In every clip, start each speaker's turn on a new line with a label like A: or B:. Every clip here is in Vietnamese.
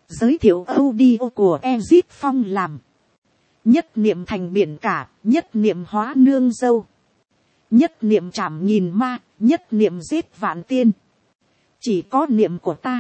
A: Giới thiệu audio của Ezit Phong làm. Nhất niệm thành biển cả, nhất niệm hóa nương dâu. Nhất niệm trảm nghìn ma, nhất niệm giết vạn tiên. Chỉ có niệm của ta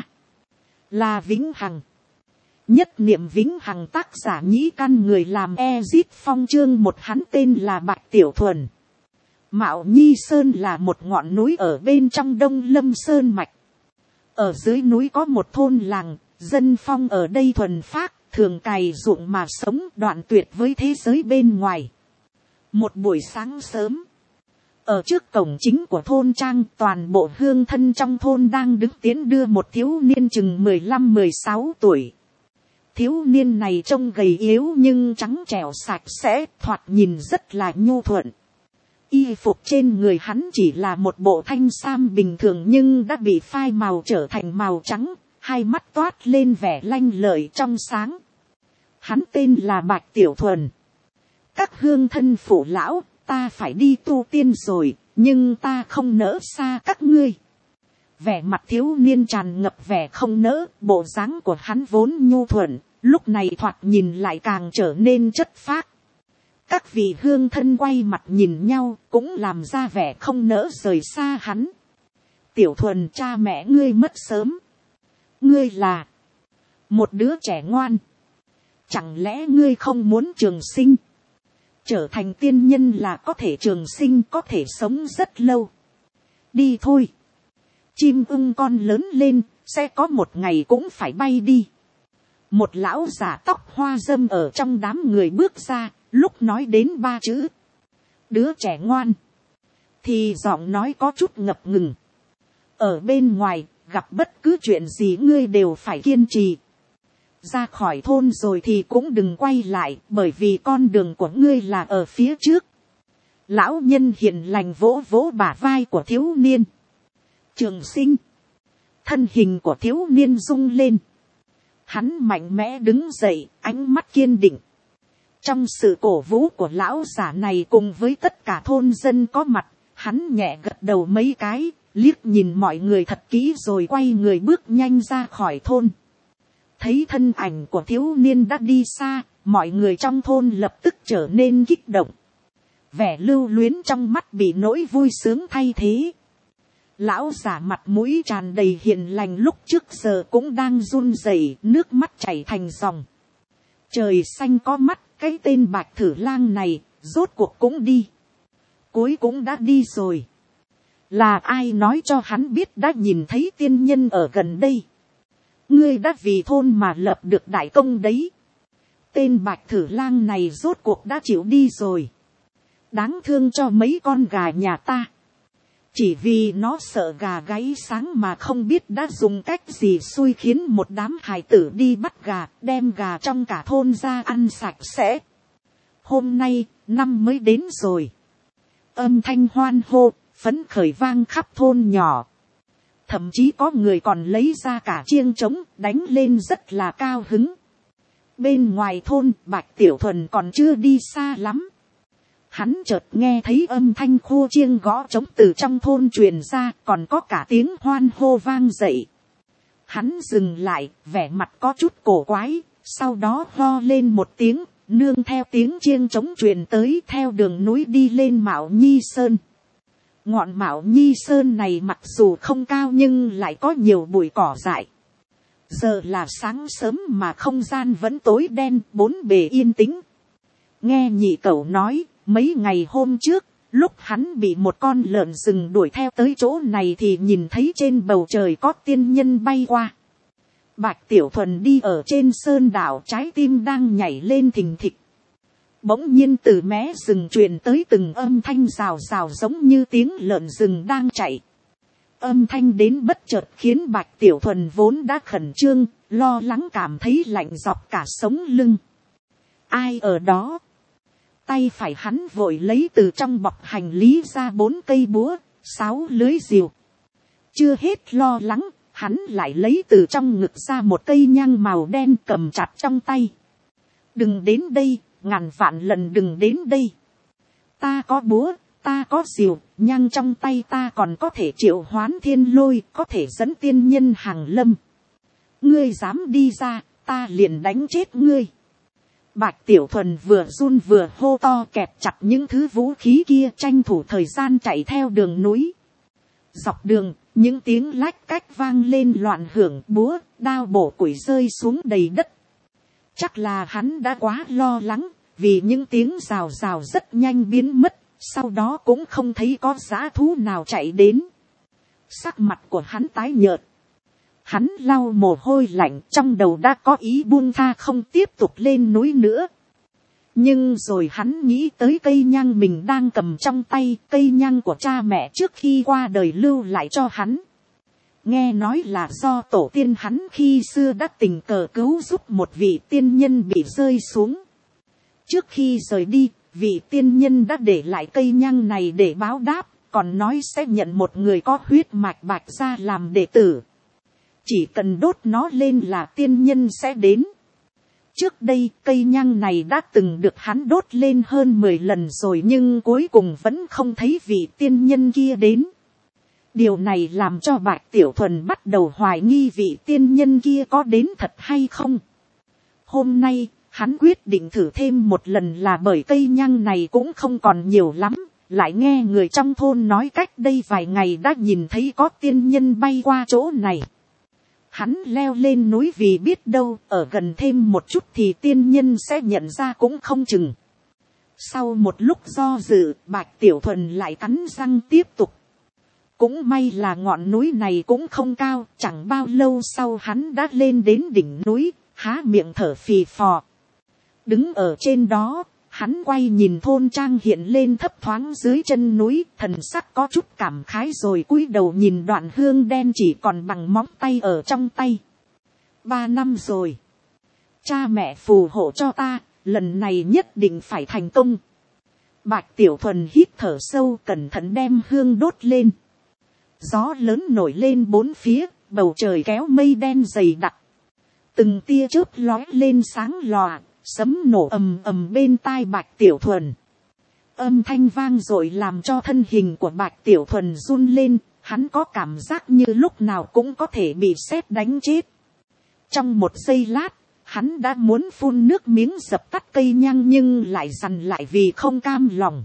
A: là vĩnh hằng. Nhất niệm vĩnh hằng, tác giả Nhĩ Căn, người làm Ezit Phong. Chương một, hắn tên là Bạch Tiểu Thuần. Mạo Nhi Sơn là một ngọn núi ở bên trong Đông Lâm Sơn Mạch. Ở dưới núi có một thôn làng, dân phong ở đây thuần phác, thường cày ruộng mà sống, đoạn tuyệt với thế giới bên ngoài. Một buổi sáng sớm, ở trước cổng chính của thôn trang, toàn bộ hương thân trong thôn đang đứng tiến đưa một thiếu niên chừng 15-16 tuổi. Thiếu niên này trông gầy yếu nhưng trắng trẻo sạch sẽ, thoạt nhìn rất là nhu thuận. Y phục trên người hắn chỉ là một bộ thanh sam bình thường nhưng đã bị phai màu trở thành màu trắng, hai mắt toát lên vẻ lanh lợi trong sáng. Hắn tên là Bạch Tiểu Thuần. Các hương thân phụ lão, ta phải đi tu tiên rồi, nhưng ta không nỡ xa các ngươi. Vẻ mặt thiếu niên tràn ngập vẻ không nỡ, bộ dáng của hắn vốn nhu thuận, lúc này thoạt nhìn lại càng trở nên chất phác. Các vị hương thân quay mặt nhìn nhau, cũng làm ra vẻ không nỡ rời xa hắn. Tiểu Thuần, cha mẹ ngươi mất sớm. Ngươi là một đứa trẻ ngoan. Chẳng lẽ ngươi không muốn trường sinh? Trở thành tiên nhân là có thể trường sinh, có thể sống rất lâu. Đi thôi. Chim ưng con lớn lên, sẽ có một ngày cũng phải bay đi. Một lão giả tóc hoa râm ở trong đám người bước ra, lúc nói đến ba chữ đứa trẻ ngoan thì giọng nói có chút ngập ngừng. Ở bên ngoài, gặp bất cứ chuyện gì ngươi đều phải kiên trì. Ra khỏi thôn rồi thì cũng đừng quay lại, bởi vì con đường của ngươi là ở phía trước. Lão nhân hiền lành vỗ vỗ bả vai của thiếu niên. Trường sinh. Thân hình của thiếu niên rung lên. Hắn mạnh mẽ đứng dậy, ánh mắt kiên định. Trong sự cổ vũ của lão giả này cùng với tất cả thôn dân có mặt, hắn nhẹ gật đầu mấy cái, liếc nhìn mọi người thật kỹ rồi quay người bước nhanh ra khỏi thôn. Thấy thân ảnh của thiếu niên đã đi xa, mọi người trong thôn lập tức trở nên kích động. Vẻ lưu luyến trong mắt bị nỗi vui sướng thay thế. Lão giả mặt mũi tràn đầy hiền lành lúc trước giờ cũng đang run rẩy, nước mắt chảy thành dòng. Trời xanh có mắt, cái tên Bạch Thử Lang này, rốt cuộc cũng đi. Cuối cũng đã đi rồi. Là ai nói cho hắn biết đã nhìn thấy tiên nhân ở gần đây? Ngươi đã vì thôn mà lập được đại công đấy. Tên Bạch Thử Lang này rốt cuộc đã chịu đi rồi. Đáng thương cho mấy con gà nhà ta. Chỉ vì nó sợ gà gáy sáng mà không biết đã dùng cách gì xui khiến một đám hài tử đi bắt gà, đem gà trong cả thôn ra ăn sạch sẽ. Hôm nay, năm mới đến rồi. Âm thanh hoan hô, phấn khởi vang khắp thôn nhỏ. Thậm chí có người còn lấy ra cả chiêng trống, đánh lên rất là cao hứng. Bên ngoài thôn, Bạch Tiểu Thuần còn chưa đi xa lắm. Hắn chợt nghe thấy âm thanh khua chiêng gõ trống từ trong thôn truyền ra, còn có cả tiếng hoan hô vang dậy. Hắn dừng lại, vẻ mặt có chút cổ quái, sau đó ho lên một tiếng, nương theo tiếng chiêng trống truyền tới, theo đường núi đi lên Mạo Nhi Sơn. Ngọn Mạo Nhi Sơn này mặc dù không cao nhưng lại có nhiều bụi cỏ dại. Giờ là sáng sớm mà không gian vẫn tối đen, bốn bề yên tĩnh. Nghe nhị cẩu nói, mấy ngày hôm trước, lúc hắn bị một con lợn rừng đuổi theo tới chỗ này thì nhìn thấy trên bầu trời có tiên nhân bay qua. Bạch Tiểu Thuần đi ở trên sơn đảo, trái tim đang nhảy lên thình thịch. Bỗng nhiên từ mé rừng truyền tới từng âm thanh rào rào giống như tiếng lợn rừng đang chạy. Âm thanh đến bất chợt khiến Bạch Tiểu Thuần vốn đã khẩn trương, lo lắng cảm thấy lạnh dọc cả sống lưng. Ai ở đó? Tay phải hắn vội lấy từ trong bọc hành lý ra 4 cây búa, 6 lưới rìu. Chưa hết lo lắng, hắn lại lấy từ trong ngực ra một cây nhang màu đen cầm chặt trong tay. Đừng đến đây, ngàn vạn lần đừng đến đây. Ta có búa, ta có rìu, nhang trong tay ta còn có thể triệu hoán thiên lôi, có thể dẫn tiên nhân hàng lâm. Ngươi dám đi ra, ta liền đánh chết ngươi. Bạch Tiểu Thuần vừa run vừa hô to, kẹp chặt những thứ vũ khí kia, tranh thủ thời gian chạy theo đường núi. Dọc đường, những tiếng lách cách vang lên loạn hưởng, búa, đao bổ củi rơi xuống đầy đất. Chắc là hắn đã quá lo lắng, vì những tiếng rào rào rất nhanh biến mất, sau đó cũng không thấy có dã thú nào chạy đến. Sắc mặt của hắn tái nhợt. Hắn lau mồ hôi lạnh, trong đầu đã có ý buông tha không tiếp tục lên núi nữa. Nhưng rồi hắn nghĩ tới cây nhang mình đang cầm trong tay, cây nhang của cha mẹ trước khi qua đời lưu lại cho hắn. Nghe nói là do tổ tiên hắn khi xưa đã tình cờ cứu giúp một vị tiên nhân bị rơi xuống. Trước khi rời đi, vị tiên nhân đã để lại cây nhang này để báo đáp, còn nói sẽ nhận một người có huyết mạch Bạch gia làm đệ tử. Chỉ cần đốt nó lên là tiên nhân sẽ đến. Trước đây cây nhang này đã từng được hắn đốt lên hơn 10 lần rồi, nhưng cuối cùng vẫn không thấy vị tiên nhân kia đến. Điều này làm cho Bạch Tiểu Thuần bắt đầu hoài nghi vị tiên nhân kia có đến thật hay không. Hôm nay, hắn quyết định thử thêm một lần là bởi cây nhang này cũng không còn nhiều lắm. Lại nghe người trong thôn nói cách đây vài ngày đã nhìn thấy có tiên nhân bay qua chỗ này. Hắn leo lên núi vì biết đâu ở gần thêm một chút thì tiên nhân sẽ nhận ra cũng không chừng. Sau một lúc do dự, Bạch Tiểu Thuần lại cắn răng tiếp tục. Cũng may là ngọn núi này cũng không cao, chẳng bao lâu sau hắn đã lên đến đỉnh núi, há miệng thở phì phò. Đứng ở trên đó, hắn quay nhìn thôn trang hiện lên thấp thoáng dưới chân núi, thần sắc có chút cảm khái rồi cúi đầu nhìn đoạn hương đen chỉ còn bằng móng tay ở trong tay. 3 năm rồi. Cha mẹ phù hộ cho ta, lần này nhất định phải thành công. Bạch Tiểu Thuần hít thở sâu, cẩn thận đem hương đốt lên. Gió lớn nổi lên bốn phía, bầu trời kéo mây đen dày đặc. Từng tia chớp lóe lên sáng lòa, sấm nổ ầm ầm bên tai Bạch Tiểu Thuần. Âm thanh vang dội làm cho thân hình của Bạch Tiểu Thuần run lên, hắn có cảm giác như lúc nào cũng có thể bị sét đánh chết. Trong một giây lát, hắn đã muốn phun nước miếng dập tắt cây nhang nhưng lại dằn lại vì không cam lòng.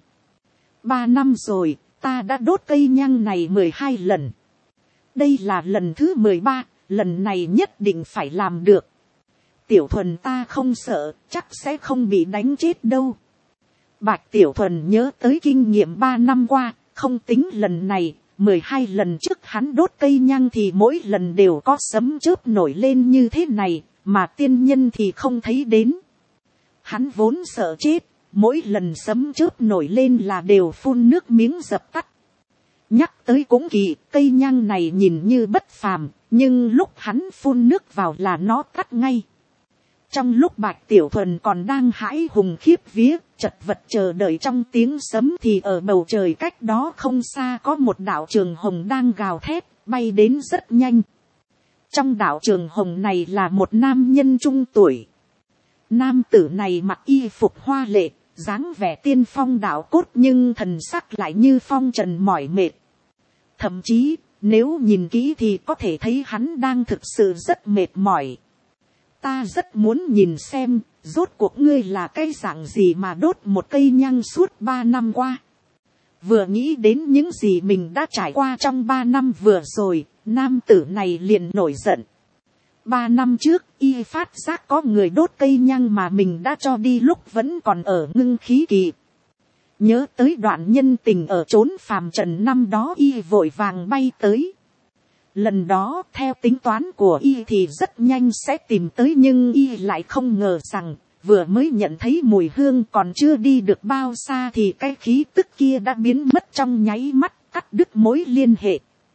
A: 3 năm rồi, ta đã đốt cây nhang này 12 lần. Đây là lần thứ 13, lần này nhất định phải làm được. Tiểu Thuần ta không sợ, chắc sẽ không bị đánh chết đâu. Bạch Tiểu Thuần nhớ tới kinh nghiệm 3 năm qua, không tính lần này, 12 lần trước hắn đốt cây nhang thì mỗi lần đều có sấm chớp nổi lên như thế này, mà tiên nhân thì không thấy đến. Hắn vốn sợ chết, mỗi lần sấm chớp nổi lên là đều phun nước miếng dập tắt. Nhắc tới cũng kỳ, cây nhang này nhìn như bất phàm, nhưng lúc hắn phun nước vào là nó tắt ngay. Trong lúc Bạch Tiểu Thuần còn đang hãi hùng khiếp vía, chật vật chờ đợi trong tiếng sấm thì ở bầu trời cách đó không xa có một đạo trường hồng đang gào thét, bay đến rất nhanh. Trong đạo trường hồng này là một nam nhân trung tuổi. Nam tử này mặc y phục hoa lệ, dáng vẻ tiên phong đạo cốt nhưng thần sắc lại như phong trần mỏi mệt. Thậm chí, nếu nhìn kỹ thì có thể thấy hắn đang thực sự rất mệt mỏi. Ta rất muốn nhìn xem, rốt cuộc ngươi là cái dạng gì mà đốt một cây nhang suốt 3 năm qua. Vừa nghĩ đến những gì mình đã trải qua trong 3 năm vừa rồi, nam tử này liền nổi giận. 3 năm trước, y phát giác có người đốt cây nhang mà mình đã cho đi lúc vẫn còn ở ngưng khí kỳ. Nhớ tới đoạn nhân tình ở chốn phàm trần năm đó, y vội vàng bay tới. Lần đó theo tính toán của y thì rất nhanh sẽ tìm tới, nhưng y lại không ngờ rằng vừa mới nhận thấy mùi hương còn chưa đi được bao xa thì cái khí tức kia đã biến mất trong nháy mắt, cắt đứt mối liên hệ.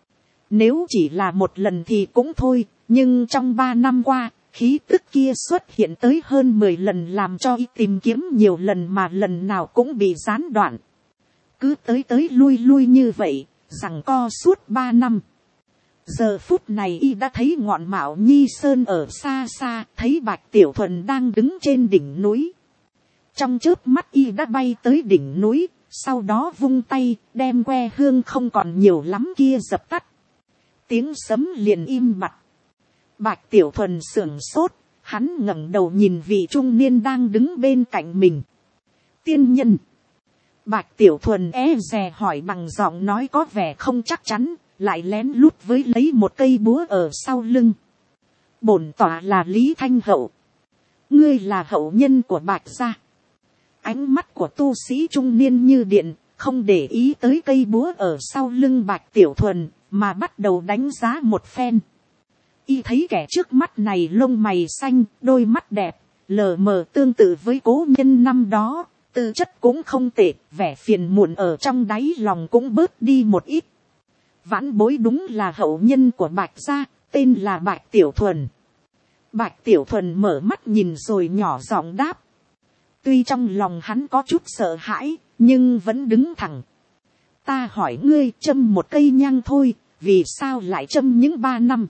A: Nếu chỉ là một lần thì cũng thôi, nhưng trong 3 năm qua, khí tức kia xuất hiện tới hơn 10 lần làm cho y tìm kiếm nhiều lần mà lần nào cũng bị gián đoạn. Cứ tới lui lui như vậy, giằng co suốt 3 năm. Giờ phút này y đã thấy ngọn Mạo Nhi Sơn ở xa xa, thấy Bạch Tiểu Thuần đang đứng trên đỉnh núi. Trong chớp mắt y đã bay tới đỉnh núi, sau đó vung tay, đem que hương không còn nhiều lắm kia dập tắt. Tiếng sấm liền im bặt. Bạch Tiểu Thuần sửng sốt, Hắn ngẩng đầu nhìn vị trung niên đang đứng bên cạnh mình. Tiên nhân. Bạch Tiểu Thuần dè hỏi bằng giọng nói có vẻ không chắc chắn, lại lén lút với lấy một cây búa ở sau lưng. Bổn tọa là Lý Thanh Hậu. Ngươi là hậu nhân của Bạch gia. Ánh mắt của tu sĩ trung niên như điện, không để ý tới cây búa ở sau lưng Bạch Tiểu Thuần, mà bắt đầu đánh giá một phen. Y thấy kẻ trước mắt này lông mày xanh, đôi mắt đẹp, lờ mờ tương tự với cố nhân năm đó, tư chất cũng không tệ, vẻ phiền muộn ở trong đáy lòng cũng bớt đi một ít. Vãn bối đúng là hậu nhân của Bạch gia, tên là Bạch Tiểu Thuần. Bạch Tiểu Thuần mở mắt nhìn rồi nhỏ giọng đáp. Tuy trong lòng hắn có chút sợ hãi, nhưng vẫn đứng thẳng. Ta hỏi ngươi, châm một cây nhang thôi, vì sao lại châm những 3 năm?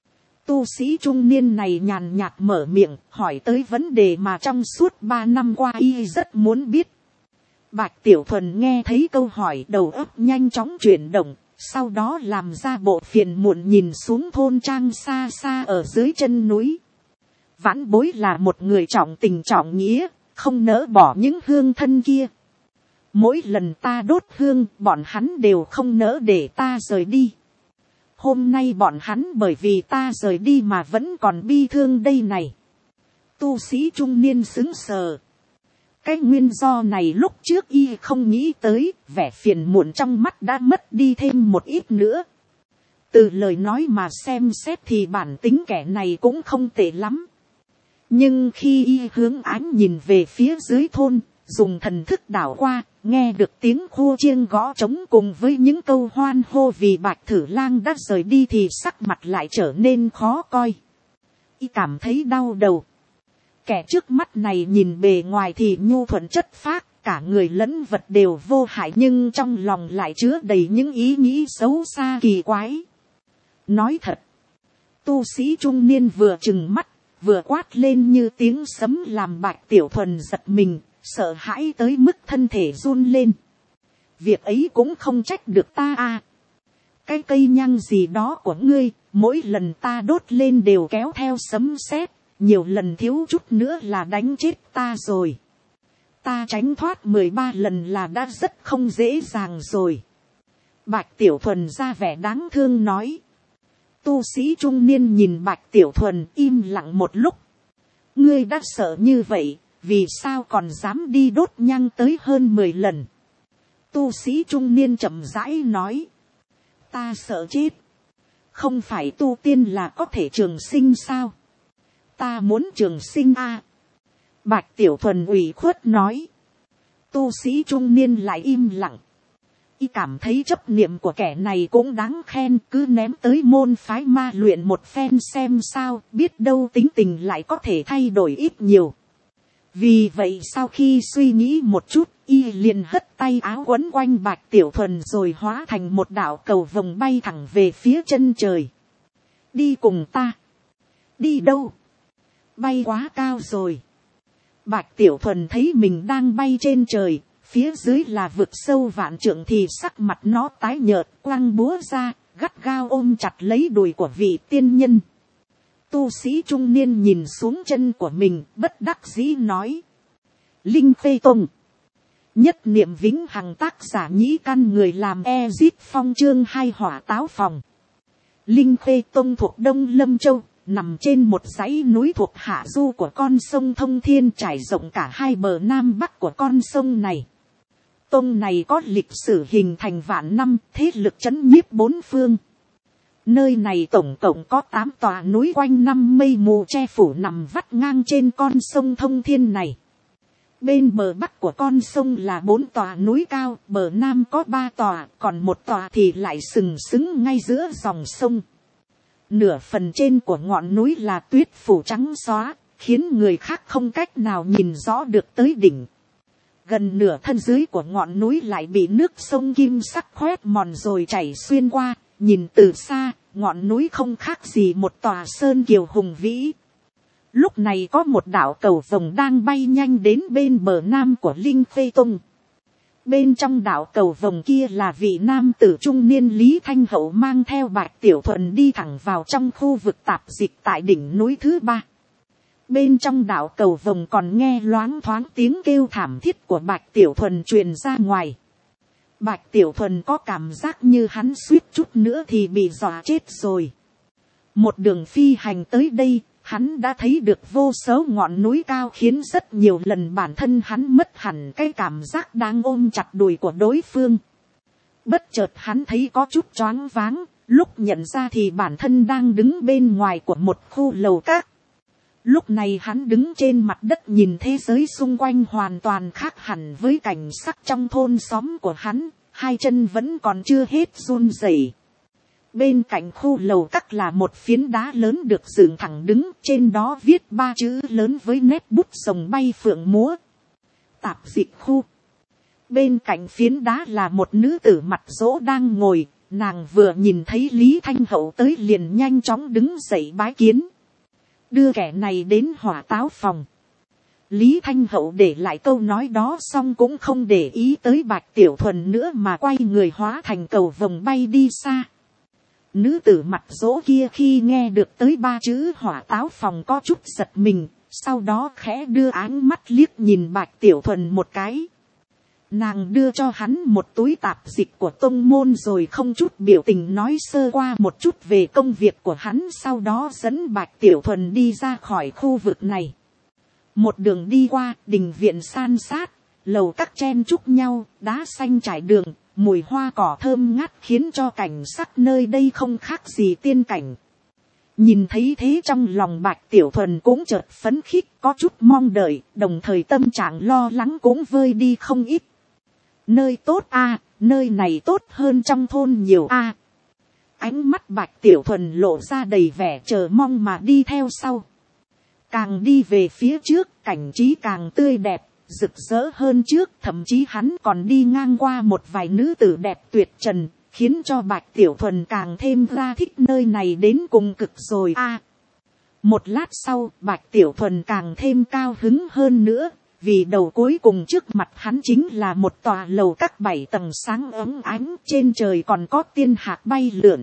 A: Tu sĩ trung niên này nhàn nhạt mở miệng, hỏi tới vấn đề mà trong suốt 3 năm qua y rất muốn biết. Bạch Tiểu Thuần nghe thấy câu hỏi, đầu óc nhanh chóng chuyển động, sau đó làm ra bộ phiền muộn nhìn xuống thôn trang xa xa ở dưới chân núi. Vãn bối là một người trọng tình trọng nghĩa, không nỡ bỏ những hương thân kia. Mỗi lần ta đốt hương, bọn hắn đều không nỡ để ta rời đi. Hôm nay bọn hắn bởi vì ta rời đi mà vẫn còn bi thương đây này. Tu sĩ trung niên sững sờ. Cái nguyên do này lúc trước y không nghĩ tới, vẻ phiền muộn trong mắt đã mất đi thêm một ít nữa. Từ lời nói mà xem xét thì bản tính kẻ này cũng không tệ lắm. Nhưng khi y hướng ánh nhìn về phía dưới thôn, dùng thần thức đảo qua, nghe được tiếng khua chiêng gõ trống cùng với những câu hoan hô vì Bạch Thử Lang đã rời đi thì sắc mặt lại trở nên khó coi. Y cảm thấy đau đầu. Kẻ trước mắt này nhìn bề ngoài thì nhu thuận chất phác, cả người lẫn vật đều vô hại, nhưng trong lòng lại chứa đầy những ý nghĩ xấu xa kỳ quái. Nói thật, tu sĩ trung niên vừa trừng mắt, vừa quát lên như tiếng sấm làm Bạch Tiểu Thuần giật mình, sợ hãi tới mức thân thể run lên. Việc ấy cũng không trách được ta à. Cái cây nhang gì đó của ngươi, mỗi lần ta đốt lên đều kéo theo sấm sét, nhiều lần thiếu chút nữa là đánh chết ta rồi. Ta tránh thoát 13 lần là đã rất không dễ dàng rồi. Bạch Tiểu Thuần ra vẻ đáng thương nói. Tu sĩ trung niên nhìn Bạch Tiểu Thuần im lặng một lúc. Ngươi đã sợ như vậy, vì sao còn dám đi đốt nhang tới hơn 10 lần? Tu sĩ trung niên chậm rãi nói. Ta sợ chết. Không phải tu tiên là có thể trường sinh sao? Ta muốn trường sinh à? Bạch Tiểu Thuần ủy khuất nói. Tu sĩ trung niên lại im lặng. Y cảm thấy chấp niệm của kẻ này cũng đáng khen, cứ ném tới môn phái ma luyện một phen xem sao, biết đâu tính tình lại có thể thay đổi ít nhiều. Vì vậy sau khi suy nghĩ một chút, y liền hất tay áo quấn quanh Bạch Tiểu Thuần rồi hóa thành một đạo cầu vồng bay thẳng về phía chân trời. Đi cùng ta. Đi đâu? Bay quá cao rồi. Bạch Tiểu Thuần thấy mình đang bay trên trời, phía dưới là vực sâu vạn trượng thì sắc mặt nó tái nhợt, quăng búa ra, gắt gao ôm chặt lấy đùi của vị tiên nhân. Tu sĩ trung niên nhìn xuống chân của mình, bất đắc dĩ nói. Linh Phê Tông. Nhất niệm vĩnh hằng, tác giả Nhĩ Căn, người làm Ezit Phong, chương 2 Hỏa Táo Phòng. Linh Phê Tông thuộc Đông Lâm Châu, nằm trên một dãy núi thuộc hạ du của con sông Thông Thiên, trải rộng cả hai bờ nam bắc của con sông này. Tông này có lịch sử hình thành vạn năm, thế lực trấn nhiếp 4 phương. Nơi này tổng cộng có 8 tòa núi quanh năm mây mù che phủ nằm vắt ngang trên con sông Thông Thiên này. Bên bờ bắc của con sông là 4 tòa núi cao, bờ nam có 3 tòa, còn một tòa thì lại sừng sững ngay giữa dòng sông. Nửa phần trên của ngọn núi là tuyết phủ trắng xóa, khiến người khác không cách nào nhìn rõ được tới đỉnh. Gần nửa thân dưới của ngọn núi lại bị nước sông kim sắc khoét mòn rồi chảy xuyên qua, nhìn từ xa, ngọn núi không khác gì một tòa sơn kiều hùng vĩ. Lúc này có một đạo cầu vồng đang bay nhanh đến bên bờ nam của Linh Phê Tông. Bên trong đạo cầu vồng kia là vị nam tử trung niên Lý Thanh Hậu mang theo Bạch Tiểu Thuần đi thẳng vào trong khu vực tạp dịch tại đỉnh núi thứ 3. Bên trong đạo cầu vồng còn nghe loáng thoáng tiếng kêu thảm thiết của Bạch Tiểu Thuần truyền ra ngoài. Bạch Tiểu Thuần có cảm giác như hắn suýt chút nữa thì bị dọa chết rồi. Một đường phi hành tới đây, hắn đã thấy được vô số ngọn núi cao, khiến rất nhiều lần bản thân hắn mất hẳn cái cảm giác đang ôm chặt đùi của đối phương. Bất chợt hắn thấy có chút choáng váng, lúc nhận ra thì bản thân đang đứng bên ngoài của một khu lầu các. Lúc này hắn đứng trên mặt đất, nhìn thế giới xung quanh hoàn toàn khác hẳn với cảnh sắc trong thôn xóm của hắn, hai chân vẫn còn chưa hết run rẩy. Bên cạnh khu lầu các là một phiến đá lớn được dựng thẳng đứng, trên đó viết 3 chữ lớn với nét bút rồng bay phượng múa: Tạp dịch khu. Bên cạnh phiến đá là một nữ tử mặt dỗ đang ngồi, nàng vừa nhìn thấy Lý Thanh Hậu tới liền nhanh chóng đứng dậy bái kiến. Đưa kẻ này đến hỏa táo phòng. Lý Thanh Hậu để lại câu nói đó xong cũng không để ý tới Bạch Tiểu Thuần nữa mà quay người hóa thành cầu vồng bay đi xa. Nữ tử mặt dỗ kia khi nghe được tới 3 chữ hỏa táo phòng có chút giật mình, sau đó khẽ đưa áng mắt liếc nhìn Bạch Tiểu Thuần một cái. Nàng đưa cho hắn một túi tạp dịch của tông môn rồi không chút biểu tình nói sơ qua một chút về công việc của hắn, sau đó dẫn Bạch Tiểu Thuần đi ra khỏi khu vực này. Một đường đi qua, đình viện san sát, lầu các chen chúc nhau, đá xanh trải đường, mùi hoa cỏ thơm ngát khiến cho cảnh sắc nơi đây không khác gì tiên cảnh. Nhìn thấy thế trong lòng Bạch Tiểu Thuần cũng chợt phấn khích, có chút mong đợi, đồng thời tâm trạng lo lắng cũng vơi đi không ít. Nơi tốt a, nơi này tốt hơn trong thôn nhiều a. Ánh mắt Bạch Tiểu Thuần lộ ra đầy vẻ chờ mong mà đi theo sau. Càng đi về phía trước, cảnh trí càng tươi đẹp, rực rỡ hơn trước, thậm chí hắn còn đi ngang qua một vài nữ tử đẹp tuyệt trần, khiến cho Bạch Tiểu Thuần càng thêm ra thích nơi này đến cùng cực rồi a. Một lát sau, Bạch Tiểu Thuần càng thêm cao hứng hơn nữa, vì đầu cuối cùng trước mặt hắn chính là một tòa lầu các 7 tầng sáng ấm ánh, trên trời còn có tiên hạc bay lượn.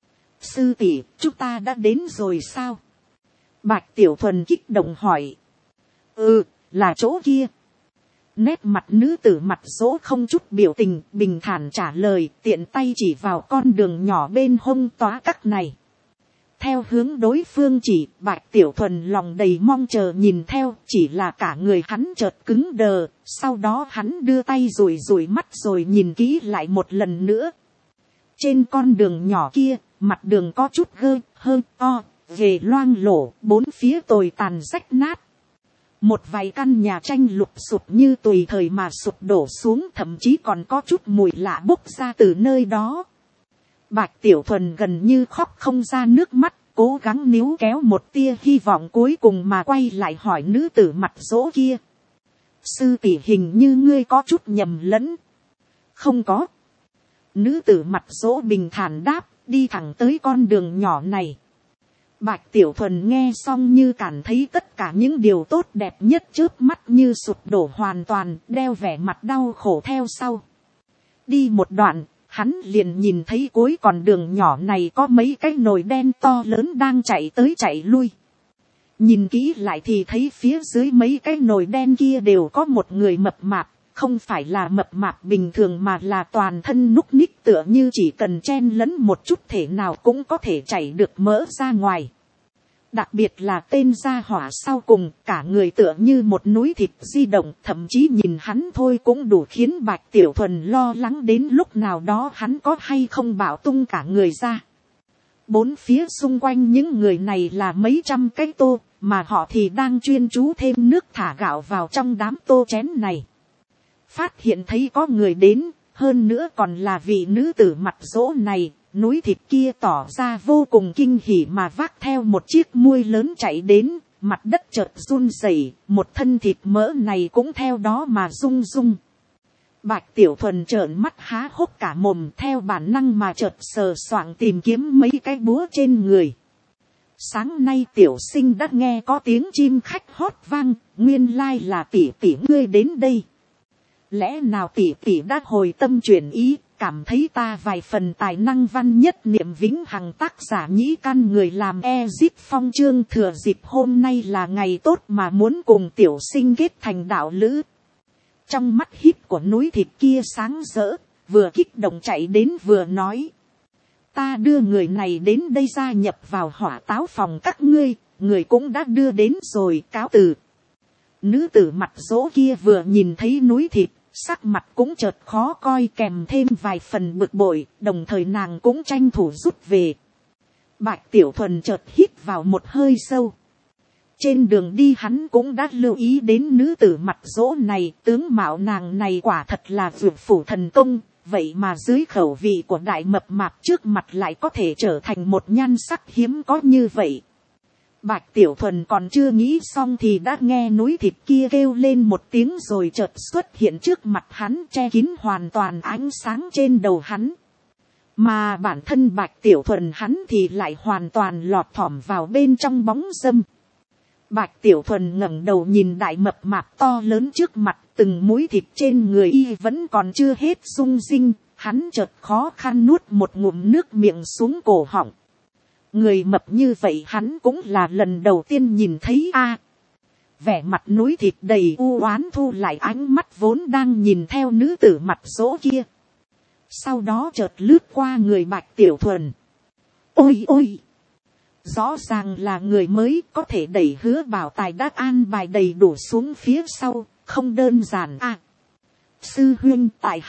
A: Sư tỷ, chúng ta đã đến rồi sao? Bạch Tiểu Thuần kích động hỏi. Ừ, là chỗ kia. Nét mặt nữ tử mặt dỗ không chút biểu tình, bình thản trả lời, tiện tay chỉ vào con đường nhỏ bên hông tóa các này. Theo hướng đối phương chỉ, Bạch Tiểu Thuần lòng đầy mong chờ nhìn theo, chỉ là cả người hắn chợt cứng đờ, sau đó hắn đưa tay rủi rủi mắt rồi nhìn kỹ lại một lần nữa. Trên con đường nhỏ kia, mặt đường có chút hơi to, ghề loang lổ, bốn phía tồi tàn rách nát. Một vài căn nhà tranh lụp sụp như tùy thời mà sụp đổ xuống, thậm chí còn có chút mùi lạ bốc ra từ nơi đó. Bạch Tiểu Thuần gần như khóc không ra nước mắt, cố gắng níu kéo một tia hy vọng cuối cùng mà quay lại hỏi nữ tử mặt dỗ kia. Sư tỷ, hình như ngươi có chút nhầm lẫn. Không có. Nữ tử mặt dỗ bình thản đáp, đi thẳng tới con đường nhỏ này. Bạch Tiểu Thuần nghe xong như cảm thấy tất cả những điều tốt đẹp nhất chớp mắt như sụp đổ hoàn toàn, đeo vẻ mặt đau khổ theo sau. Đi một đoạn, hắn liền nhìn thấy cuối con đường nhỏ này có mấy cái nồi đen to lớn đang chạy tới chạy lui. Nhìn kỹ lại thì thấy phía dưới mấy cái nồi đen kia đều có một người mập mạp, không phải là mập mạp bình thường mà là toàn thân núc ních, tựa như chỉ cần chen lẫn một chút thể nào cũng có thể chảy được mỡ ra ngoài. Đặc biệt là tên gia hỏa sau cùng, cả người tựa như một núi thịt di động, thậm chí nhìn hắn thôi cũng đủ khiến Bạch Tiểu Thuần lo lắng đến lúc nào đó hắn có hay không bạo tung cả người ra. Bốn phía xung quanh những người này là mấy trăm cái tô, mà họ thì đang chuyên chú thêm nước thả gạo vào trong đám tô chén này. Phát hiện thấy có người đến, hơn nữa còn là vị nữ tử mặt dỗ này, núi thịt kia tỏ ra vô cùng kinh hỉ mà vác theo một chiếc muôi lớn chạy đến, mặt đất chợt run rẩy, một thân thịt mỡ này cũng theo đó mà rung rung. Bạch Tiểu Thuần trợn mắt há hốc cả mồm, theo bản năng mà chợt sờ soạng tìm kiếm mấy cái búa trên người. Sáng nay tiểu sinh đã nghe có tiếng chim khách hót vang, nguyên lai là tỷ tỷ ngươi đến đây. Lẽ nào tỷ tỷ đã hồi tâm chuyển ý, cảm thấy ta vài phần tài năng văn nhất niệm vĩnh hằng tác giả nhĩ căn người làm Ezip Phong chương thừa dịp hôm nay là ngày tốt mà muốn cùng tiểu sinh kết thành đạo lữ. Trong mắt híp của núi thịt kia sáng rỡ, vừa kích động chạy đến vừa nói. Ta đưa người này đến đây gia nhập vào hỏa táo phòng các ngươi, người cũng đã đưa đến rồi, cáo từ. Nữ tử mặt dỗ kia vừa nhìn thấy núi thịt, sắc mặt cũng chợt khó coi kèm thêm vài phần bực bội, đồng thời nàng cũng tranh thủ rút về. Bạch Tiểu Thuần chợt hít vào một hơi sâu. Trên đường đi hắn cũng đã lưu ý đến nữ tử mặt dỗ này, tướng mạo nàng này quả thật là vượt phủ thần công, vậy mà dưới khẩu vị của đại mập mạp trước mặt lại có thể trở thành một nhan sắc hiếm có như vậy. Bạch Tiểu Thuần còn chưa nghĩ xong thì đã nghe núi thịt kia kêu lên một tiếng rồi chợt xuất hiện trước mặt hắn, che kín hoàn toàn ánh sáng trên đầu hắn. Mà bản thân Bạch Tiểu Thuần hắn thì lại hoàn toàn lọt thỏm vào bên trong bóng râm. Bạch Tiểu Thuần ngẩng đầu nhìn đại mập mạp to lớn trước mặt, từng múi thịt trên người y vẫn còn chưa hết rung rinh, hắn chợt khó khăn nuốt một ngụm nước miệng xuống cổ họng. Người mập như vậy hắn cũng là lần đầu tiên nhìn thấy a. Vẻ mặt núi thịt đầy u oán thu lại ánh mắt vốn đang nhìn theo nữ tử mặt dỗ kia. Sau đó chợt lướt qua người Bạch Tiểu Thuần. Ôi ôi! Rõ ràng là người mới, có thể đẩy Hứa Bảo Tài đã an bài đầy đủ xuống phía sau, không đơn giản a. Sư huynh, tại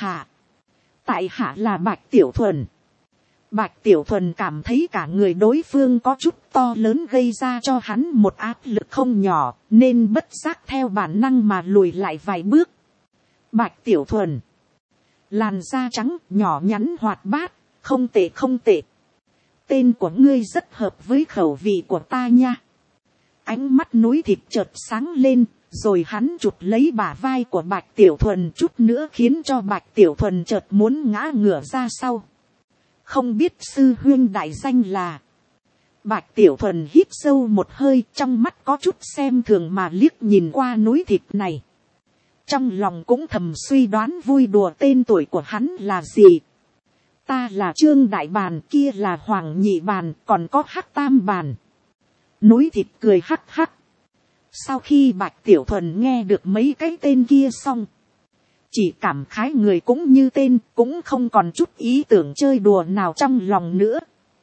A: hạ là Bạch Tiểu Thuần. Bạch Tiểu Thuần cảm thấy cả người đối phương có chút to lớn gây ra cho hắn một áp lực không nhỏ, nên bất giác theo bản năng mà lùi lại vài bước. Bạch Tiểu Thuần, làn da trắng, nhỏ nhắn hoạt bát, không tệ không tệ. Tên của ngươi rất hợp với khẩu vị của ta nha. Ánh mắt núi thịt chợt sáng lên, rồi hắn chụp lấy bả vai của Bạch Tiểu Thuần chút nữa khiến cho Bạch Tiểu Thuần chợt muốn ngã ngửa ra sau. Không biết sư huynh đại danh là. Bạch Tiểu Thuần hít sâu một hơi, trong mắt có chút xem thường mà liếc nhìn qua núi thịt này. Trong lòng cũng thầm suy đoán vui đùa tên tuổi của hắn là gì. Ta là Trương Đại Bàn, kia là Hoàng Nhị Bàn, còn có Hắc Tam Bàn. Núi thịt cười hắc hắc. Sau khi Bạch Tiểu Thuần nghe được mấy cái tên kia xong, chỉ cảm khái người cũng như tên, cũng không còn chút ý tưởng chơi đùa nào trong lòng nữa.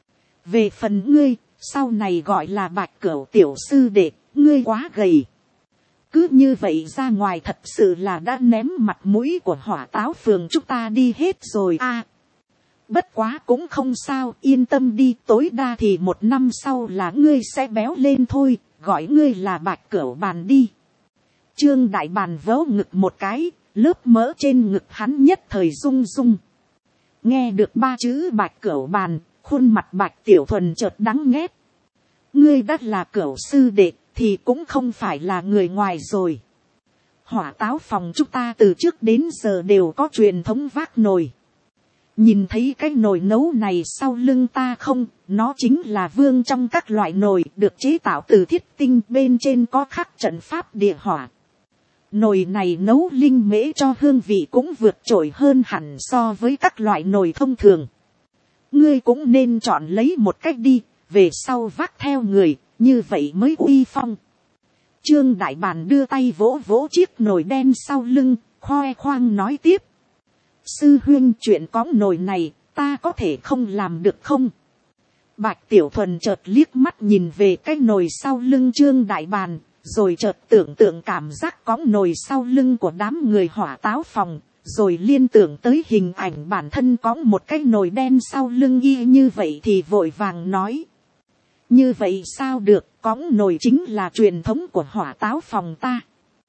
A: Về phần ngươi, sau này gọi là Bạch Cửu tiểu sư đệ, ngươi quá gầy. Cứ như vậy ra ngoài thật sự là đã ném mặt mũi của hỏa táo phường chúng ta đi hết rồi a. Bất quá cũng không sao, yên tâm đi, tối đa thì 1 năm sau là ngươi sẽ béo lên thôi, gọi ngươi là Bạch Cửu Bàn đi. Trương Đại Bàn vớ ngực một cái, lớp mỡ trên ngực hắn nhất thời rung rung. Nghe được 3 chữ Bạch Cửu Bàn, khuôn mặt Bạch Tiểu Thuần chợt đắng nghét. Ngươi đã là Cửu sư đệ, thì cũng không phải là người ngoài rồi. Hỏa táo phòng chúng ta từ trước đến giờ đều có truyền thống vác nồi. Nhìn thấy cái nồi nấu này sau lưng ta không, nó chính là vương trong các loại nồi được chế tạo từ thiết tinh, bên trên có khắc trận pháp địa hỏa. Nồi này nấu linh mễ cho hương vị cũng vượt trội hơn hẳn so với các loại nồi thông thường. Ngươi cũng nên chọn lấy một cách đi, về sau vác theo người, như vậy mới uy phong. Trương Đại Bàn đưa tay vỗ vỗ chiếc nồi đen sau lưng, khoe khoang nói tiếp. Sư huynh, chuyện cõng nồi này, ta có thể không làm được không? Bạch Tiểu Thuần chợt liếc mắt nhìn về cái nồi sau lưng Trương Đại Bàn, rồi chợt tưởng tượng cảm giác cõng nồi sau lưng của đám người hỏa táo phòng, rồi liên tưởng tới hình ảnh bản thân cõng một cái nồi đen sau lưng y như vậy thì vội vàng nói. Như vậy sao được, cõng nồi chính là truyền thống của hỏa táo phòng ta.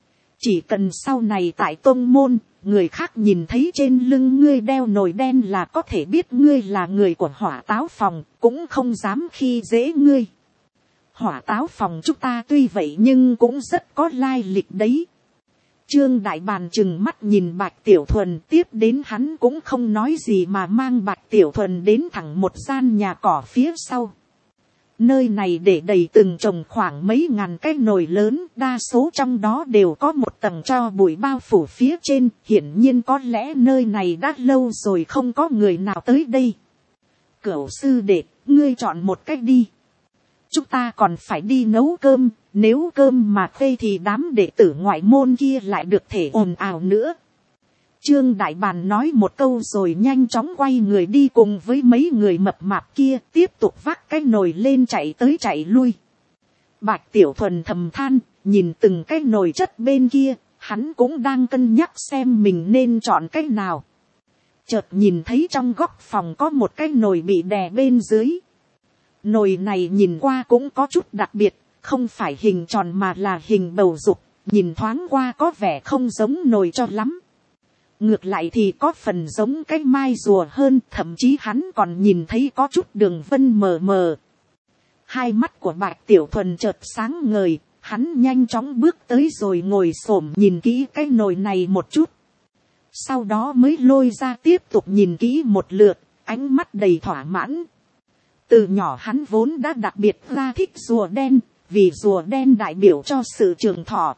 A: Chỉ cần sau này tại tôn môn, người khác nhìn thấy trên lưng ngươi đeo nồi đen là có thể biết ngươi là người của hỏa táo phòng, cũng không dám khi dễ ngươi. Hỏa táo phòng chúng ta tuy vậy nhưng cũng rất có lai lịch đấy. Trương Đại Bàn chừng mắt nhìn Bạch Tiểu Thuần, tiếp đến hắn cũng không nói gì mà mang Bạch Tiểu Thuần đến thẳng một gian nhà cỏ phía sau. Nơi này để đầy từng trồng khoảng mấy ngàn cái nồi lớn, đa số trong đó đều có một tầng tro bụi bao phủ phía trên, hiển nhiên có lẽ nơi này đã lâu rồi không có người nào tới đây. Cửu sư đệ, ngươi chọn một cách đi. Chúng ta còn phải đi nấu cơm, nếu cơm mà phê thì đám đệ tử ngoại môn kia lại được thể ồn ào nữa. Trương Đại Bàn nói một câu rồi nhanh chóng quay người đi cùng với mấy người mập mạp kia, tiếp tục vác cái nồi lên chạy tới chạy lui. Bạch Tiểu Thuần thầm than, nhìn từng cái nồi chất bên kia, hắn cũng đang cân nhắc xem mình nên chọn cái nào. Chợt nhìn thấy trong góc phòng có một cái nồi bị đè bên dưới. Nồi này nhìn qua cũng có chút đặc biệt, không phải hình tròn mà là hình bầu dục, nhìn thoáng qua có vẻ không giống nồi cho lắm. Ngược lại thì có phần giống cái mai rùa hơn, thậm chí hắn còn nhìn thấy có chút đường vân mờ mờ. Hai mắt của Bạch Tiểu Thuần chợt sáng ngời, hắn nhanh chóng bước tới rồi ngồi xổm nhìn kỹ cái nồi này một chút. Sau đó mới lôi ra tiếp tục nhìn kỹ một lượt, ánh mắt đầy thỏa mãn. Từ nhỏ hắn vốn đã đặc biệt ra thích rùa đen, vì rùa đen đại biểu cho sự trường thọ.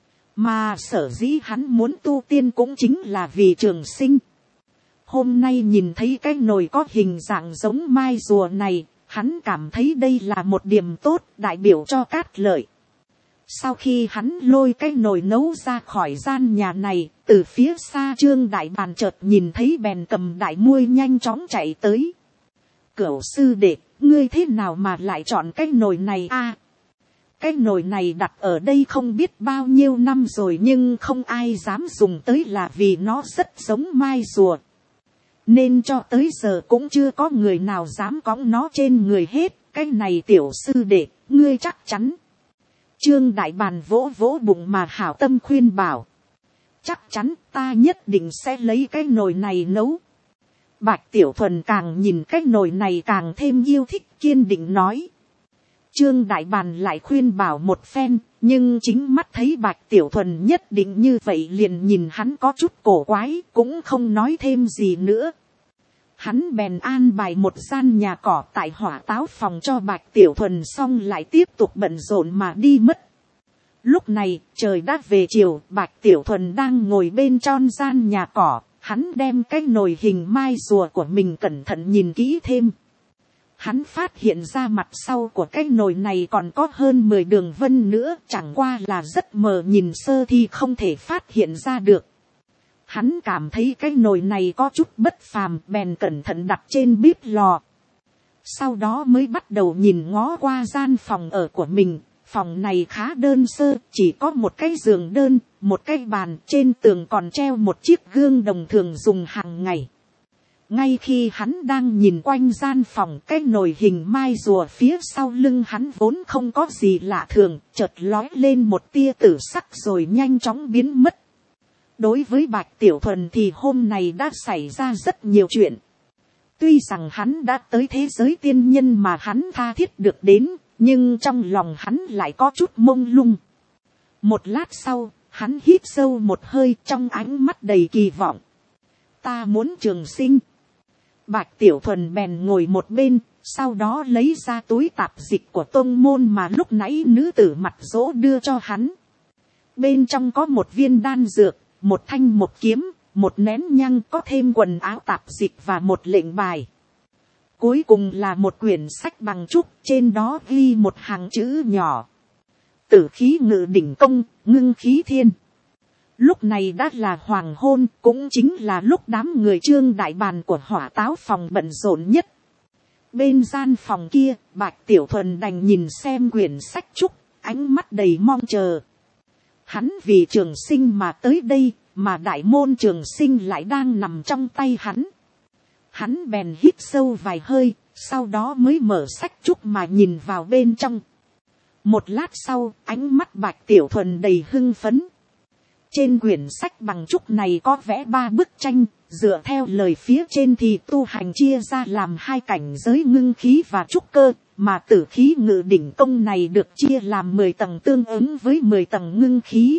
A: Mà sở dĩ hắn muốn tu tiên cũng chính là vì trường sinh. Hôm nay nhìn thấy cái nồi có hình dạng giống mai rùa này, hắn cảm thấy đây là một điểm tốt, đại biểu cho cát lợi. Sau khi hắn lôi cái nồi nấu ra khỏi gian nhà này, từ phía xa Trương Đại Bàn chợt nhìn thấy bèn cầm đại muôi nhanh chóng chạy tới. Cửu sư đệ, ngươi thế nào mà lại chọn cái nồi này a? Cái nồi này đặt ở đây không biết bao nhiêu năm rồi nhưng không ai dám dùng tới là vì nó rất giống mai rùa. Nên cho tới giờ cũng chưa có người nào dám cõng nó trên người hết. Cái này tiểu sư đệ, ngươi chắc chắn. Trương Đại Bàn vỗ vỗ bụng mà hảo tâm khuyên bảo. Chắc chắn ta nhất định sẽ lấy cái nồi này nấu. Bạch Tiểu Thuần càng nhìn cái nồi này càng thêm yêu thích, kiên định nói. Trương Đại Bàn lại khuyên bảo một phen, nhưng chính mắt thấy Bạch Tiểu Thuần nhất định như vậy liền nhìn hắn có chút cổ quái, cũng không nói thêm gì nữa. Hắn bèn an bài một gian nhà cỏ tại Hỏa Táo phòng cho Bạch Tiểu Thuần, xong lại tiếp tục bận rộn mà đi mất. Lúc này trời đã về chiều, Bạch Tiểu Thuần đang ngồi bên trong gian nhà cỏ, hắn đem cái nồi hình mai rùa của mình cẩn thận nhìn kỹ thêm. Hắn phát hiện ra mặt sau của cái nồi này còn có hơn 10 đường vân nữa, chẳng qua là rất mờ, nhìn sơ thì không thể phát hiện ra được. Hắn cảm thấy cái nồi này có chút bất phàm, bèn cẩn thận đặt trên bếp lò. Sau đó mới bắt đầu nhìn ngó qua gian phòng ở của mình. Phòng này khá đơn sơ, chỉ có một cái giường đơn, một cái bàn, trên tường còn treo một chiếc gương đồng thường dùng hàng ngày. Ngay khi hắn đang nhìn quanh gian phòng, cái nồi hình mai rùa phía sau lưng hắn vốn không có gì lạ thường, chợt lói lên một tia tử sắc rồi nhanh chóng biến mất. Đối với Bạch Tiểu Thuần thì hôm nay đã xảy ra rất nhiều chuyện. Tuy rằng hắn đã tới thế giới tiên nhân mà hắn tha thiết được đến, nhưng trong lòng hắn lại có chút mông lung. Một lát sau, hắn hít sâu một hơi, trong ánh mắt đầy kỳ vọng. Ta muốn trường sinh. Bạch Tiểu Thuần bèn ngồi một bên, sau đó lấy ra túi tạp dịch của tôn môn mà lúc nãy nữ tử mặt dỗ đưa cho hắn. Bên trong có một viên đan dược, một thanh một kiếm, một nén nhang, có thêm quần áo tạp dịch và một lệnh bài. Cuối cùng là một quyển sách bằng trúc, trên đó ghi một hàng chữ nhỏ. Tử khí ngự đỉnh công, ngưng khí thiên. Lúc này đã là hoàng hôn, cũng chính là lúc đám người Trương Đại Bàn của Hỏa Táo phòng bận rộn nhất. Bên gian phòng kia, Bạch Tiểu Thuần đành nhìn xem quyển sách trúc, ánh mắt đầy mong chờ. Hắn vì trường sinh mà tới đây, mà đại môn trường sinh lại đang nằm trong tay hắn. Hắn bèn hít sâu vài hơi, sau đó mới mở sách trúc mà nhìn vào bên trong. Một lát sau, ánh mắt Bạch Tiểu Thuần đầy hưng phấn. Trên quyển sách bằng trúc này có vẽ 3 bức tranh, dựa theo lời phía trên thì tu hành chia ra làm 2 cảnh giới ngưng khí và trúc cơ, mà tử khí ngự đỉnh công này được chia làm 10 tầng tương ứng với 10 tầng ngưng khí.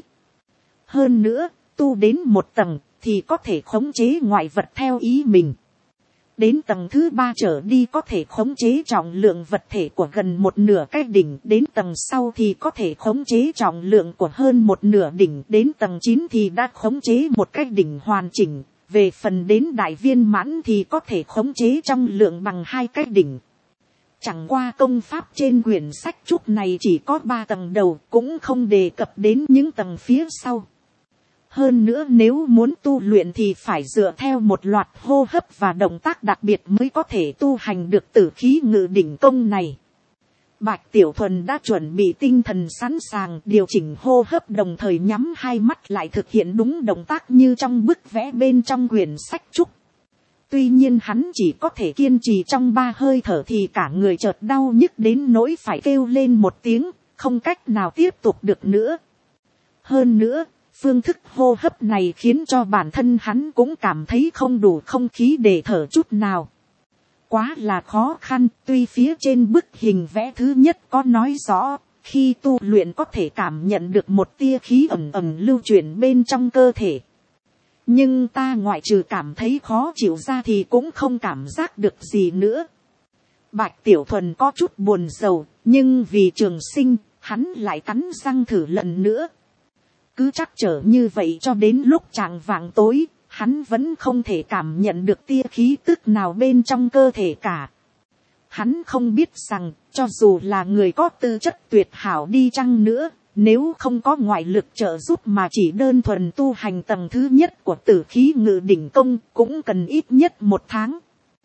A: Hơn nữa, tu đến 1 tầng thì có thể khống chế ngoại vật theo ý mình. Đến tầng thứ 3 trở đi có thể khống chế trọng lượng vật thể của gần một nửa cái đỉnh. Đến tầng sau thì có thể khống chế trọng lượng của hơn một nửa đỉnh. Đến tầng 9 thì đã khống chế một cái đỉnh hoàn chỉnh. Về phần đến đại viên mãn thì có thể khống chế trọng lượng bằng 2 cái đỉnh. Chẳng qua công pháp trên quyển sách trúc này chỉ có 3 tầng đầu, cũng không đề cập đến những tầng phía sau. Hơn nữa nếu muốn tu luyện thì phải dựa theo một loạt hô hấp và động tác đặc biệt mới có thể tu hành được tử khí ngự đỉnh công này. Bạch Tiểu Thuần đã chuẩn bị tinh thần sẵn sàng điều chỉnh hô hấp, đồng thời nhắm hai mắt lại thực hiện đúng động tác như trong bức vẽ bên trong quyển sách trúc. Tuy nhiên hắn chỉ có thể kiên trì trong 3 hơi thở thì cả người chợt đau nhức đến nỗi phải kêu lên một tiếng, không cách nào tiếp tục được nữa. Hơn nữa, phương thức hô hấp này khiến cho bản thân hắn cũng cảm thấy không đủ không khí để thở chút nào. Quá là khó khăn, tuy phía trên bức hình vẽ thứ nhất có nói rõ, khi tu luyện có thể cảm nhận được một tia khí ẩm ẩm lưu chuyển bên trong cơ thể. Nhưng ta ngoại trừ cảm thấy khó chịu ra thì cũng không cảm giác được gì nữa. Bạch Tiểu Thuần có chút buồn rầu, nhưng vì trường sinh, hắn lại cắn răng thử lần nữa. Cứ trắc trở như vậy cho đến lúc chạng vạng tối, hắn vẫn không thể cảm nhận được tia khí tức nào bên trong cơ thể cả. Hắn không biết rằng, cho dù là người có tư chất tuyệt hảo đi chăng nữa, nếu không có ngoại lực trợ giúp mà chỉ đơn thuần tu hành tầng thứ nhất của tử khí ngự đỉnh công cũng cần ít nhất 1 tháng.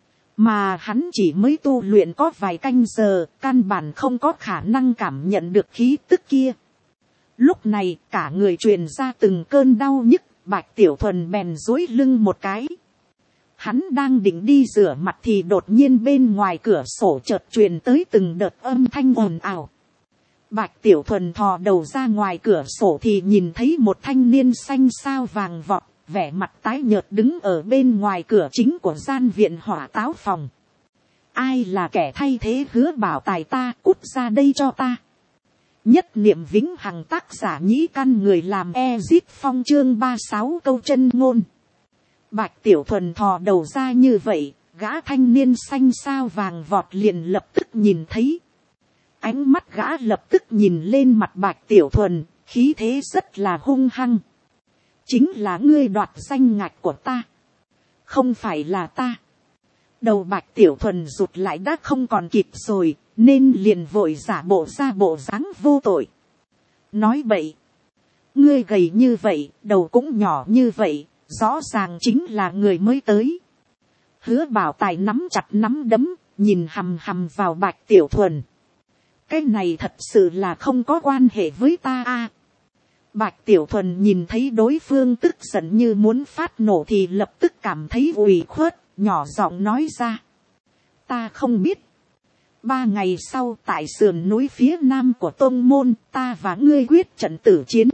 A: Mà hắn chỉ mới tu luyện có vài canh giờ, căn bản không có khả năng cảm nhận được khí tức kia. Lúc này cả người truyền ra từng cơn đau nhức, Bạch Tiểu Thuần bèn duỗi lưng một cái. Hắn đang định đi rửa mặt thì đột nhiên bên ngoài cửa sổ chợt truyền tới từng đợt âm thanh ồn ào. Bạch Tiểu Thuần thò đầu ra ngoài cửa sổ thì nhìn thấy một thanh niên xanh xao vàng vọt, vẻ mặt tái nhợt đứng ở bên ngoài cửa chính của gian viện hỏa táo phòng. Ai là kẻ thay thế Hứa Bảo Tài, ta cút ra đây cho ta. Nhất niệm vĩnh hằng, tác giả Nhĩ Căn, người làm Ezit Phong, chương 36 câu chân ngôn. Bạch Tiểu Thuần thò đầu ra như vậy, gã thanh niên xanh xao vàng vọt liền lập tức nhìn thấy. Ánh mắt gã lập tức nhìn lên mặt Bạch Tiểu Thuần, khí thế rất là hung hăng. Chính là ngươi đoạt danh ngạch của ta. Không phải là ta. Đầu Bạch Tiểu Thuần rụt lại đã không còn kịp rồi, nên liền vội giả bộ ra bộ dáng vô tội. Nói bậy. Ngươi gầy như vậy, đầu cũng nhỏ như vậy, rõ ràng chính là người mới tới. Hứa Bảo Tài nắm chặt nắm đấm, nhìn hằm hằm vào Bạch Tiểu Thuần. Cái này thật sự là không có quan hệ với ta a. Bạch Tiểu Thuần nhìn thấy đối phương tức giận như muốn phát nổ thì lập tức cảm thấy ủy khuất, nhỏ giọng nói ra. Ta không biết. 3 ngày sau tại sườn núi phía nam của tôn môn, ta và ngươi quyết trận tử chiến.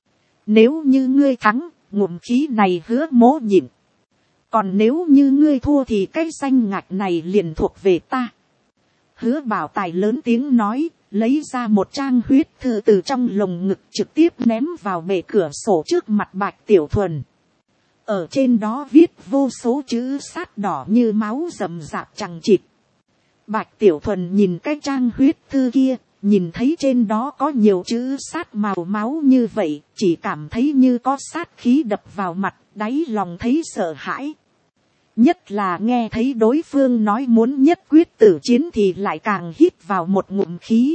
A: Nếu như ngươi thắng, ngụm khí này hứa mố nhịn. Còn nếu như ngươi thua thì cái danh ngạch này liền thuộc về ta. Hứa Bảo Tài lớn tiếng nói, lấy ra một trang huyết thư từ trong lồng ngực trực tiếp ném vào bệ cửa sổ trước mặt Bạch Tiểu Thuần. Ở trên đó viết vô số chữ sát đỏ như máu rậm rạp chằng chịt. Bạch Tiểu Thuần nhìn cái trang huyết thư kia, nhìn thấy trên đó có nhiều chữ sát màu máu như vậy, chỉ cảm thấy như có sát khí đập vào mặt, đáy lòng thấy sợ hãi. Nhất là nghe thấy đối phương nói muốn nhất quyết tử chiến thì lại càng hít vào một ngụm khí.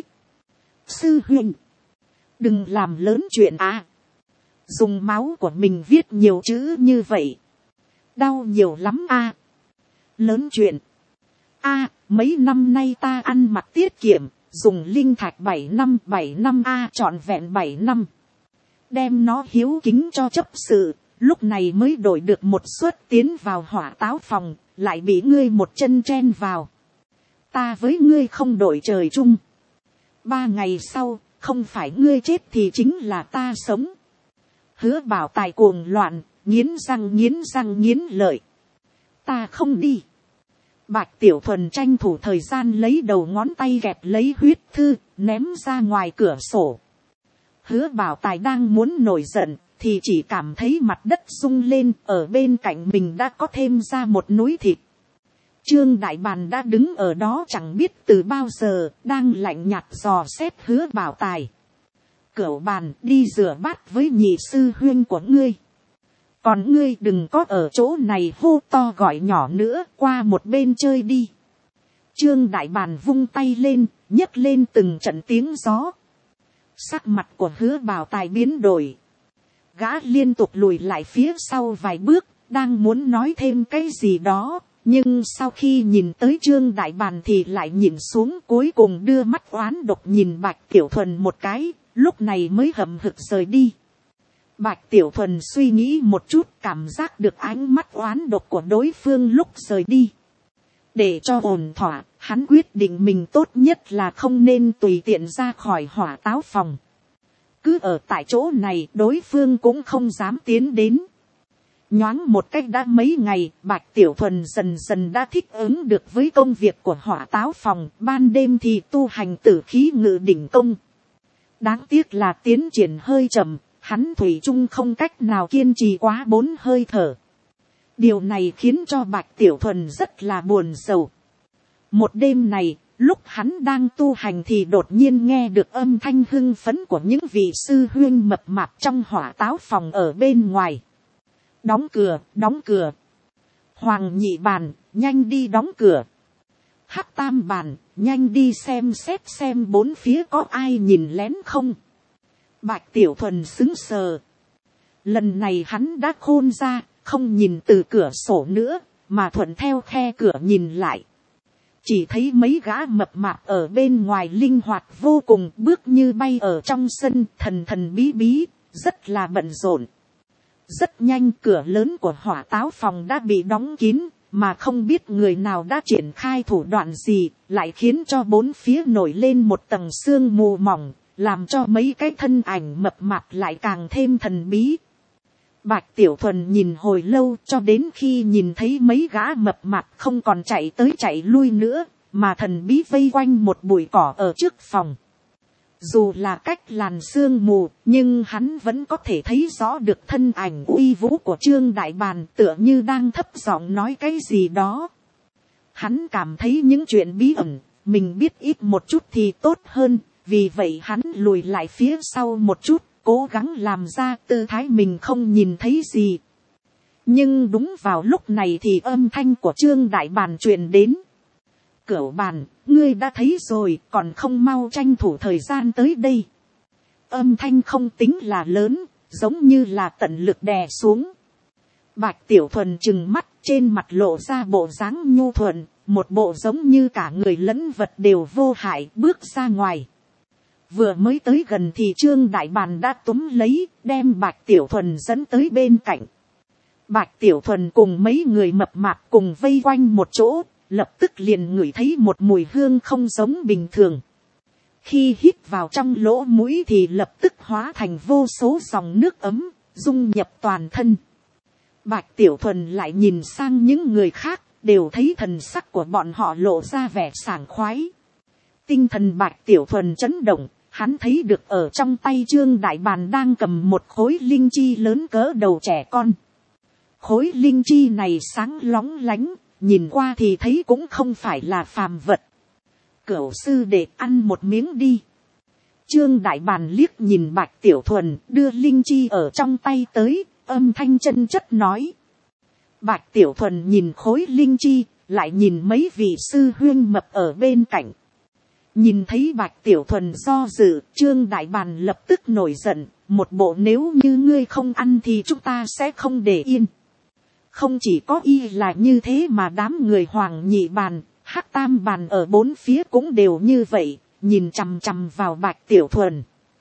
A: Sư huynh, đừng làm lớn chuyện à. Dùng máu của mình viết nhiều chữ như vậy, đau nhiều lắm à. Lớn chuyện à, mấy năm nay ta ăn mặc tiết kiệm, dùng linh thạch 7 năm à, trọn vẹn 7 năm. Đem nó hiếu kính cho chấp sự. Lúc này mới đổi được một suất tiến vào hỏa táo phòng, lại bị ngươi một chân chen vào. Ta với ngươi không đổi trời chung. 3 ngày sau, không phải ngươi chết thì chính là ta sống. Hứa Bảo Tài cuồng loạn, nghiến răng nghiến lợi. Ta không đi. Bạch Tiểu Thuần tranh thủ thời gian lấy đầu ngón tay gẹp lấy huyết thư, ném ra ngoài cửa sổ. Hứa Bảo Tài đang muốn nổi giận, thì chỉ cảm thấy mặt đất rung lên, ở bên cạnh mình đã có thêm ra một núi thịt. Trương Đại Bàn đã đứng ở đó chẳng biết từ bao giờ, đang lạnh nhạt dò xét Hứa Bảo Tài. Cửu Bàn, đi rửa bát với nhị sư huynh của ngươi. Còn ngươi đừng có ở chỗ này hô to gọi nhỏ nữa, qua một bên chơi đi. Trương Đại Bàn vung tay lên, nhấc lên từng trận tiếng gió. Sắc mặt của Hứa Bảo Tài biến đổi. Gã liên tục lùi lại phía sau vài bước, đang muốn nói thêm cái gì đó. Nhưng sau khi nhìn tới Trương Đại Bàn thì lại nhìn xuống, cuối cùng đưa mắt oán độc nhìn Bạch Tiểu Thuần một cái, lúc này mới hậm hực rời đi. Bạch Tiểu Thuần suy nghĩ một chút, cảm giác được ánh mắt oán độc của đối phương lúc rời đi. Để cho ổn thỏa, hắn quyết định mình tốt nhất là không nên tùy tiện ra khỏi Hỏa Táo phòng. Cứ ở tại chỗ này đối phương cũng không dám tiến đến. Nhoáng một cách đã mấy ngày, Bạch Tiểu Thuần dần dần đã thích ứng được với công việc của Hỏa Táo phòng, ban đêm thì tu hành Tử Khí Ngự Đỉnh Công. Đáng tiếc là tiến triển hơi chậm, hắn thủy chung không cách nào kiên trì quá 4 hơi thở. Điều này khiến cho Bạch Tiểu Thuần rất là buồn rầu. Một đêm này, lúc hắn đang tu hành thì đột nhiên nghe được âm thanh hưng phấn của những vị sư huynh mập mạp trong Hỏa Táo phòng ở bên ngoài. Đóng cửa, đóng cửa. Hoàng Nhị Bàn, nhanh đi đóng cửa. Hắc Tam Bàn, nhanh đi xem xét xem bốn phía có ai nhìn lén không. Bạch Tiểu Thuần sững sờ. Lần này hắn đã khôn ra, không nhìn từ cửa sổ nữa, mà thuận theo khe cửa nhìn lại. Chỉ thấy mấy gã mập mạp ở bên ngoài linh hoạt vô cùng, bước như bay ở trong sân, thần thần bí bí, rất là bận rộn. Rất nhanh cửa lớn của Hỏa Táo phòng đã bị đóng kín, mà không biết người nào đã triển khai thủ đoạn gì, lại khiến cho bốn phía nổi lên một tầng sương mù mỏng, làm cho mấy cái thân ảnh mập mạp lại càng thêm thần bí. Bạch Tiểu Thuần nhìn hồi lâu cho đến khi nhìn thấy mấy gã mập mạp không còn chạy tới chạy lui nữa, mà thần bí vây quanh một bụi cỏ ở trước phòng. Dù là cách làn sương mù, nhưng hắn vẫn có thể thấy rõ được thân ảnh uy vũ của Trương Đại Bàn, tựa như đang thấp giọng nói cái gì đó. Hắn cảm thấy những chuyện bí ẩn, mình biết ít một chút thì tốt hơn, vì vậy hắn lùi lại phía sau một chút, cố gắng làm ra tư thái mình không nhìn thấy gì. Nhưng đúng vào lúc này thì âm thanh của Trương Đại Bàn truyền đến. Cửu Bàn, ngươi đã thấy rồi, còn không mau tranh thủ thời gian tới đây. Âm thanh không tính là lớn, giống như là tận lực đè xuống. Bạch Tiểu Thuần trừng mắt, trên mặt lộ ra bộ dáng nhu thuận, một bộ giống như cả người lẫn vật đều vô hại, bước ra ngoài. Vừa mới tới gần thì Trương Đại Bàn đã túm lấy, đem Bạch Tiểu Thuần dẫn tới bên cạnh. Bạch Tiểu Thuần cùng mấy người mập mạp cùng vây quanh một chỗ, lập tức liền ngửi thấy một mùi hương không giống bình thường. Khi hít vào trong lỗ mũi thì lập tức hóa thành vô số dòng nước ấm, dung nhập toàn thân. Bạch Tiểu Thuần lại nhìn sang những người khác, đều thấy thần sắc của bọn họ lộ ra vẻ sảng khoái. Tinh thần Bạch Tiểu Thuần chấn động, hắn thấy được ở trong tay Trương Đại Bàn đang cầm một khối linh chi lớn cỡ đầu trẻ con. Khối linh chi này sáng lóng lánh, nhìn qua thì thấy cũng không phải là phàm vật. Cửu sư đệ ăn một miếng đi. Trương Đại Bàn liếc nhìn Bạch Tiểu Thuần, đưa linh chi ở trong tay tới, âm thanh chân chất nói. Bạch Tiểu Thuần nhìn khối linh chi, lại nhìn mấy vị sư huynh mập ở bên cạnh. Nhìn thấy Bạch Tiểu Thuần do dự, Trương Đại Bàn lập tức nổi giận, một bộ nếu như ngươi không ăn thì chúng ta sẽ không để yên. Không chỉ có y là như thế mà đám người Hoàng Nhị Bàn, Hắc Tam Bàn ở bốn phía cũng đều như vậy, nhìn chằm chằm vào Bạch Tiểu Thuần.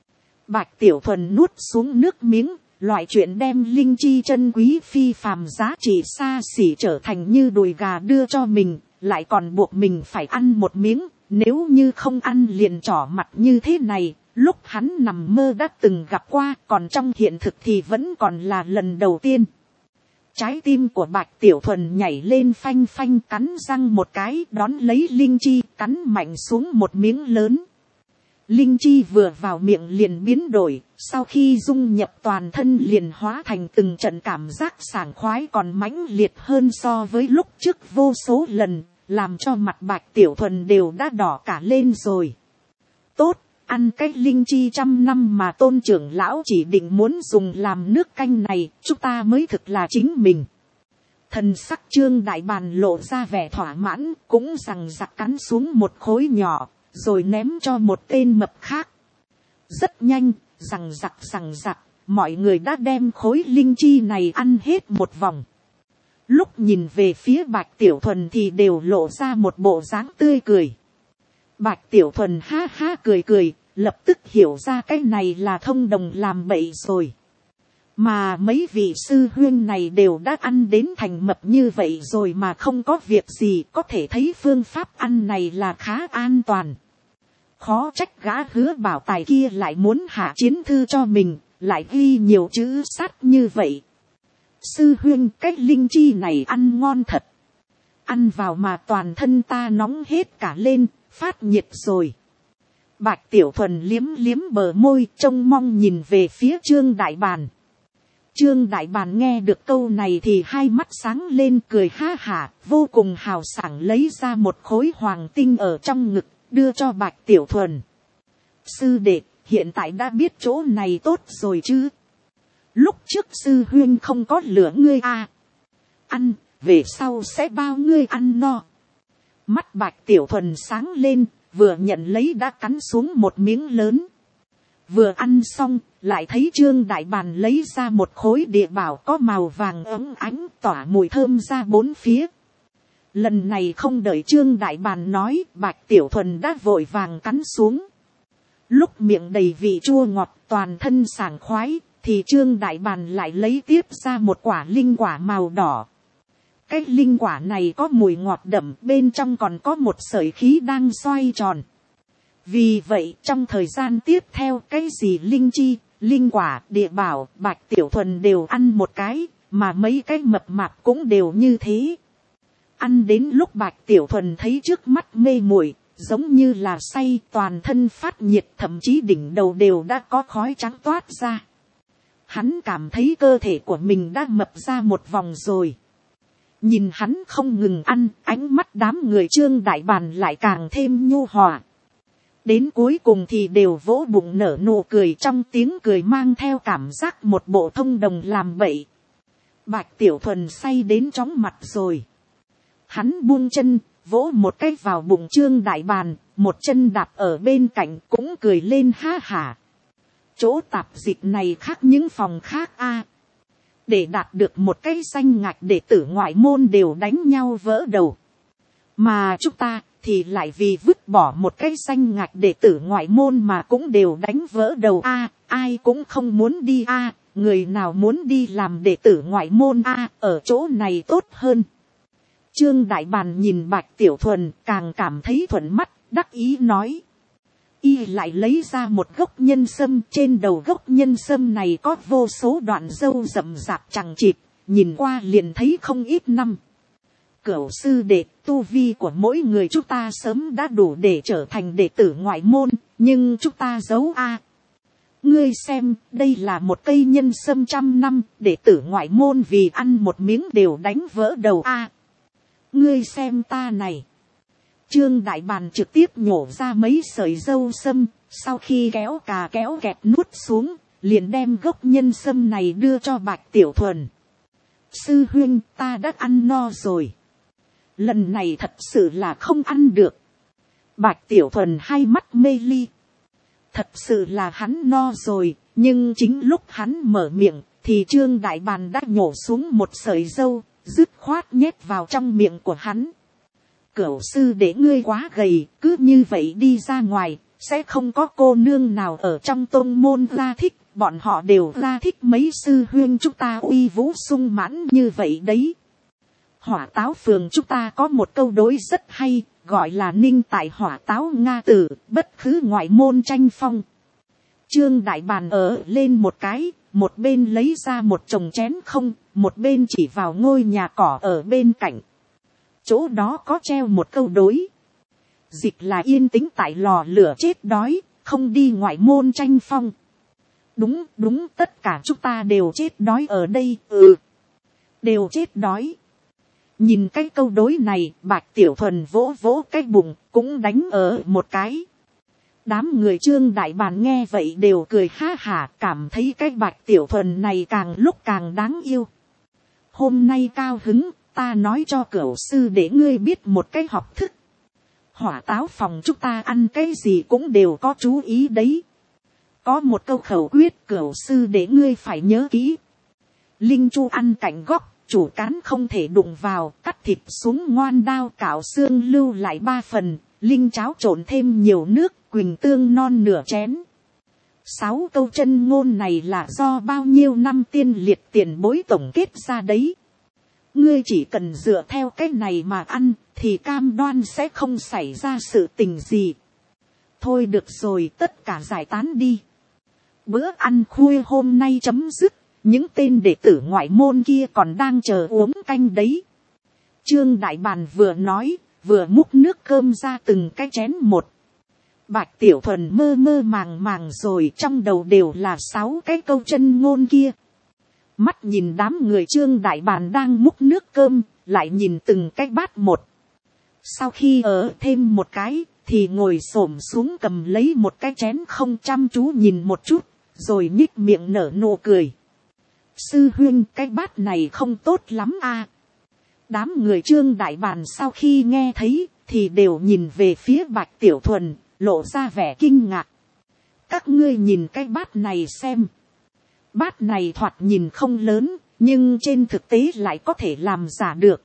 A: Bạch Tiểu Thuần nuốt xuống nước miếng, loại chuyện đem linh chi chân quý phi phàm giá trị xa xỉ trở thành như đùi gà đưa cho mình, lại còn buộc mình phải ăn một miếng, nếu như không ăn liền trỏ mặt như thế này, lúc hắn nằm mơ đã từng gặp qua, còn trong hiện thực thì vẫn còn là lần đầu tiên. Trái tim của Bạch Tiểu Thuần nhảy lên phanh phanh, cắn răng một cái đón lấy linh chi, cắn mạnh xuống một miếng lớn. Linh chi vừa vào miệng liền biến đổi, sau khi dung nhập toàn thân liền hóa thành từng trận cảm giác sảng khoái còn mãnh liệt hơn so với lúc trước vô số lần, làm cho mặt Bạch Tiểu Thuần đều đã đỏ cả lên rồi. Tốt, ăn cái linh chi 100 năm mà Tôn trưởng lão chỉ định muốn dùng làm nước canh này, chúng ta mới thực là chính mình. Thần sắc Trương Đại Bàn lộ ra vẻ thỏa mãn, cũng rằng giặc cắn xuống một khối nhỏ, rồi ném cho một tên mập khác. Rất nhanh, rằng giặc, mọi người đã đem khối linh chi này ăn hết một vòng. Lúc nhìn về phía Bạch Tiểu Thuần thì đều lộ ra một bộ dáng tươi cười. Bạch Tiểu Thuần ha ha cười, lập tức hiểu ra cái này là thông đồng làm bậy rồi. Mà mấy vị sư huyên này đều đã ăn đến thành mập như vậy rồi mà không có việc gì, có thể thấy phương pháp ăn này là khá an toàn. Khó trách gã Hứa Bảo Tài kia lại muốn hạ chiến thư cho mình, lại ghi nhiều chữ sát như vậy. Sư huyên, cái linh chi này ăn ngon thật. Ăn vào mà toàn thân ta nóng hết cả lên, phát nhiệt rồi. Bạch Tiểu Thuần liếm bờ môi, trông mong nhìn về phía Trương Đại Bàn. Trương Đại Bàn nghe được câu này thì hai mắt sáng lên, cười ha hả, vô cùng hào sảng lấy ra một khối hoàng tinh ở trong ngực, đưa cho Bạch Tiểu Thuần. Sư đệ, hiện tại đã biết chỗ này tốt rồi chứ? Lúc trước sư huyên không có lửa ngươi à? Ăn, về sau sẽ bao ngươi ăn no. Mắt Bạch Tiểu Thuần sáng lên, vừa nhận lấy đã cắn xuống một miếng lớn. Vừa ăn xong, lại thấy Trương Đại Bàn lấy ra một khối địa bảo có màu vàng óng ánh, tỏa mùi thơm ra bốn phía. Lần này không đợi Trương Đại Bàn nói, Bạch Tiểu Thuần đã vội vàng cắn xuống. Lúc miệng đầy vị chua ngọt, toàn thân sảng khoái, thì Trương Đại Bàn lại lấy tiếp ra một quả linh quả màu đỏ. Cái linh quả này có mùi ngọt đậm, bên trong còn có một sợi khí đang xoay tròn. Vì vậy trong thời gian tiếp theo, cái gì linh chi, linh quả, địa bảo, Bạch Tiểu Thuần đều ăn một cái, mà mấy cái mập mạp cũng đều như thế. Ăn đến lúc Bạch Tiểu Thuần thấy trước mắt mê muội, giống như là say, toàn thân phát nhiệt, thậm chí đỉnh đầu đều đã có khói trắng toát ra. Hắn cảm thấy cơ thể của mình đã mập ra một vòng rồi. Nhìn hắn không ngừng ăn, ánh mắt đám người Trương Đại Bàn lại càng thêm nhu hòa. Đến cuối cùng thì đều vỗ bụng nở nụ cười, trong tiếng cười mang theo cảm giác một bộ thông đồng làm bậy. Bạch Tiểu Thuần say đến chóng mặt rồi. Hắn buông chân, vỗ một cái vào bụng Trương Đại Bàn, một chân đạp ở bên cạnh cũng cười lên ha hả. Chỗ tạp dịch này khác những phòng khác a. Để đạt được một cái danh ngạch đệ tử ngoại môn đều đánh nhau vỡ đầu. Mà chúng ta thì lại vì vứt bỏ một cái danh ngạch đệ tử ngoại môn mà cũng đều đánh vỡ đầu a. Ai cũng không muốn đi a. Người nào muốn đi làm đệ tử ngoại môn a, ở chỗ này tốt hơn. Trương Đại Bàn nhìn Bạch Tiểu Thuần càng cảm thấy thuận mắt, đắc ý nói. Y lại lấy ra một gốc nhân sâm, trên đầu gốc nhân sâm này có vô số đoạn râu rậm rạp chằng chịt, nhìn qua liền thấy không ít năm. Cửu sư đệ, tu vi của mỗi người chúng ta sớm đã đủ để trở thành đệ tử ngoại môn, nhưng chúng ta giấu a. Ngươi xem, đây là một cây nhân sâm 100 năm, đệ tử ngoại môn vì ăn một miếng đều đánh vỡ đầu a. Ngươi xem ta này. Trương Đại Bàn trực tiếp nhổ ra mấy sợi dâu sâm, sau khi kéo cà kéo kẹt nuốt xuống, liền đem gốc nhân sâm này đưa cho Bạch Tiểu Thuần. Sư huynh, ta đã ăn no rồi. Lần này thật sự là không ăn được. Bạch Tiểu Thuần hai mắt mê ly. Thật sự là hắn no rồi, nhưng chính lúc hắn mở miệng, thì Trương Đại Bàn đã nhổ xuống một sợi dâu, dứt khoát nhét vào trong miệng của hắn. Cửu sư để ngươi quá gầy, cứ như vậy đi ra ngoài, sẽ không có cô nương nào ở trong tôn môn ra thích, bọn họ đều ra thích mấy sư huyên chúng ta uy vũ sung mãn như vậy đấy. Hỏa táo phường chúng ta có một câu đối rất hay, gọi là ninh tại hỏa táo Nga tử, bất khứ ngoại môn tranh phong. Trương Đại Bàn ở lên một cái, một bên lấy ra một chồng chén không, một bên chỉ vào ngôi nhà cỏ ở bên cạnh. Chỗ đó có treo một câu đối. Dịch là yên tĩnh tại lò lửa chết đói, không đi ngoại môn tranh phong. Đúng, đúng, tất cả chúng ta đều chết đói ở đây, đều chết đói. Nhìn cái câu đối này, Bạch Tiểu Thuần vỗ vỗ cái bụng, cũng đánh ở một cái. Đám người Trương Đại Bàn nghe vậy đều cười ha hả, cảm thấy cái Bạch Tiểu Thuần này càng lúc càng đáng yêu. Hôm nay cao hứng, ta nói cho cửu sư để ngươi biết một cái học thức. Hỏa táo phòng chúng ta ăn cái gì cũng đều có chú ý đấy. Có một câu khẩu quyết cửu sư để ngươi phải nhớ kỹ. Linh chu ăn cạnh góc, chủ cán không thể đụng vào, cắt thịt xuống ngoan đao cạo xương lưu lại 3 phần, linh cháo trộn thêm nhiều nước, quỳnh tương non nửa chén. 6 câu chân ngôn này là do bao nhiêu năm tiên liệt tiền bối tổng kết ra đấy. Ngươi chỉ cần dựa theo cái này mà ăn, thì cam đoan sẽ không xảy ra sự tình gì. Thôi được rồi, tất cả giải tán đi. Bữa ăn khuya hôm nay chấm dứt, những tên đệ tử ngoại môn kia còn đang chờ uống canh đấy. Trương Đại Bàn vừa nói, vừa múc nước cơm ra từng cái chén một. Bạch Tiểu Thuần mơ mơ màng màng rồi, trong đầu đều là 6 cái câu chân ngôn kia. Mắt nhìn đám người Trương Đại Bàn đang múc nước cơm, lại nhìn từng cái bát một. Sau khi ở thêm một cái, thì ngồi xổm xuống cầm lấy một cái chén không chăm chú nhìn một chút, rồi nhích miệng nở nụ cười. Sư huynh, cái bát này không tốt lắm à. Đám người Trương Đại Bàn sau khi nghe thấy, thì đều nhìn về phía Bạch Tiểu Thuần, lộ ra vẻ kinh ngạc. Các ngươi nhìn cái bát này xem. Bát này thoạt nhìn không lớn, nhưng trên thực tế lại có thể làm giả được.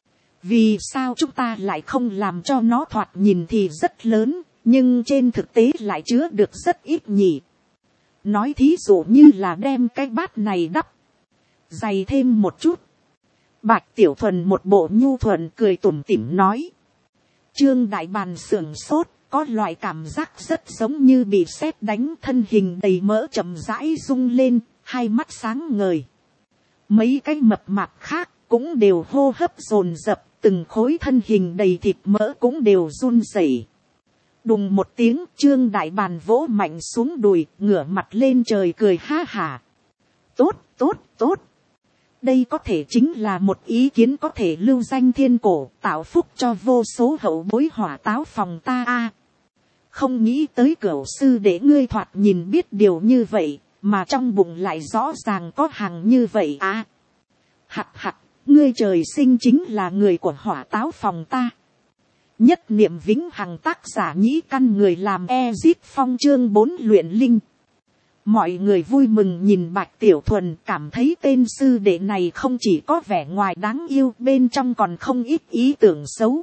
A: Vì sao chúng ta lại không làm cho nó thoạt nhìn thì rất lớn, nhưng trên thực tế lại chứa được rất ít nhỉ? Nói thí dụ như là đem cái bát này đắp dày thêm một chút. Bạch Tiểu Thuần một bộ nhu thuận cười tủm tỉm nói. Trương Đại Bàn sưởng sốt, có loại cảm giác rất giống như bị sét đánh, thân hình đầy mỡ chậm rãi rung lên, hai mắt sáng ngời. Mấy cái mập mạp khác cũng đều hô hấp dồn dập, từng khối thân hình đầy thịt mỡ cũng đều run rẩy. Đùng một tiếng, Trương Đại Bàn vỗ mạnh xuống đùi, ngửa mặt lên trời cười ha hả. Tốt, tốt, tốt. Đây có thể chính là một ý kiến có thể lưu danh thiên cổ, tạo phúc cho vô số hậu bối hỏa táo phòng ta a. Không nghĩ tới cửu sư để ngươi thoạt nhìn biết điều như vậy, mà trong bụng lại rõ ràng có hàng như vậy à. Hặt hặt, ngươi trời sinh chính là người của hỏa táo phòng ta. Nhất niệm vĩnh hằng, tác giả Nhĩ Căn, người làm Ezit Phong, chương 4 luyện linh. Mọi người vui mừng nhìn Bạch Tiểu Thuần, cảm thấy tên sư đệ này không chỉ có vẻ ngoài đáng yêu, bên trong còn không ít ý tưởng xấu.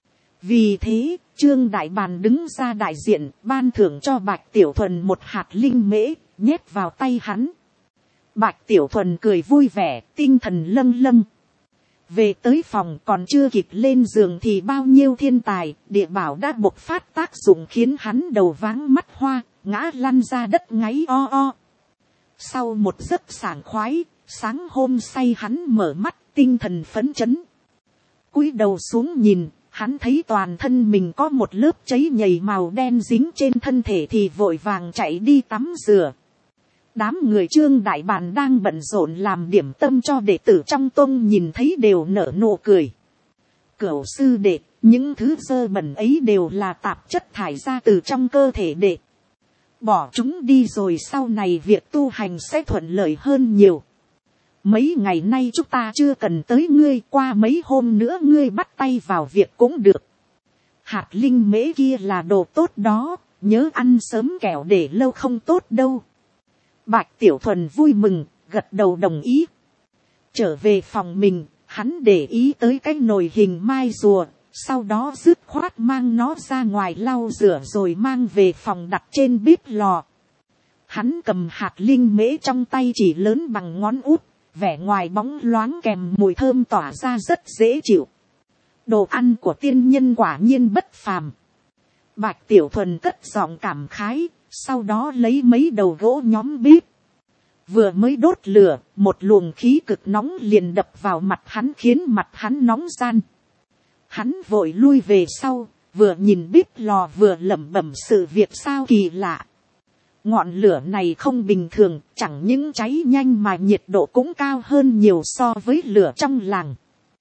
A: Vì thế, Trương Đại Bàn đứng ra đại diện, ban thưởng cho Bạch Tiểu Thuần một hạt linh mễ, nhét vào tay hắn. Bạch Tiểu Thuần cười vui vẻ, tinh thần lâng lâng. Về tới phòng còn chưa kịp lên giường thì bao nhiêu thiên tài, địa bảo đã bộc phát tác dụng khiến hắn đầu váng mắt hoa, ngã lăn ra đất ngáy o o. Sau một giấc sảng khoái, sáng hôm say hắn mở mắt, tinh thần phấn chấn. Cúi đầu xuống nhìn, hắn thấy toàn thân mình có một lớp cháy nhầy màu đen dính trên thân thể thì vội vàng chạy đi tắm rửa. Đám người Trương Đại Bàn đang bận rộn làm điểm tâm cho đệ tử trong tông nhìn thấy đều nở nụ cười. Cửu sư đệ, những thứ dơ bẩn ấy đều là tạp chất thải ra từ trong cơ thể đệ. Bỏ chúng đi rồi sau này việc tu hành sẽ thuận lợi hơn nhiều. Mấy ngày nay chúng ta chưa cần tới ngươi, qua mấy hôm nữa ngươi bắt tay vào việc cũng được. Hạt linh mễ kia là đồ tốt đó, nhớ ăn sớm kẻo để lâu không tốt đâu. Bạch Tiểu Thuần vui mừng, gật đầu đồng ý. Trở về phòng mình, hắn để ý tới cái nồi hình mai rùa, sau đó dứt khoát mang nó ra ngoài lau rửa rồi mang về phòng đặt trên bếp lò. Hắn cầm hạt linh mễ trong tay chỉ lớn bằng ngón út, vẻ ngoài bóng loáng kèm mùi thơm tỏa ra rất dễ chịu. Đồ ăn của tiên nhân quả nhiên bất phàm. Bạch Tiểu Thuần cất giọng cảm khái, sau đó lấy mấy đầu gỗ nhóm bếp. Vừa mới đốt lửa, một luồng khí cực nóng liền đập vào mặt hắn khiến mặt hắn nóng ran. Hắn vội lui về sau, vừa nhìn bếp lò vừa lẩm bẩm sự việc sao kỳ lạ. Ngọn lửa này không bình thường, chẳng những cháy nhanh mà nhiệt độ cũng cao hơn nhiều so với lửa trong làng.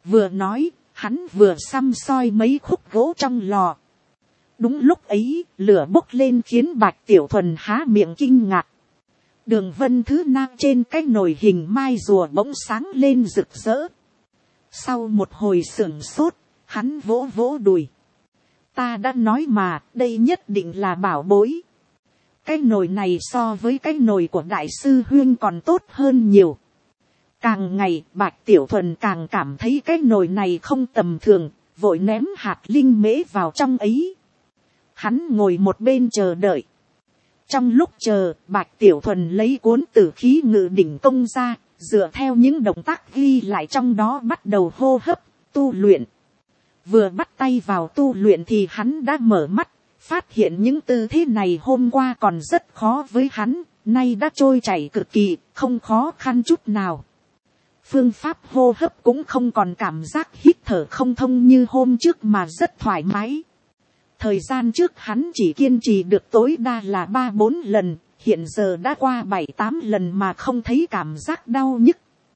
A: Vừa nói, hắn vừa xăm soi mấy khúc gỗ trong lò. Đúng lúc ấy, lửa bốc lên khiến Bạch Tiểu Thuần há miệng kinh ngạc. Đường vân thứ nang trên cái nồi hình mai rùa bỗng sáng lên rực rỡ. Sau một hồi sửng sốt, hắn vỗ vỗ đùi. Ta đã nói mà, đây nhất định là bảo bối. Cái nồi này so với cái nồi của đại sư Huyên còn tốt hơn nhiều. Càng ngày, Bạch Tiểu Thuần càng cảm thấy cái nồi này không tầm thường, vội ném hạt linh mễ vào trong ấy. Hắn ngồi một bên chờ đợi. Trong lúc chờ, Bạch Tiểu Thuần lấy cuốn Tử Khí Ngự Đỉnh Công ra, dựa theo những động tác ghi lại trong đó bắt đầu hô hấp, tu luyện. Vừa bắt tay vào tu luyện thì hắn đã mở mắt, phát hiện những tư thế này hôm qua còn rất khó với hắn, nay đã trôi chảy cực kỳ, không khó khăn chút nào. Phương pháp hô hấp cũng không còn cảm giác hít thở không thông như hôm trước mà rất thoải mái. Thời gian trước hắn chỉ kiên trì được tối đa là 3-4 lần, hiện giờ đã qua 7-8 lần mà không thấy cảm giác đau nhức.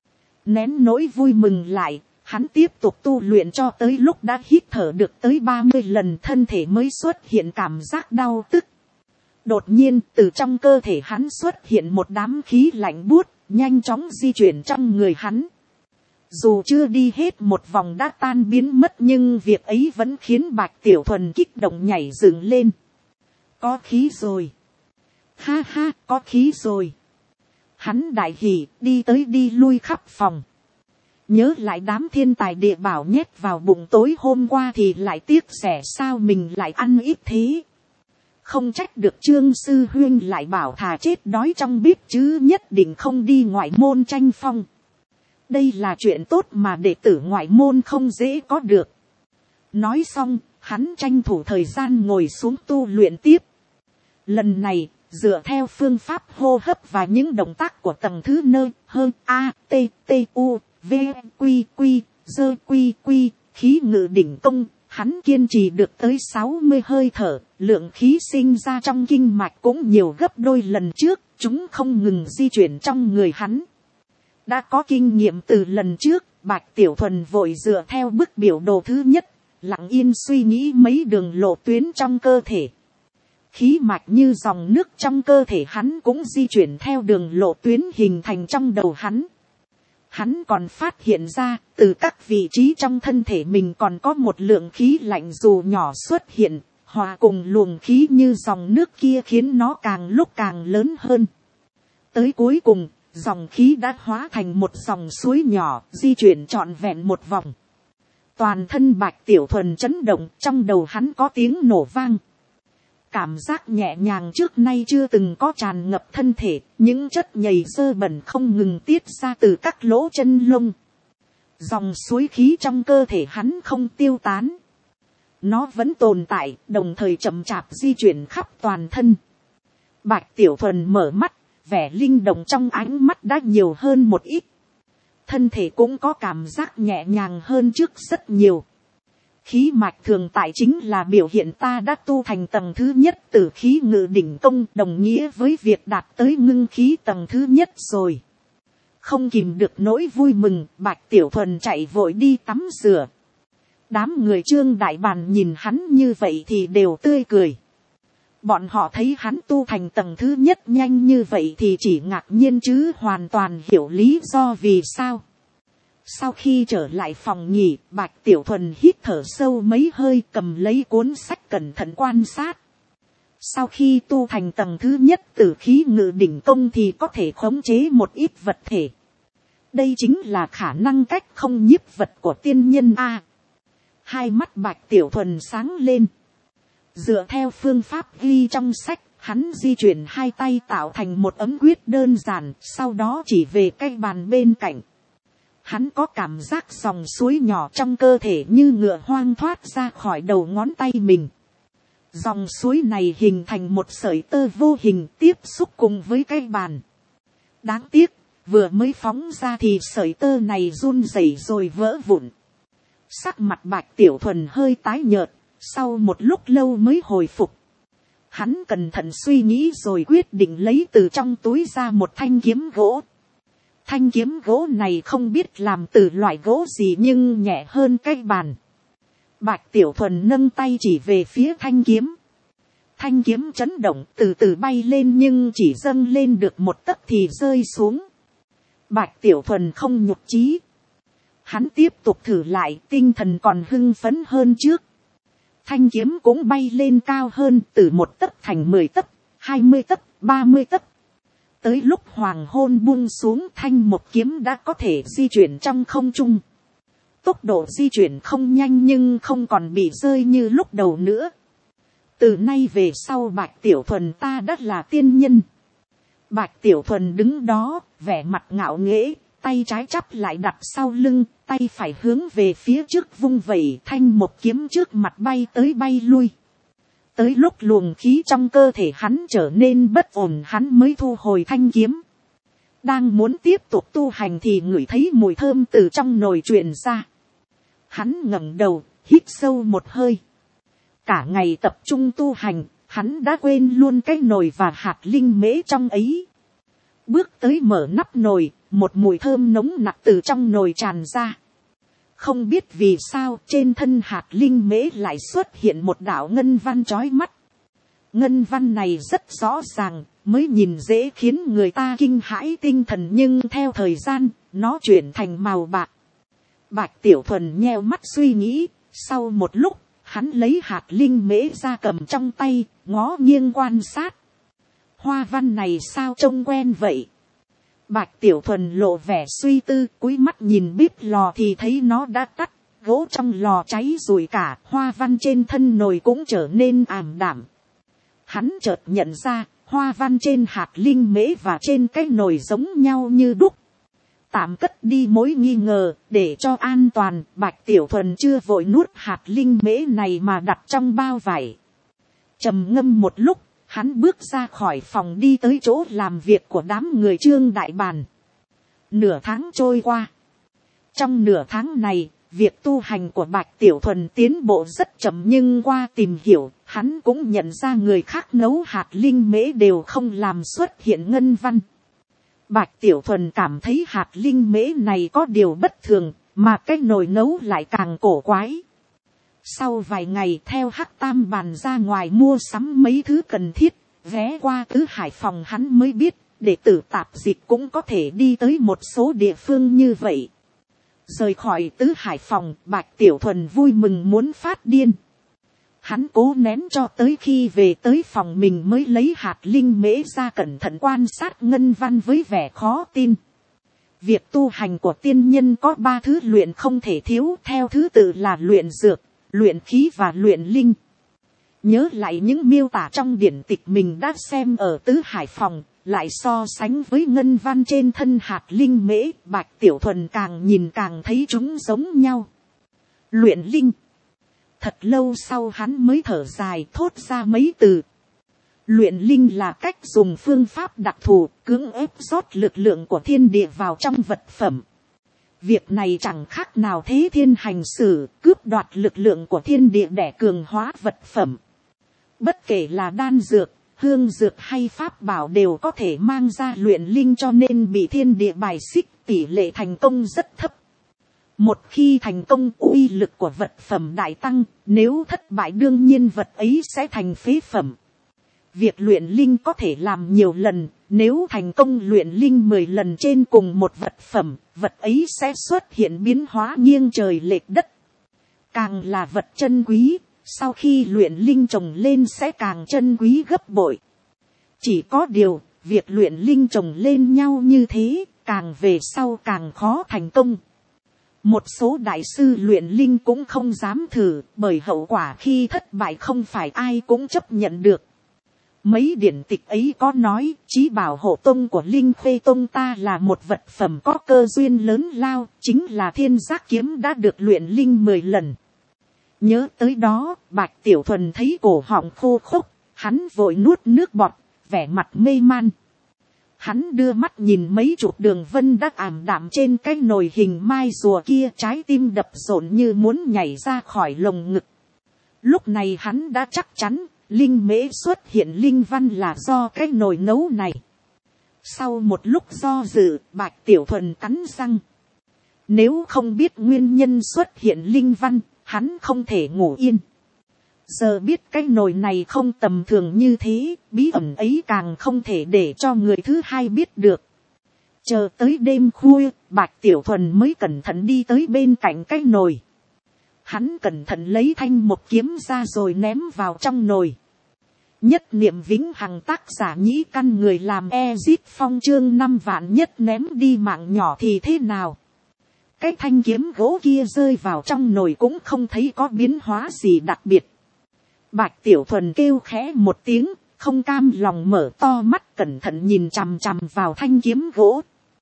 A: Nén nỗi vui mừng lại, hắn tiếp tục tu luyện cho tới lúc đã hít thở được tới 30 lần thân thể mới xuất hiện cảm giác đau tức. Đột nhiên từ trong cơ thể hắn xuất hiện một đám khí lạnh buốt, nhanh chóng di chuyển trong người hắn. Dù chưa đi hết một vòng đã tan biến mất nhưng việc ấy vẫn khiến Bạch Tiểu Thuần kích động nhảy dựng lên. Có khí rồi. Ha ha, có khí rồi. Hắn đại hỉ, đi tới đi lui khắp phòng. Nhớ lại đám thiên tài địa bảo nhét vào bụng tối hôm qua thì lại tiếc rẻ sao mình lại ăn ít thế. Không trách được Trương Sư Huyên lại bảo thà chết đói trong bếp chứ nhất định không đi ngoại môn tranh phong. Đây là chuyện tốt mà đệ tử ngoại môn không dễ có được. Nói xong, hắn tranh thủ thời gian ngồi xuống tu luyện tiếp. Lần này, dựa theo phương pháp hô hấp và những động tác của tầng thứ nơi hơn A, T, T, U, V, Quy, Quy, Dơ, Quy, Quy, khí ngự đỉnh công, hắn kiên trì được tới 60 hơi thở, lượng khí sinh ra trong kinh mạch cũng nhiều gấp đôi lần trước, chúng không ngừng di chuyển trong người hắn. Đã có kinh nghiệm từ lần trước, Bạch Tiểu Thuần vội dựa theo bức biểu đồ thứ nhất, lặng yên suy nghĩ mấy đường lộ tuyến trong cơ thể. Khí mạch như dòng nước trong cơ thể hắn cũng di chuyển theo đường lộ tuyến hình thành trong đầu hắn. Hắn còn phát hiện ra, từ các vị trí trong thân thể mình còn có một lượng khí lạnh dù nhỏ xuất hiện, hòa cùng luồng khí như dòng nước kia khiến nó càng lúc càng lớn hơn. Tới cuối cùng, dòng khí đã hóa thành một dòng suối nhỏ, di chuyển trọn vẹn một vòng. Toàn thân Bạch Tiểu Thuần chấn động, trong đầu hắn có tiếng nổ vang. Cảm giác nhẹ nhàng trước nay chưa từng có tràn ngập thân thể, những chất nhầy dơ bẩn không ngừng tiết ra từ các lỗ chân lông. Dòng suối khí trong cơ thể hắn không tiêu tán. Nó vẫn tồn tại, đồng thời chậm chạp di chuyển khắp toàn thân. Bạch Tiểu Thuần mở mắt, vẻ linh động trong ánh mắt đã nhiều hơn một ít. Thân thể cũng có cảm giác nhẹ nhàng hơn trước rất nhiều. Khí mạch thường tại chính là biểu hiện ta đã tu thành tầng thứ nhất Tử Khí Ngự Đỉnh Công, đồng nghĩa với việc đạt tới ngưng khí tầng thứ nhất rồi. Không kìm được nỗi vui mừng, Bạch Tiểu Thuần chạy vội đi tắm rửa. Đám người Trương Đại Bàn nhìn hắn như vậy thì đều tươi cười. Bọn họ thấy hắn tu thành tầng thứ nhất nhanh như vậy thì chỉ ngạc nhiên chứ hoàn toàn hiểu lý do vì sao. Sau khi trở lại phòng nghỉ, Bạch Tiểu Thuần hít thở sâu mấy hơi, cầm lấy cuốn sách cẩn thận quan sát. Sau khi tu thành tầng thứ nhất Tử Khí Ngự Đỉnh Công thì có thể khống chế một ít vật thể. Đây chính là khả năng cách không nhiếp vật của tiên nhân A. Hai mắt Bạch Tiểu Thuần sáng lên. Dựa theo phương pháp ghi trong sách, hắn di chuyển hai tay tạo thành một ấm quyết đơn giản, sau đó chỉ về cái bàn bên cạnh. Hắn có cảm giác dòng suối nhỏ trong cơ thể như ngựa hoang thoát ra khỏi đầu ngón tay mình. Dòng suối này hình thành một sợi tơ vô hình tiếp xúc cùng với cái bàn. Đáng tiếc, vừa mới phóng ra thì sợi tơ này run rẩy rồi vỡ vụn. Sắc mặt Bạch Tiểu Thuần hơi tái nhợt, sau một lúc lâu mới hồi phục. Hắn cẩn thận suy nghĩ rồi quyết định lấy từ trong túi ra một thanh kiếm gỗ. Thanh kiếm gỗ này không biết làm từ loại gỗ gì nhưng nhẹ hơn cái bàn. Bạch Tiểu Thuần nâng tay chỉ về phía thanh kiếm. Thanh kiếm chấn động từ từ bay lên nhưng chỉ dâng lên được một tấc thì rơi xuống. Bạch Tiểu Thuần không nhục chí. Hắn tiếp tục thử lại, tinh thần còn hưng phấn hơn trước. Thanh kiếm cũng bay lên cao hơn, từ 1 tấc thành 10 tấc, 20 tấc, 30 tấc. Tới lúc hoàng hôn buông xuống, thanh một kiếm đã có thể di chuyển trong không trung. Tốc độ di chuyển không nhanh nhưng không còn bị rơi như lúc đầu nữa. Từ nay về sau Bạch Tiểu Thuần ta đã là tiên nhân. Bạch Tiểu Thuần đứng đó, vẻ mặt ngạo nghễ, tay trái chắp lại đặt sau lưng, tay phải hướng về phía trước vung vẩy, thanh một kiếm trước mặt bay tới bay lui. Tới lúc luồng khí trong cơ thể hắn trở nên bất ổn, hắn mới thu hồi thanh kiếm. Đang muốn tiếp tục tu hành thì ngửi thấy mùi thơm từ trong nồi truyền ra. Hắn ngẩng đầu, hít sâu một hơi. Cả ngày tập trung tu hành, hắn đã quên luôn cái nồi và hạt linh mễ trong ấy. Bước tới mở nắp nồi, một mùi thơm nồng nặc từ trong nồi tràn ra. Không biết vì sao trên thân hạt linh mễ lại xuất hiện một đạo ngân văn chói mắt. Ngân văn này rất rõ ràng, mới nhìn dễ khiến người ta kinh hãi tinh thần, nhưng theo thời gian, nó chuyển thành màu bạc. Bạch Tiểu Thuần nheo mắt suy nghĩ, sau một lúc, hắn lấy hạt linh mễ ra cầm trong tay, ngó nghiêng quan sát. Hoa văn này sao trông quen vậy? Bạch Tiểu Thuần lộ vẻ suy tư, cúi mắt nhìn bếp lò thì thấy nó đã tắt, gỗ trong lò cháy rụi cả, hoa văn trên thân nồi cũng trở nên ảm đạm. Hắn chợt nhận ra, hoa văn trên hạt linh mễ và trên cái nồi giống nhau như đúc. Tạm cất đi mối nghi ngờ, để cho an toàn, Bạch Tiểu Thuần chưa vội nuốt hạt linh mễ này mà đặt trong bao vải. Trầm ngâm một lúc, hắn bước ra khỏi phòng đi tới chỗ làm việc của đám người Trương Đại Bàn. Nửa tháng trôi qua. Trong nửa tháng này, việc tu hành của Bạch Tiểu Thuần tiến bộ rất chậm, nhưng qua tìm hiểu, hắn cũng nhận ra người khác nấu hạt linh mễ đều không làm xuất hiện ngân văn. Bạch Tiểu Thuần cảm thấy hạt linh mễ này có điều bất thường, mà cái nồi nấu lại càng cổ quái. Sau vài ngày theo Hắc Tam bàn ra ngoài mua sắm mấy thứ cần thiết, ghé qua Tứ Hải phòng hắn mới biết, đệ tử tạp dịch cũng có thể đi tới một số địa phương như vậy. Rời khỏi Tứ Hải phòng, Bạch Tiểu Thuần vui mừng muốn phát điên. Hắn cố nén cho tới khi về tới phòng mình mới lấy hạt linh mễ ra cẩn thận quan sát ngân văn với vẻ khó tin. Việc tu hành của tiên nhân có 3 thứ luyện không thể thiếu, theo thứ tự là luyện dược, luyện khí và luyện linh. Nhớ lại những miêu tả trong điển tịch mình đã xem ở Tứ Hải phòng, lại so sánh với ngân văn trên thân hạt linh mễ, Bạch Tiểu Thuần càng nhìn càng thấy chúng giống nhau. Luyện linh. Thật lâu sau hắn mới thở dài thốt ra mấy từ. Luyện linh là cách dùng phương pháp đặc thù, cưỡng ép rót lực lượng của thiên địa vào trong vật phẩm. Việc này chẳng khác nào thế thiên hành xử, cướp đoạt lực lượng của thiên địa để cường hóa vật phẩm. Bất kể là đan dược, hương dược hay pháp bảo đều có thể mang ra luyện linh, cho nên bị thiên địa bài xích, tỷ lệ thành công rất thấp. Một khi thành công, uy lực của vật phẩm đại tăng, nếu thất bại đương nhiên vật ấy sẽ thành phế phẩm. Việc luyện linh có thể làm nhiều lần, nếu thành công luyện linh 10 lần trên cùng một vật phẩm, vật ấy sẽ xuất hiện biến hóa nghiêng trời lệch đất. Càng là vật chân quý, sau khi luyện linh trồng lên sẽ càng chân quý gấp bội. Chỉ có điều, việc luyện linh trồng lên nhau như thế, càng về sau càng khó thành công. Một số đại sư luyện linh cũng không dám thử, bởi hậu quả khi thất bại không phải ai cũng chấp nhận được. Mấy điển tịch ấy có nói, chí bảo hộ tông của Linh Khê Tông ta là một vật phẩm có cơ duyên lớn lao, chính là Thiên Giác Kiếm đã được luyện linh 10 lần. Nhớ tới đó, Bạch Tiểu Thuần thấy cổ họng khô khốc, hắn vội nuốt nước bọt, vẻ mặt mê man. Hắn đưa mắt nhìn mấy chục đường vân đã ảm đạm trên cái nồi hình mai rùa kia, trái tim đập rộn như muốn nhảy ra khỏi lồng ngực. Lúc này hắn đã chắc chắn, linh mễ xuất hiện linh văn là do cái nồi nấu này. Sau một lúc do dự, Bạch Tiểu Thuần cắn răng. Nếu không biết nguyên nhân xuất hiện linh văn, hắn không thể ngủ yên. Giờ biết cái nồi này không tầm thường như thế, bí ẩn ấy càng không thể để cho người thứ hai biết được. Chờ tới đêm khuya, Bạch Tiểu Thuần mới cẩn thận đi tới bên cạnh cái nồi. Hắn cẩn thận lấy thanh một kiếm ra rồi ném vào trong nồi. Nhất niệm vĩnh hằng, tác giả Nhĩ Căn, người làm Ezip Phong, chương 5 vạn nhất ném đi mạng nhỏ thì thế nào. Cái thanh kiếm gỗ kia rơi vào trong nồi cũng không thấy có biến hóa gì đặc biệt. Bạch Tiểu Thuần kêu khẽ một tiếng, không cam lòng mở to mắt cẩn thận nhìn chằm chằm vào thanh kiếm gỗ.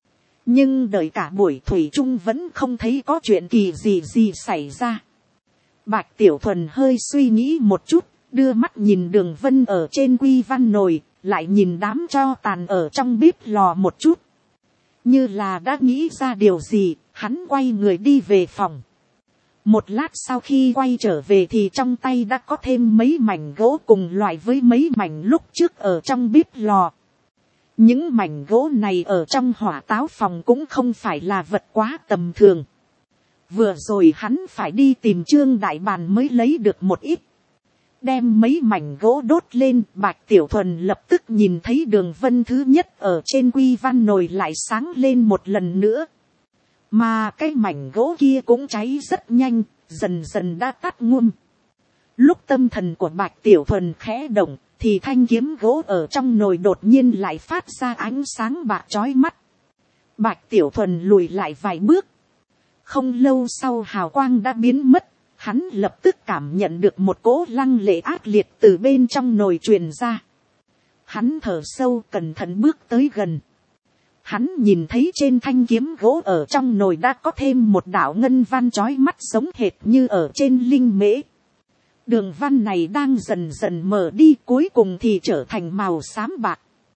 A: Nhưng đợi cả buổi thủy chung vẫn không thấy có chuyện kỳ gì xảy ra. Bạch Tiểu Thuần hơi suy nghĩ một chút, đưa mắt nhìn đường vân ở trên quy văn nồi, lại nhìn đám tro tàn ở trong bếp lò một chút. Như là đã nghĩ ra điều gì, hắn quay người đi về phòng. Một lát sau khi quay trở về thì trong tay đã có thêm mấy mảnh gỗ cùng loại với mấy mảnh lúc trước ở trong bếp lò. Những mảnh gỗ này ở trong hỏa táo phòng cũng không phải là vật quá tầm thường. Vừa rồi hắn phải đi tìm Trương Đại Bàn mới lấy được một ít. Đem mấy mảnh gỗ đốt lên, Bạch Tiểu Thuần lập tức nhìn thấy đường vân thứ nhất ở trên quy văn nồi lại sáng lên một lần nữa. Mà cái mảnh gỗ kia cũng cháy rất nhanh, dần dần đã tắt ngum. Lúc tâm thần của Bạch Tiểu Thuần khẽ động, thì thanh kiếm gỗ ở trong nồi đột nhiên lại phát ra ánh sáng bạc chói mắt. Bạch Tiểu Thuần lùi lại vài bước. Không lâu sau hào quang đã biến mất, hắn lập tức cảm nhận được một cỗ lăng lệ ác liệt từ bên trong nồi truyền ra. Hắn thở sâu cẩn thận bước tới gần. Hắn nhìn thấy trên thanh kiếm gỗ ở trong nồi đã có thêm một đạo ngân văn chói mắt giống hệt như ở trên linh mễ. Đường văn này đang dần dần mở đi, cuối cùng thì trở thành màu xám bạc.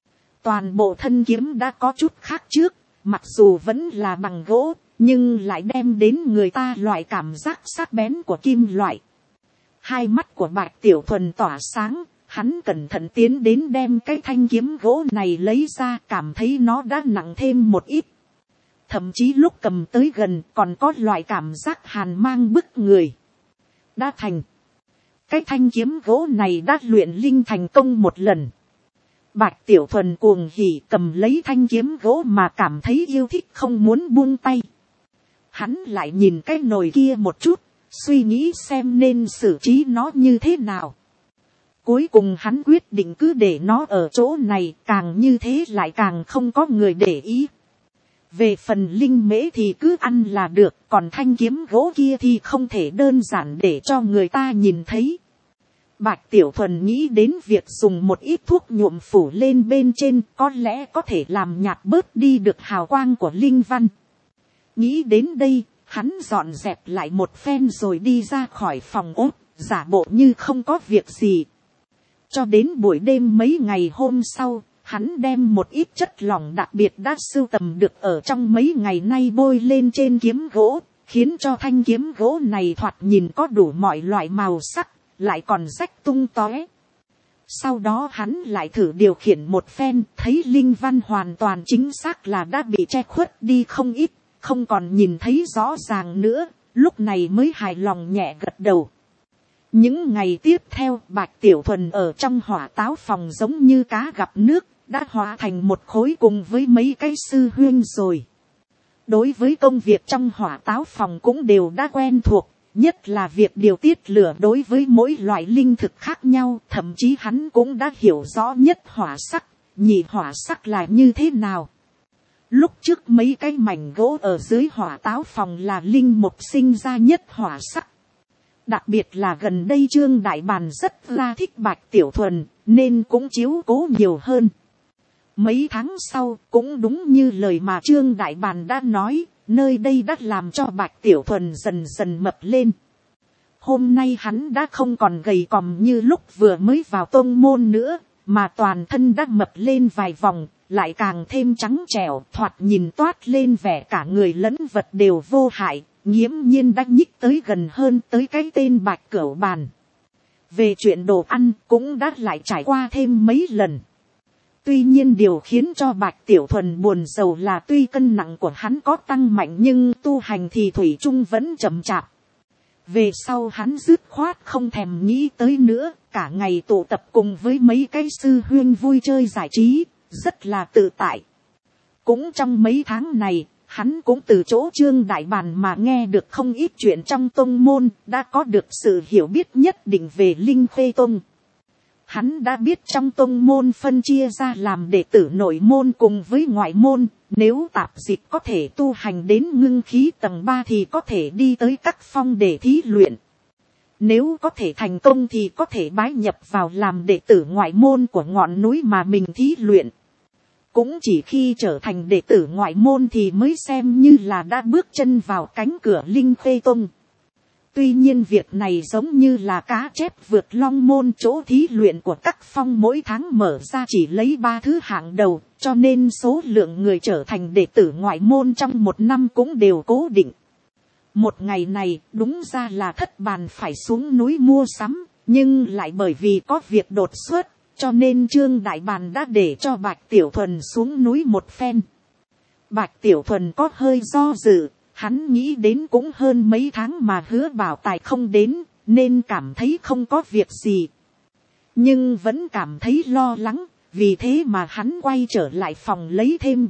A: Toàn bộ thân kiếm đã có chút khác trước, mặc dù vẫn là bằng gỗ, nhưng lại đem đến người ta loại cảm giác sắc bén của kim loại. Hai mắt của Bạch Tiểu Thuần tỏa sáng, hắn cẩn thận tiến đến đem cái thanh kiếm gỗ này lấy ra, cảm thấy nó đã nặng thêm một ít. Thậm chí lúc cầm tới gần còn có loại cảm giác hàn mang bức người. Đã thành. Cái thanh kiếm gỗ này đã luyện linh thành công một lần. Bạch Tiểu Thuần cuồng hỉ cầm lấy thanh kiếm gỗ mà cảm thấy yêu thích không muốn buông tay. Hắn lại nhìn cái nồi kia một chút, suy nghĩ xem nên xử trí nó như thế nào. Cuối cùng hắn quyết định cứ để nó ở chỗ này, càng như thế lại càng không có người để ý. Về phần linh mễ thì cứ ăn là được, còn thanh kiếm gỗ kia thì không thể đơn giản để cho người ta nhìn thấy. Bạch Tiểu Thuần nghĩ đến việc dùng một ít thuốc nhuộm phủ lên bên trên, có lẽ có thể làm nhạt bớt đi được hào quang của linh văn. Nghĩ đến đây, hắn dọn dẹp lại một phen rồi đi ra khỏi phòng ốt, giả bộ như không có việc gì. Cho đến buổi đêm mấy ngày hôm sau, hắn đem một ít chất lỏng đặc biệt đã sưu tầm được ở trong mấy ngày nay bôi lên trên kiếm gỗ, khiến cho thanh kiếm gỗ này thoạt nhìn có đủ mọi loại màu sắc, lại còn rách tung tóe. Sau đó hắn lại thử điều khiển một phen, thấy linh văn hoàn toàn chính xác là đã bị che khuất đi không ít, không còn nhìn thấy rõ ràng nữa, lúc này mới hài lòng nhẹ gật đầu. Những ngày tiếp theo, Bạch Tiểu Thuần ở trong hỏa táo phòng giống như cá gặp nước, đã hóa thành một khối cùng với mấy cái sư huynh rồi. Đối với công việc trong hỏa táo phòng cũng đều đã quen thuộc, nhất là việc điều tiết lửa đối với mỗi loại linh thực khác nhau, thậm chí hắn cũng đã hiểu rõ nhất hỏa sắc, nhị hỏa sắc là như thế nào. Lúc trước mấy cái mảnh gỗ ở dưới hỏa táo phòng là linh mục sinh ra nhất hỏa sắc. Đặc biệt là gần đây Trương Đại Bàn rất là thích Bạch Tiểu Thuần, nên cũng chiếu cố nhiều hơn. Mấy tháng sau, cũng đúng như lời mà Trương Đại Bàn đã nói, nơi đây đã làm cho Bạch Tiểu Thuần dần dần mập lên. Hôm nay hắn đã không còn gầy còm như lúc vừa mới vào tông môn nữa, mà toàn thân đã mập lên vài vòng, lại càng thêm trắng trẻo, thoạt nhìn toát lên vẻ cả người lẫn vật đều vô hại, nghiễm nhiên đã nhích tới gần hơn tới cái tên Bạch Cửu Bàn. Về chuyện đồ ăn cũng đã lại trải qua thêm mấy lần. Tuy nhiên điều khiến cho Bạch Tiểu Thuần buồn rầu là tuy cân nặng của hắn có tăng mạnh nhưng tu hành thì thủy chung vẫn chậm chạp. Về sau hắn dứt khoát không thèm nghĩ tới nữa, cả ngày tụ tập cùng với mấy cái sư huynh vui chơi giải trí, rất là tự tại. Cũng trong mấy tháng này, hắn cũng từ chỗ Trương Đại Bàn mà nghe được không ít chuyện trong tông môn, đã có được sự hiểu biết nhất định về Linh Khê Tông. Hắn đã biết trong tông môn phân chia ra làm đệ tử nội môn cùng với ngoại môn, nếu tạp dịch có thể tu hành đến ngưng khí tầng 3 thì có thể đi tới các phong để thí luyện. Nếu có thể thành công thì có thể bái nhập vào làm đệ tử ngoại môn của ngọn núi mà mình thí luyện. Cũng chỉ khi trở thành đệ tử ngoại môn thì mới xem như là đã bước chân vào cánh cửa Linh Khê Tông. Tuy nhiên việc này giống như là cá chép vượt long môn, chỗ thí luyện của các phong mỗi tháng mở ra chỉ lấy 3 thứ hạng đầu, cho nên số lượng người trở thành đệ tử ngoại môn trong một năm cũng đều cố định. Một ngày này đúng ra là Thất Bàn phải xuống núi mua sắm, nhưng lại bởi vì có việc đột xuất, cho nên Trương Đại Bàn đã để cho Bạch Tiểu Thuần xuống núi một phen. Bạch Tiểu Thuần có hơi do dự. Hắn nghĩ đến cũng hơn mấy tháng mà Hứa Bảo Tài không đến, nên cảm thấy không có việc gì. Nhưng vẫn cảm thấy lo lắng, vì thế mà hắn quay trở lại phòng lấy thêm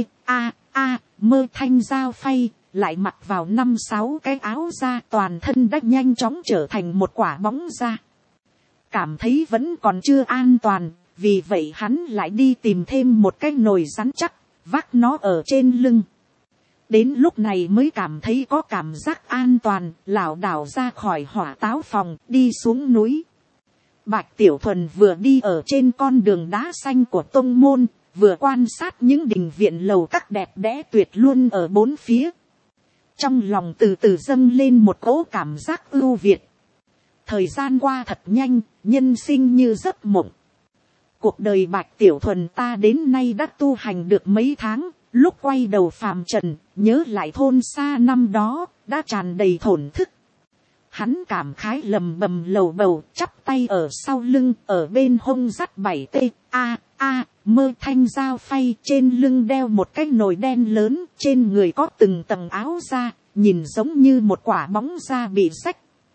A: 7 thanh dao phay, lại mặc vào 5-6 cái áo da, toàn thân đã nhanh chóng trở thành một quả bóng da. Cảm thấy vẫn còn chưa an toàn, vì vậy hắn lại đi tìm thêm một cái nồi rắn chắc, vác nó ở trên lưng. Đến lúc này mới cảm thấy có cảm giác an toàn, lảo đảo ra khỏi hỏa táo phòng, đi xuống núi. Bạch Tiểu Thuần vừa đi ở trên con đường đá xanh của tông môn, vừa quan sát những đình viện lầu các đẹp đẽ tuyệt luôn ở bốn phía. Trong lòng từ từ dâng lên một cỗ cảm giác ưu việt. Thời gian qua thật nhanh, nhân sinh như giấc mộng. Cuộc đời Bạch Tiểu Thuần ta đến nay đã tu hành được mấy tháng. Lúc quay đầu phàm trần, nhớ lại thôn xa năm đó, đã tràn đầy thổn thức. Hắn cảm khái lầm bầm lầu bầu, chắp tay ở sau lưng, ở bên hông dắt 7 thanh dao phay, trên lưng đeo một cái nồi đen lớn, trên người có từng tầng áo da, nhìn giống như một quả bóng da bị rách.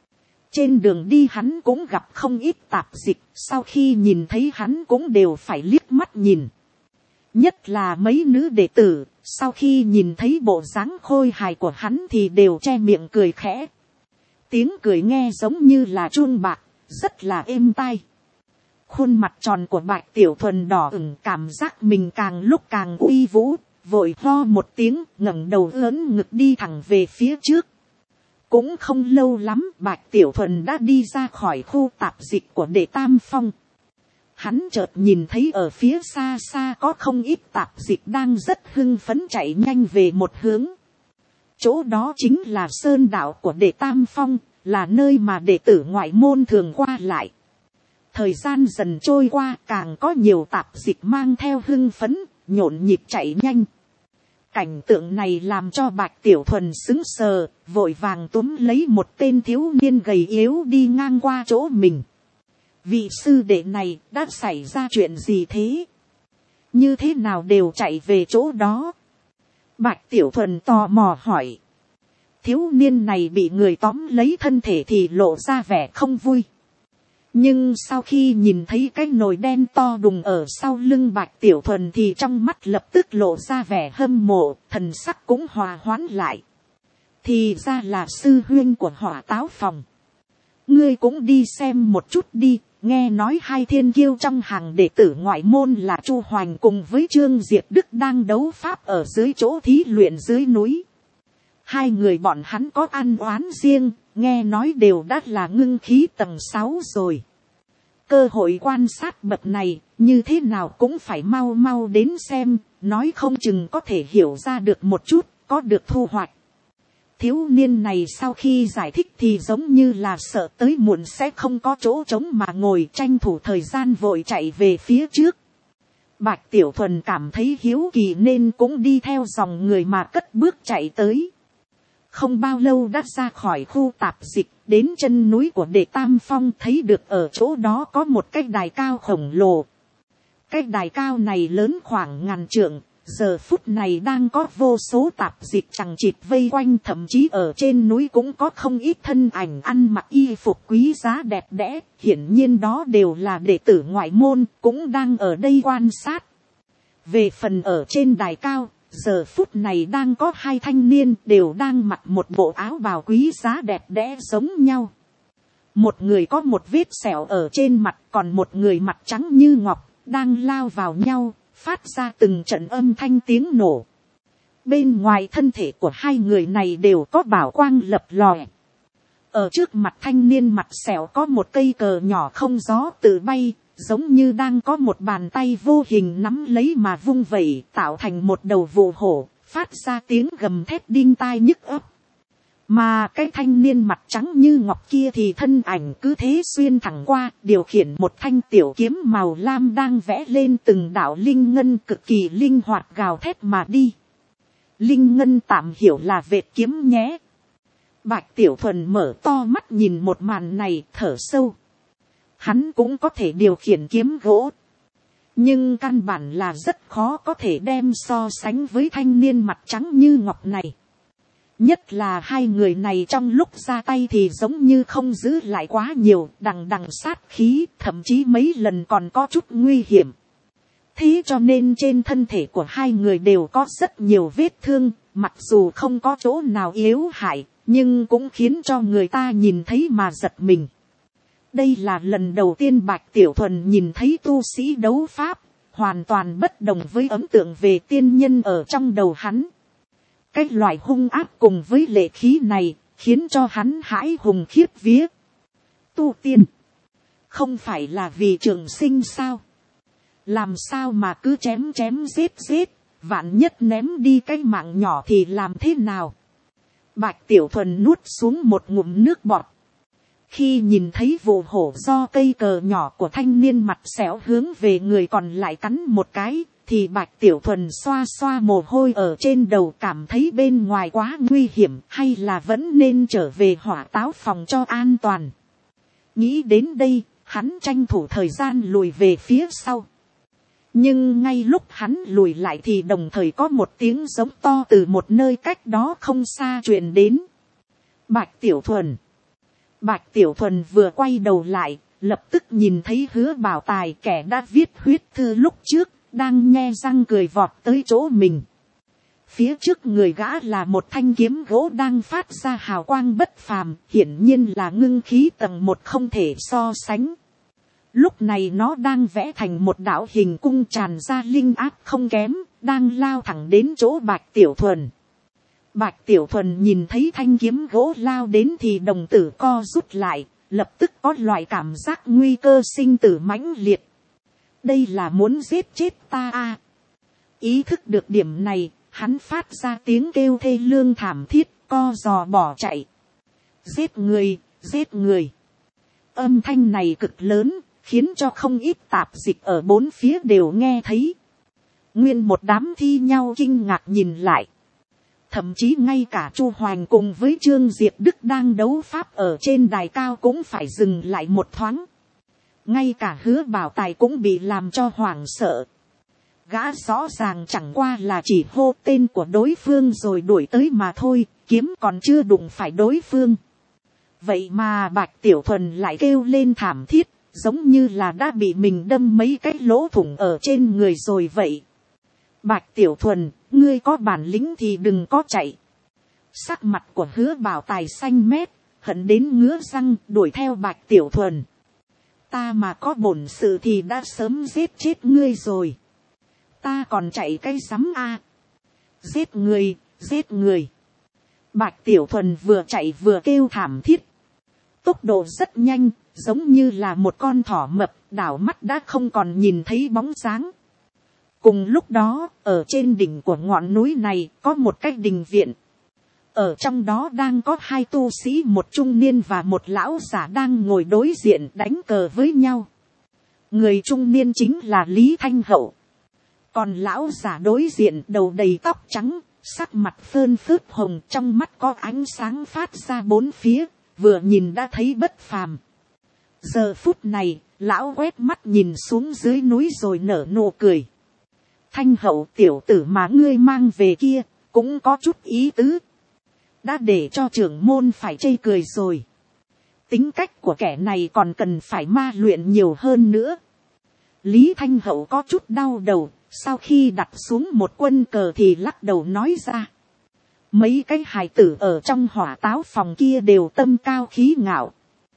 A: Trên đường đi hắn cũng gặp không ít tạp dịch, sau khi nhìn thấy hắn cũng đều phải liếc mắt nhìn. Nhất là mấy nữ đệ tử, sau khi nhìn thấy bộ dáng khôi hài của hắn thì đều che miệng cười khẽ. Tiếng cười nghe giống như là chuông bạc, rất là êm tai. Khuôn mặt tròn của Bạch Tiểu Thuần đỏ ửng, cảm giác mình càng lúc càng uy vũ, vội ho một tiếng, ngẩng đầu ớn ngực đi thẳng về phía trước. Cũng không lâu lắm, Bạch Tiểu Thuần đã đi ra khỏi khu tạp dịch của Đệ Tam Phong. Hắn chợt nhìn thấy ở phía xa xa có không ít tạp dịch đang rất hưng phấn chạy nhanh về một hướng. Chỗ đó chính là sơn đạo của Đệ Tam Phong, là nơi mà đệ tử ngoại môn thường qua lại. Thời gian dần trôi qua, càng có nhiều tạp dịch mang theo hưng phấn, nhộn nhịp chạy nhanh. Cảnh tượng này làm cho Bạch Tiểu Thuần sững sờ, vội vàng túm lấy một tên thiếu niên gầy yếu đi ngang qua chỗ mình. Vị sư đệ này đã xảy ra chuyện gì thế? Như thế nào đều chạy về chỗ đó? Bạch Tiểu Thuần tò mò hỏi. Thiếu niên này bị người tóm lấy thân thể thì lộ ra vẻ không vui. Nhưng sau khi nhìn thấy cái nồi đen to đùng ở sau lưng Bạch Tiểu Thuần thì trong mắt lập tức lộ ra vẻ hâm mộ, thần sắc cũng hòa hoãn lại. Thì ra là sư huynh của Hỏa Táo Phòng. Ngươi cũng đi xem một chút đi, nghe nói hai thiên kiêu trong hàng đệ tử ngoại môn là Chu Hoành cùng với Trương Diệp Đức đang đấu pháp ở dưới chỗ thí luyện dưới núi. Hai người bọn hắn có ăn oán riêng, nghe nói đều đã là ngưng khí tầng 6 rồi. Cơ hội quan sát bậc này, như thế nào cũng phải mau mau đến xem, nói không chừng có thể hiểu ra được một chút, có được thu hoạch. Thiếu niên này sau khi giải thích thì giống như là sợ tới muộn sẽ không có chỗ trống mà ngồi, tranh thủ thời gian vội chạy về phía trước. Bạch Tiểu Thuần cảm thấy hiếu kỳ nên cũng đi theo dòng người mà cất bước chạy tới. Không bao lâu đã ra khỏi khu tạp dịch, đến chân núi của Đệ Tam Phong, thấy được ở chỗ đó có một cái đài cao khổng lồ. cái đài cao này lớn khoảng ngàn trượng, giờ phút này đang có vô số tạp dịch chằng chịt vây quanh, thậm chí ở trên núi cũng có không ít thân ảnh ăn mặc y phục quý giá đẹp đẽ, hiển nhiên đó đều là đệ tử ngoại môn, cũng đang ở đây quan sát. Về phần ở trên đài cao, giờ phút này đang có hai thanh niên đều đang mặc một bộ áo bào quý giá đẹp đẽ giống nhau. Một người có một vết sẹo ở trên mặt, còn một người mặt trắng như ngọc, đang lao vào nhau, phát ra từng trận âm thanh tiếng nổ. Bên ngoài thân thể của hai người này đều có bảo quang lập lòe. Ở trước mặt thanh niên mặt sẹo có một cây cờ nhỏ không gió tự bay, giống như đang có một bàn tay vô hình nắm lấy mà vung vẩy, tạo thành một đầu vụ hổ, phát ra tiếng gầm thét đinh tai nhức óc. Mà cái thanh niên mặt trắng như ngọc kia thì thân ảnh cứ thế xuyên thẳng qua, điều khiển một thanh tiểu kiếm màu lam đang vẽ lên từng đạo linh ngân cực kỳ linh hoạt gào thét mà đi. Linh ngân tạm hiểu là vệt kiếm nhé. Bạch Tiểu Thuần mở to mắt nhìn một màn này, thở sâu. Hắn cũng có thể điều khiển kiếm gỗ, nhưng căn bản là rất khó có thể đem so sánh với thanh niên mặt trắng như ngọc này. Nhất là hai người này trong lúc ra tay thì giống như không giữ lại quá nhiều, đằng đằng sát khí, thậm chí mấy lần còn có chút nguy hiểm. Thế cho nên trên thân thể của hai người đều có rất nhiều vết thương, mặc dù không có chỗ nào yếu hại, nhưng cũng khiến cho người ta nhìn thấy mà giật mình. Đây là lần đầu tiên Bạch Tiểu Thuần nhìn thấy tu sĩ đấu pháp, hoàn toàn bất đồng với ấn tượng về tiên nhân ở trong đầu hắn. Cái loại hung ác cùng với lệ khí này, khiến cho hắn hãi hùng khiếp vía. Tu tiên, không phải là vì trường sinh sao? Làm sao mà cứ chém chém giết giết, vạn nhất ném đi cái mạng nhỏ thì làm thế nào? Bạch Tiểu Thuần nuốt xuống một ngụm nước bọt. Khi nhìn thấy vụ hổ do cây cờ nhỏ của thanh niên mặt xẻo hướng về người còn lại cắn một cái, thì Bạch Tiểu Thuần xoa xoa mồ hôi ở trên đầu, cảm thấy bên ngoài quá nguy hiểm, hay là vẫn nên trở về hỏa táo phòng cho an toàn. Nghĩ đến đây, hắn tranh thủ thời gian lùi về phía sau. Nhưng ngay lúc hắn lùi lại thì đồng thời có một tiếng giống to từ một nơi cách đó không xa truyền đến. Bạch Tiểu Thuần. Bạch Tiểu Thuần vừa quay đầu lại, lập tức nhìn thấy Hứa Bảo Tài, kẻ đã viết huyết thư lúc trước, đang nhe răng cười vọt tới chỗ mình. Phía trước người gã là một thanh kiếm gỗ đang phát ra hào quang bất phàm, hiển nhiên là ngưng khí tầng 1 không thể so sánh. Lúc này nó đang vẽ thành một đạo hình cung tràn ra linh áp không kém, đang lao thẳng đến chỗ Bạch Tiểu Thuần. Bạch Tiểu Thuần nhìn thấy thanh kiếm gỗ lao đến thì đồng tử co rút lại, lập tức có loại cảm giác nguy cơ sinh tử mãnh liệt. Đây là muốn giết chết ta à? Ý thức được điểm này, hắn phát ra tiếng kêu thê lương thảm thiết, co giò bỏ chạy. Giết người, giết người. Âm thanh này cực lớn, khiến cho không ít tạp dịch ở bốn phía đều nghe thấy. Nguyên một đám thi nhau kinh ngạc nhìn lại. Thậm chí ngay cả Chu Hoành cùng với Trương Diệp Đức đang đấu pháp ở trên đài cao cũng phải dừng lại một thoáng. Ngay cả Hứa Bảo Tài cũng bị làm cho hoảng sợ. Gã rõ ràng chẳng qua là chỉ hô tên của đối phương rồi đuổi tới mà thôi, kiếm còn chưa đụng phải đối phương. Vậy mà Bạch Tiểu Thuần lại kêu lên thảm thiết, giống như là đã bị mình đâm mấy cái lỗ thủng ở trên người rồi vậy. Bạch Tiểu Thuần, ngươi có bản lĩnh thì đừng có chạy. Sắc mặt của Hứa Bảo Tài xanh mét, hận đến ngứa răng, đuổi theo Bạch Tiểu Thuần. Ta mà có bổn sự thì đã sớm giết chết ngươi rồi. Ta còn chạy cái rắm a. Giết người, giết người. Bạch Tiểu Thuần vừa chạy vừa kêu thảm thiết. Tốc độ rất nhanh, giống như là một con thỏ mập, đảo mắt đã không còn nhìn thấy bóng dáng. Cùng lúc đó, ở trên đỉnh của ngọn núi này có một cái đình viện. Ở trong đó đang có hai tu sĩ, một trung niên và một lão giả đang ngồi đối diện đánh cờ với nhau. Người trung niên chính là Lý Thanh Hậu. Còn lão giả đối diện đầu đầy tóc trắng, sắc mặt phơn phớt hồng, trong mắt có ánh sáng phát ra bốn phía, vừa nhìn đã thấy bất phàm. Giờ phút này, Lão quét mắt nhìn xuống dưới núi rồi nở nụ cười. Thanh Hậu, tiểu tử mà ngươi mang về kia, cũng có chút ý tứ. Đã để cho trưởng môn phải chê cười rồi. Tính cách của kẻ này còn cần phải ma luyện nhiều hơn nữa. Lý Thanh Hậu có chút đau đầu, sau khi đặt xuống một quân cờ thì lắc đầu nói ra. Mấy cái hài tử ở trong hỏa táo phòng kia đều tâm cao khí ngạo.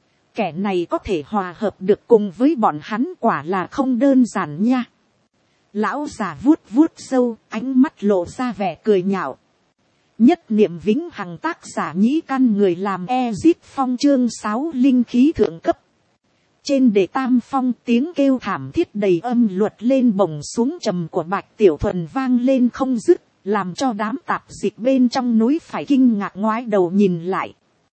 A: Kẻ này có thể hòa hợp được cùng với bọn hắn quả là không đơn giản nha. Lão già vuốt vuốt râu, ánh mắt lộ ra vẻ cười nhạo. Nhất niệm vĩnh hằng, tác giả Nhĩ Căn, người làm Ezit Phong, chương 6 linh khí thượng cấp. Trên đề tam phong, tiếng kêu thảm thiết đầy âm luật lên bổng xuống trầm của Bạch Tiểu Thuần vang lên không dứt, làm cho đám tạp dịch bên trong núi phải kinh ngạc ngoái đầu nhìn lại.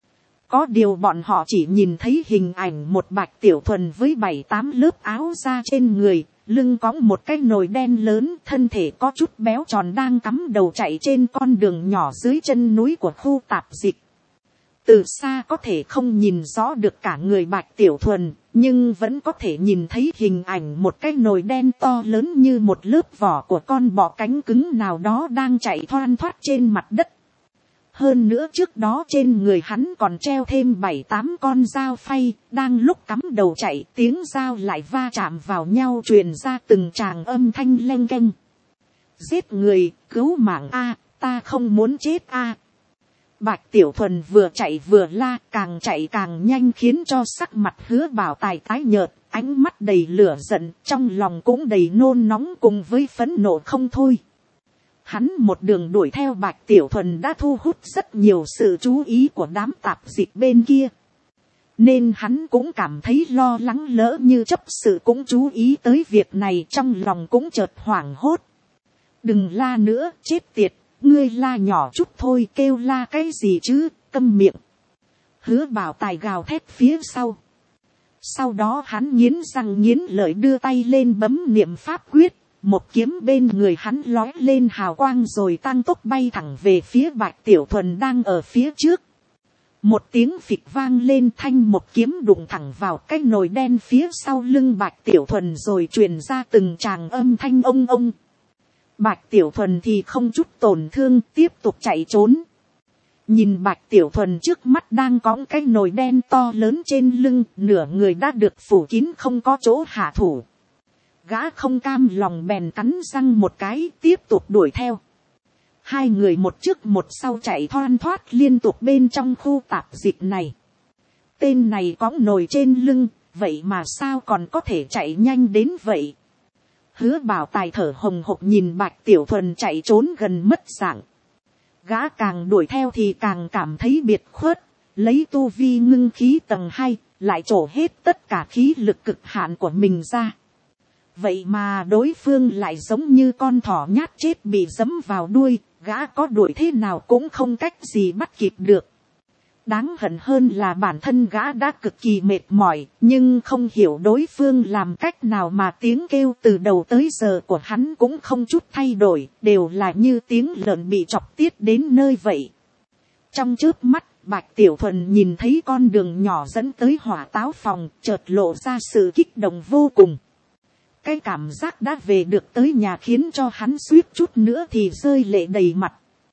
A: Có điều bọn họ chỉ nhìn thấy hình ảnh một Bạch Tiểu Thuần với 7-8 lớp áo da trên người, lưng cõng một cái nồi đen lớn, thân thể có chút béo tròn đang cắm đầu chạy trên con đường nhỏ dưới chân núi của khu tạp dịch. Từ xa có thể không nhìn rõ được cả người Bạch Tiểu Thuần, nhưng vẫn có thể nhìn thấy hình ảnh một cái nồi đen to lớn như một lớp vỏ của con bọ cánh cứng nào đó đang chạy thoăn thoắt trên mặt đất. Hơn nữa trước đó trên người hắn còn treo thêm 7-8 con dao phay, đang lúc cắm đầu chạy, tiếng dao lại va chạm vào nhau truyền ra từng tràng âm thanh leng keng. Giết người, cứu mạng a, ta không muốn chết a. Bạch Tiểu Thuần vừa chạy vừa la, càng chạy càng nhanh khiến cho sắc mặt Hứa Bảo Tài tái nhợt, ánh mắt đầy lửa giận, trong lòng cũng đầy nôn nóng cùng với phẫn nộ không thôi. Hắn một đường đuổi theo Bạch Tiểu Thuần đã thu hút rất nhiều sự chú ý của đám tạp dịch bên kia. Nên hắn cũng cảm thấy lo lắng, lỡ như chấp sự cũng chú ý tới việc này, trong lòng cũng chợt hoảng hốt. Đừng la nữa, chết tiệt, ngươi la nhỏ chút thôi, kêu la cái gì chứ, câm miệng. Hứa Bảo Tài gào thét phía sau. Sau đó hắn nghiến răng nghiến lợi đưa tay lên bấm niệm pháp quyết. Một kiếm bên người hắn lói lên hào quang rồi tăng tốc bay thẳng về phía Bạch Tiểu Thuần đang ở phía trước. Một tiếng phịch vang lên, thanh một kiếm đụng thẳng vào cái nồi đen phía sau lưng Bạch Tiểu Thuần rồi truyền ra từng tràng âm thanh ông ông. Bạch Tiểu Thuần thì không chút tổn thương, tiếp tục chạy trốn. Nhìn Bạch Tiểu Thuần trước mắt đang cõng cái nồi đen to lớn trên lưng, nửa người đã được phủ kín không có chỗ hạ thủ. Gã không cam lòng bèn cắn răng một cái, tiếp tục đuổi theo. Hai người một trước một sau chạy thoăn thoắt liên tục bên trong khu tạp dịch này. Tên này cõng nồi trên lưng, vậy mà sao còn có thể chạy nhanh đến vậy? Hứa Bảo Tài thở hồng hộc nhìn Bạch Tiểu Thuần chạy trốn gần mất dạng. Gã càng đuổi theo thì càng cảm thấy biệt khuất, lấy tu vi ngưng khí tầng 2, lại trổ hết tất cả khí lực cực hạn của mình ra. Vậy mà đối phương lại giống như con thỏ nhát chết bị giẫm vào đuôi, gã có đuổi thế nào cũng không cách gì bắt kịp được. Đáng hận hơn là bản thân gã đã cực kỳ mệt mỏi, nhưng không hiểu đối phương làm cách nào mà tiếng kêu từ đầu tới giờ của hắn cũng không chút thay đổi, đều là như tiếng lợn bị chọc tiết đến nơi vậy. Trong chớp mắt, Bạch Tiểu Thuần nhìn thấy con đường nhỏ dẫn tới hỏa táo phòng, chợt lộ ra sự kích động vô cùng. Cái cảm giác đã về được tới nhà khiến cho hắn suýt chút nữa thì rơi lệ đầy mặt.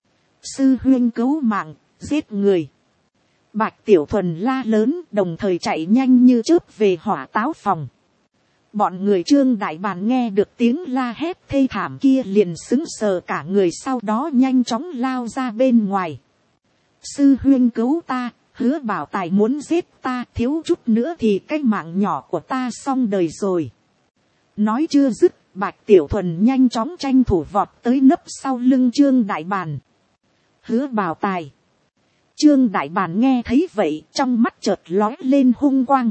A: Sư huynh cứu mạng, giết người. Bạch Tiểu Thuần la lớn, đồng thời chạy nhanh như chớp về hỏa táo phòng. Bọn người Trương Đại Bàn nghe được tiếng la hét thê thảm kia liền sững sờ cả người, sau đó nhanh chóng lao ra bên ngoài. Sư huynh cứu ta, Hứa Bảo Tài muốn giết ta, thiếu chút nữa thì cái mạng nhỏ của ta xong đời rồi. Nói chưa dứt, Bạch Tiểu Thuần nhanh chóng tranh thủ vọt tới nấp sau lưng Trương Đại Bàn. Hứa Bảo Tài. Trương Đại Bàn nghe thấy vậy, trong mắt chợt lói lên hung quang.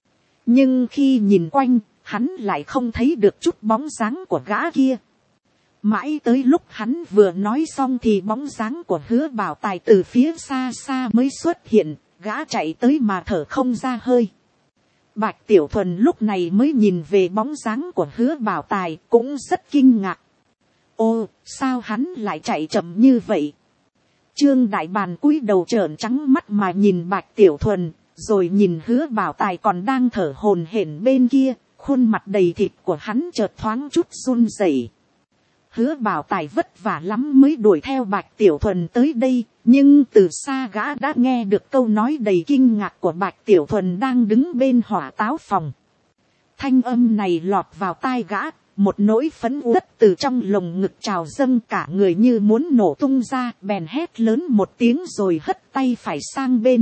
A: Nhưng khi nhìn quanh, hắn lại không thấy được chút bóng dáng của gã kia. Mãi tới lúc hắn vừa nói xong thì bóng dáng của Hứa Bảo Tài từ phía xa xa mới xuất hiện, gã chạy tới mà thở không ra hơi. Bạch Tiểu Thuần lúc này mới nhìn về bóng dáng của Hứa Bảo Tài, cũng rất kinh ngạc. Ô, sao hắn lại chạy chậm như vậy? Trương Đại Bàn cúi đầu trợn trắng mắt mà nhìn Bạch Tiểu Thuần, rồi nhìn Hứa Bảo Tài còn đang thở hổn hển bên kia, khuôn mặt đầy thịt của hắn chợt thoáng chút run rẩy. Hứa Bảo Tài vất vả lắm mới đuổi theo Bạch Tiểu Thuần tới đây, nhưng từ xa gã đã nghe được câu nói đầy kinh ngạc của Bạch Tiểu Thuần đang đứng bên hỏa táo phòng. Thanh âm này lọt vào tai gã, một nỗi phẫn uất từ trong lồng ngực trào dâng, cả người như muốn nổ tung ra, bèn hét lớn một tiếng rồi hất tay phải sang bên.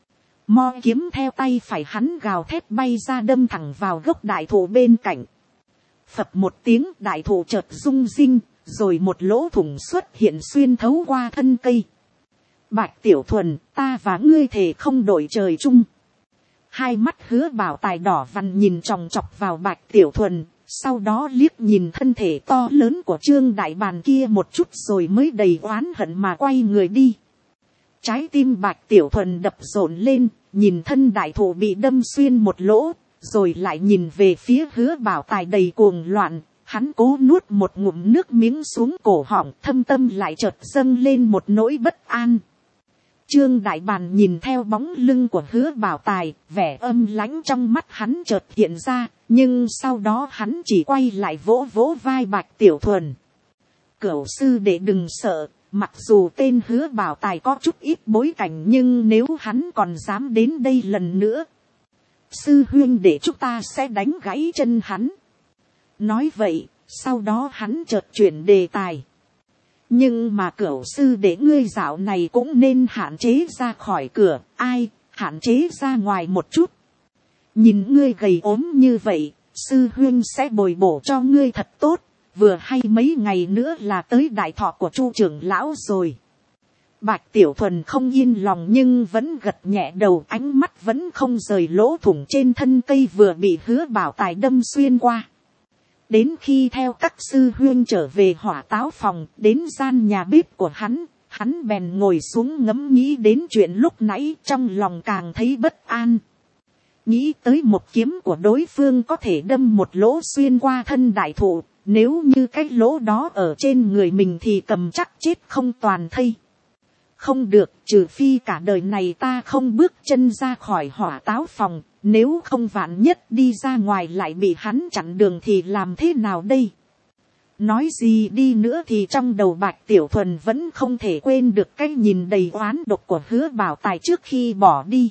A: Mo kiếm theo tay phải hắn gào thét bay ra đâm thẳng vào gốc đại thụ bên cạnh. Phập một tiếng, đại thụ chợt rung rinh, rồi một lỗ thủng xuất hiện xuyên thấu qua thân cây. Bạch Tiểu Thuần, ta và ngươi thề không đổi trời chung. Hai mắt Hứa Bảo Tài đỏ vằn nhìn chòng chọc vào Bạch Tiểu Thuần, sau đó liếc nhìn thân thể to lớn của Trương Đại Bàn kia một chút rồi mới đầy oán hận mà quay người đi. Trái tim Bạch Tiểu Thuần đập rộn lên, nhìn thân đại thụ bị đâm xuyên một lỗ, rồi lại nhìn về phía Hứa Bảo Tài đầy cuồng loạn. Hắn cố nuốt một ngụm nước miếng xuống cổ họng, thâm tâm lại chợt dâng lên một nỗi bất an. Trương Đại Bàn nhìn theo bóng lưng của Hứa Bảo Tài, vẻ âm lãnh trong mắt hắn chợt hiện ra, nhưng sau đó hắn chỉ quay lại vỗ vỗ vai Bạch Tiểu Thuần. Cửu sư đệ đừng sợ, mặc dù tên Hứa Bảo Tài có chút ít bối cảnh nhưng nếu hắn còn dám đến đây lần nữa, sư huynh đệ chúng ta sẽ đánh gãy chân hắn. Nói vậy, sau đó hắn chợt chuyển đề tài. Nhưng mà cửu sư đệ ngươi dạo này cũng nên hạn chế ra khỏi cửa, ai, hạn chế ra ngoài một chút. Nhìn ngươi gầy ốm như vậy, sư huynh sẽ bồi bổ cho ngươi thật tốt, vừa hay mấy ngày nữa là tới đại thọ của Chu trưởng lão rồi. Bạch Tiểu Thuần không yên lòng nhưng vẫn gật nhẹ đầu, ánh mắt vẫn không rời lỗ thủng trên thân cây vừa bị Hứa Bảo Tài đâm xuyên qua. Đến khi theo các sư huynh trở về hỏa táo phòng, đến gian nhà bếp của hắn bèn ngồi xuống ngẫm nghĩ đến chuyện lúc nãy, trong lòng càng thấy bất an. Nghĩ tới một kiếm của đối phương có thể đâm một lỗ xuyên qua thân đại thụ, nếu như cái lỗ đó ở trên người mình thì cầm chắc chết không toàn thây. Không được, trừ phi cả đời này ta không bước chân ra khỏi hỏa táo phòng, nếu không vạn nhất đi ra ngoài lại bị hắn chặn đường thì làm thế nào đây? Nói gì đi nữa thì trong đầu Bạch Tiểu Thuần vẫn không thể quên được cái nhìn đầy oán độc của Hứa Bảo Tài trước khi bỏ đi.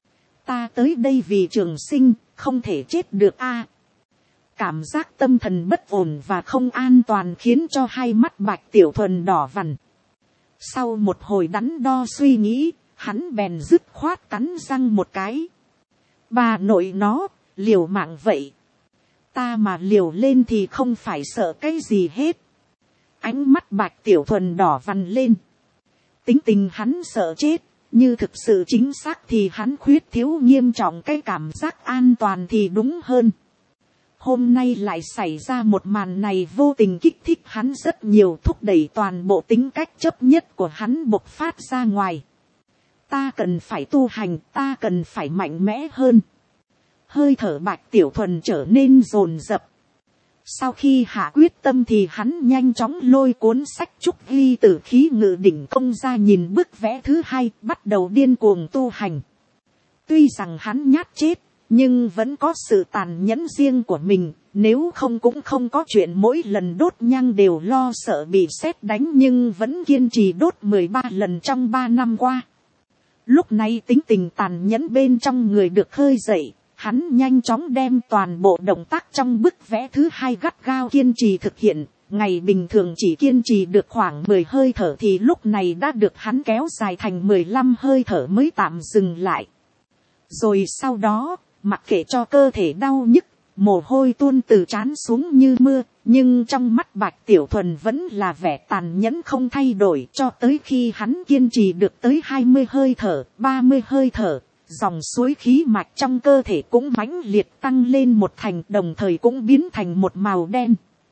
A: Ta tới đây vì trường sinh, không thể chết được a. Cảm giác tâm thần bất ổn và không an toàn khiến cho hai mắt Bạch Tiểu Thuần đỏ vằn. Sau một hồi đắn đo suy nghĩ, hắn bèn dứt khoát cắn răng một cái. Bà nội nó, liều mạng vậy. Ta mà liều lên thì không phải sợ cái gì hết. Ánh mắt Bạch Tiểu Thuần đỏ vằn lên. Tính tình hắn sợ chết, như thực sự chính xác thì hắn khuyết thiếu nghiêm trọng cái cảm giác an toàn thì đúng hơn. Hôm nay lại xảy ra một màn này vô tình kích thích hắn rất nhiều, thúc đẩy toàn bộ tính cách chấp nhất của hắn bộc phát ra ngoài. Ta cần phải tu hành, ta cần phải mạnh mẽ hơn. Hơi thở Bạch Tiểu Thuần trở nên dồn dập. Sau khi hạ quyết tâm thì hắn nhanh chóng lôi cuốn sách trúc ghi tử khí ngự đỉnh công ra, nhìn bức vẽ thứ hai, bắt đầu điên cuồng tu hành. Tuy rằng hắn nhát chết, nhưng vẫn có sự tàn nhẫn riêng của mình, nếu không cũng không có chuyện mỗi lần đốt nhang đều lo sợ bị sét đánh, nhưng vẫn kiên trì đốt 13 lần trong 3 năm qua. Lúc này tính tình tàn nhẫn bên trong người được khơi dậy, hắn nhanh chóng đem toàn bộ động tác trong bức vẽ thứ hai gắt gao kiên trì thực hiện. Ngày bình thường chỉ kiên trì được khoảng 10 hơi thở thì lúc này đã được hắn kéo dài thành 15 hơi thở mới tạm dừng lại. Rồi sau đó, mặc kệ cho cơ thể đau nhức, mồ hôi tuôn từ trán xuống như mưa, nhưng trong mắt Bạch Tiểu Thuần vẫn là vẻ tàn nhẫn không thay đổi, cho tới khi hắn kiên trì được tới 20 hơi thở, 30 hơi thở, dòng suối khí mạch trong cơ thể cũng mãnh liệt tăng lên một thành, đồng thời cũng biến thành một màu đen.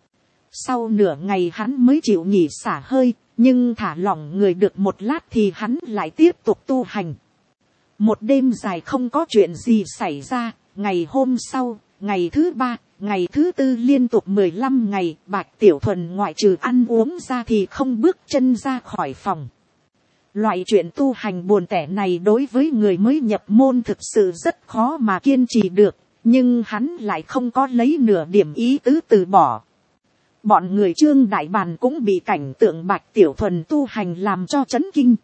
A: Sau nửa ngày hắn mới chịu nghỉ xả hơi, nhưng thả lỏng người được một lát thì hắn lại tiếp tục tu hành. Một đêm dài không có chuyện gì xảy ra, ngày hôm sau, ngày thứ 3, ngày thứ 4 liên tục 15 ngày, Bạch Tiểu Thuần ngoại trừ ăn uống ra thì không bước chân ra khỏi phòng. Loại chuyện tu hành buồn tẻ này đối với người mới nhập môn thực sự rất khó mà kiên trì được, nhưng hắn lại không có lấy nửa điểm ý tứ từ bỏ. Bọn người Trương Đại Bàn cũng bị cảnh tượng Bạch Tiểu Thuần tu hành làm cho chấn kinh.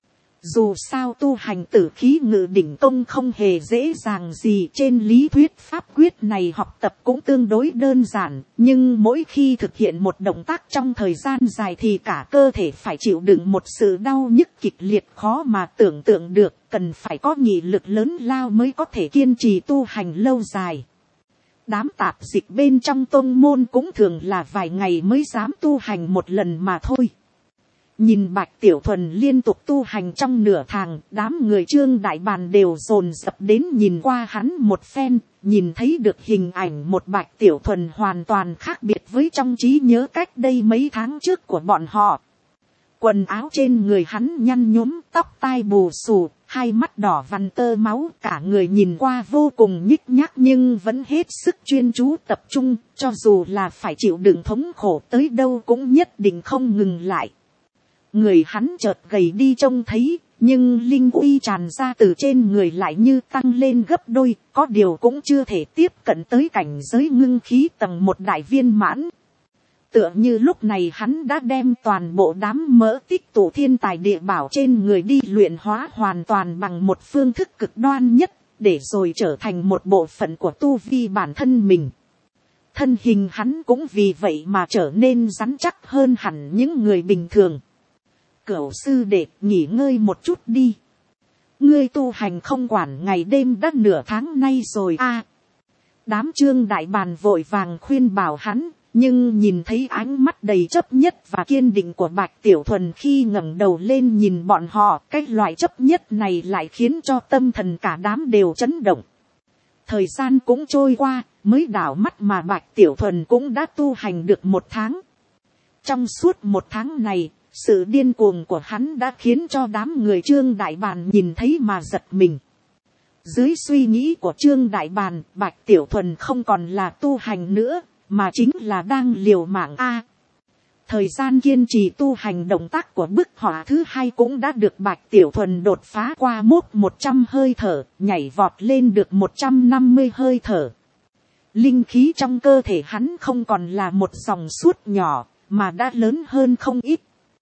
A: Dù sao tu hành tử khí ngự đỉnh công không hề dễ dàng gì, trên lý thuyết pháp quyết này học tập cũng tương đối đơn giản, nhưng mỗi khi thực hiện một động tác trong thời gian dài thì cả cơ thể phải chịu đựng một sự đau nhức kịch liệt khó mà tưởng tượng được, cần phải có nghị lực lớn lao mới có thể kiên trì tu hành lâu dài. Đám tạp dịch bên trong tông môn cũng thường là vài ngày mới dám tu hành một lần mà thôi. Nhìn Bạch Tiểu Thuần liên tục tu hành trong nửa tháng, đám người Trương Đại Bàn đều dồn dập đến nhìn qua hắn một phen, nhìn thấy được hình ảnh một Bạch Tiểu Thuần hoàn toàn khác biệt với trong trí nhớ cách đây mấy tháng trước của bọn họ. Quần áo trên người hắn nhăn nhúm, tóc tai bù xù, hai mắt đỏ vằn tơ máu, cả người nhìn qua vô cùng nhích nhác nhưng vẫn hết sức chuyên chú tập trung, cho dù là phải chịu đựng thống khổ tới đâu cũng nhất định không ngừng lại. Người hắn chợt gầy đi trông thấy, nhưng linh uy tràn ra từ trên người lại như tăng lên gấp đôi, có điều cũng chưa thể tiếp cận tới cảnh giới ngưng khí tầng 1 đại viên mãn. Tựa như lúc này hắn đã đem toàn bộ đám mỡ tích tụ thiên tài địa bảo trên người đi luyện hóa hoàn toàn bằng một phương thức cực đoan nhất, để rồi trở thành một bộ phận của tu vi bản thân mình. Thân hình hắn cũng vì vậy mà trở nên rắn chắc hơn hẳn những người bình thường. Cửu sư đệ, nghỉ ngơi một chút đi. Ngươi tu hành không quản ngày đêm đã nửa tháng nay rồi a. Đám Trương Đại Bàn vội vàng khuyên bảo hắn, nhưng nhìn thấy ánh mắt đầy chấp nhất và kiên định của Bạch Tiểu Thuần khi ngẩng đầu lên nhìn bọn họ, cái loại chấp nhất này lại khiến cho tâm thần cả đám đều chấn động. Thời gian cũng trôi qua, mới đảo mắt mà Bạch Tiểu Thuần cũng đã tu hành được 1 tháng. Trong suốt 1 tháng này, sự điên cuồng của hắn đã khiến cho đám người Trương Đại Bàn nhìn thấy mà giật mình. Dưới suy nghĩ của Trương Đại Bàn, Bạch Tiểu Thuần không còn là tu hành nữa, mà chính là đang liều mạng a. Thời gian kiên trì tu hành động tác của bức họa thứ 2 cũng đã được Bạch Tiểu Thuần đột phá qua mốc 100 hơi thở, nhảy vọt lên được 150 hơi thở. Linh khí trong cơ thể hắn không còn là một dòng suốt nhỏ, mà đã lớn hơn không ít.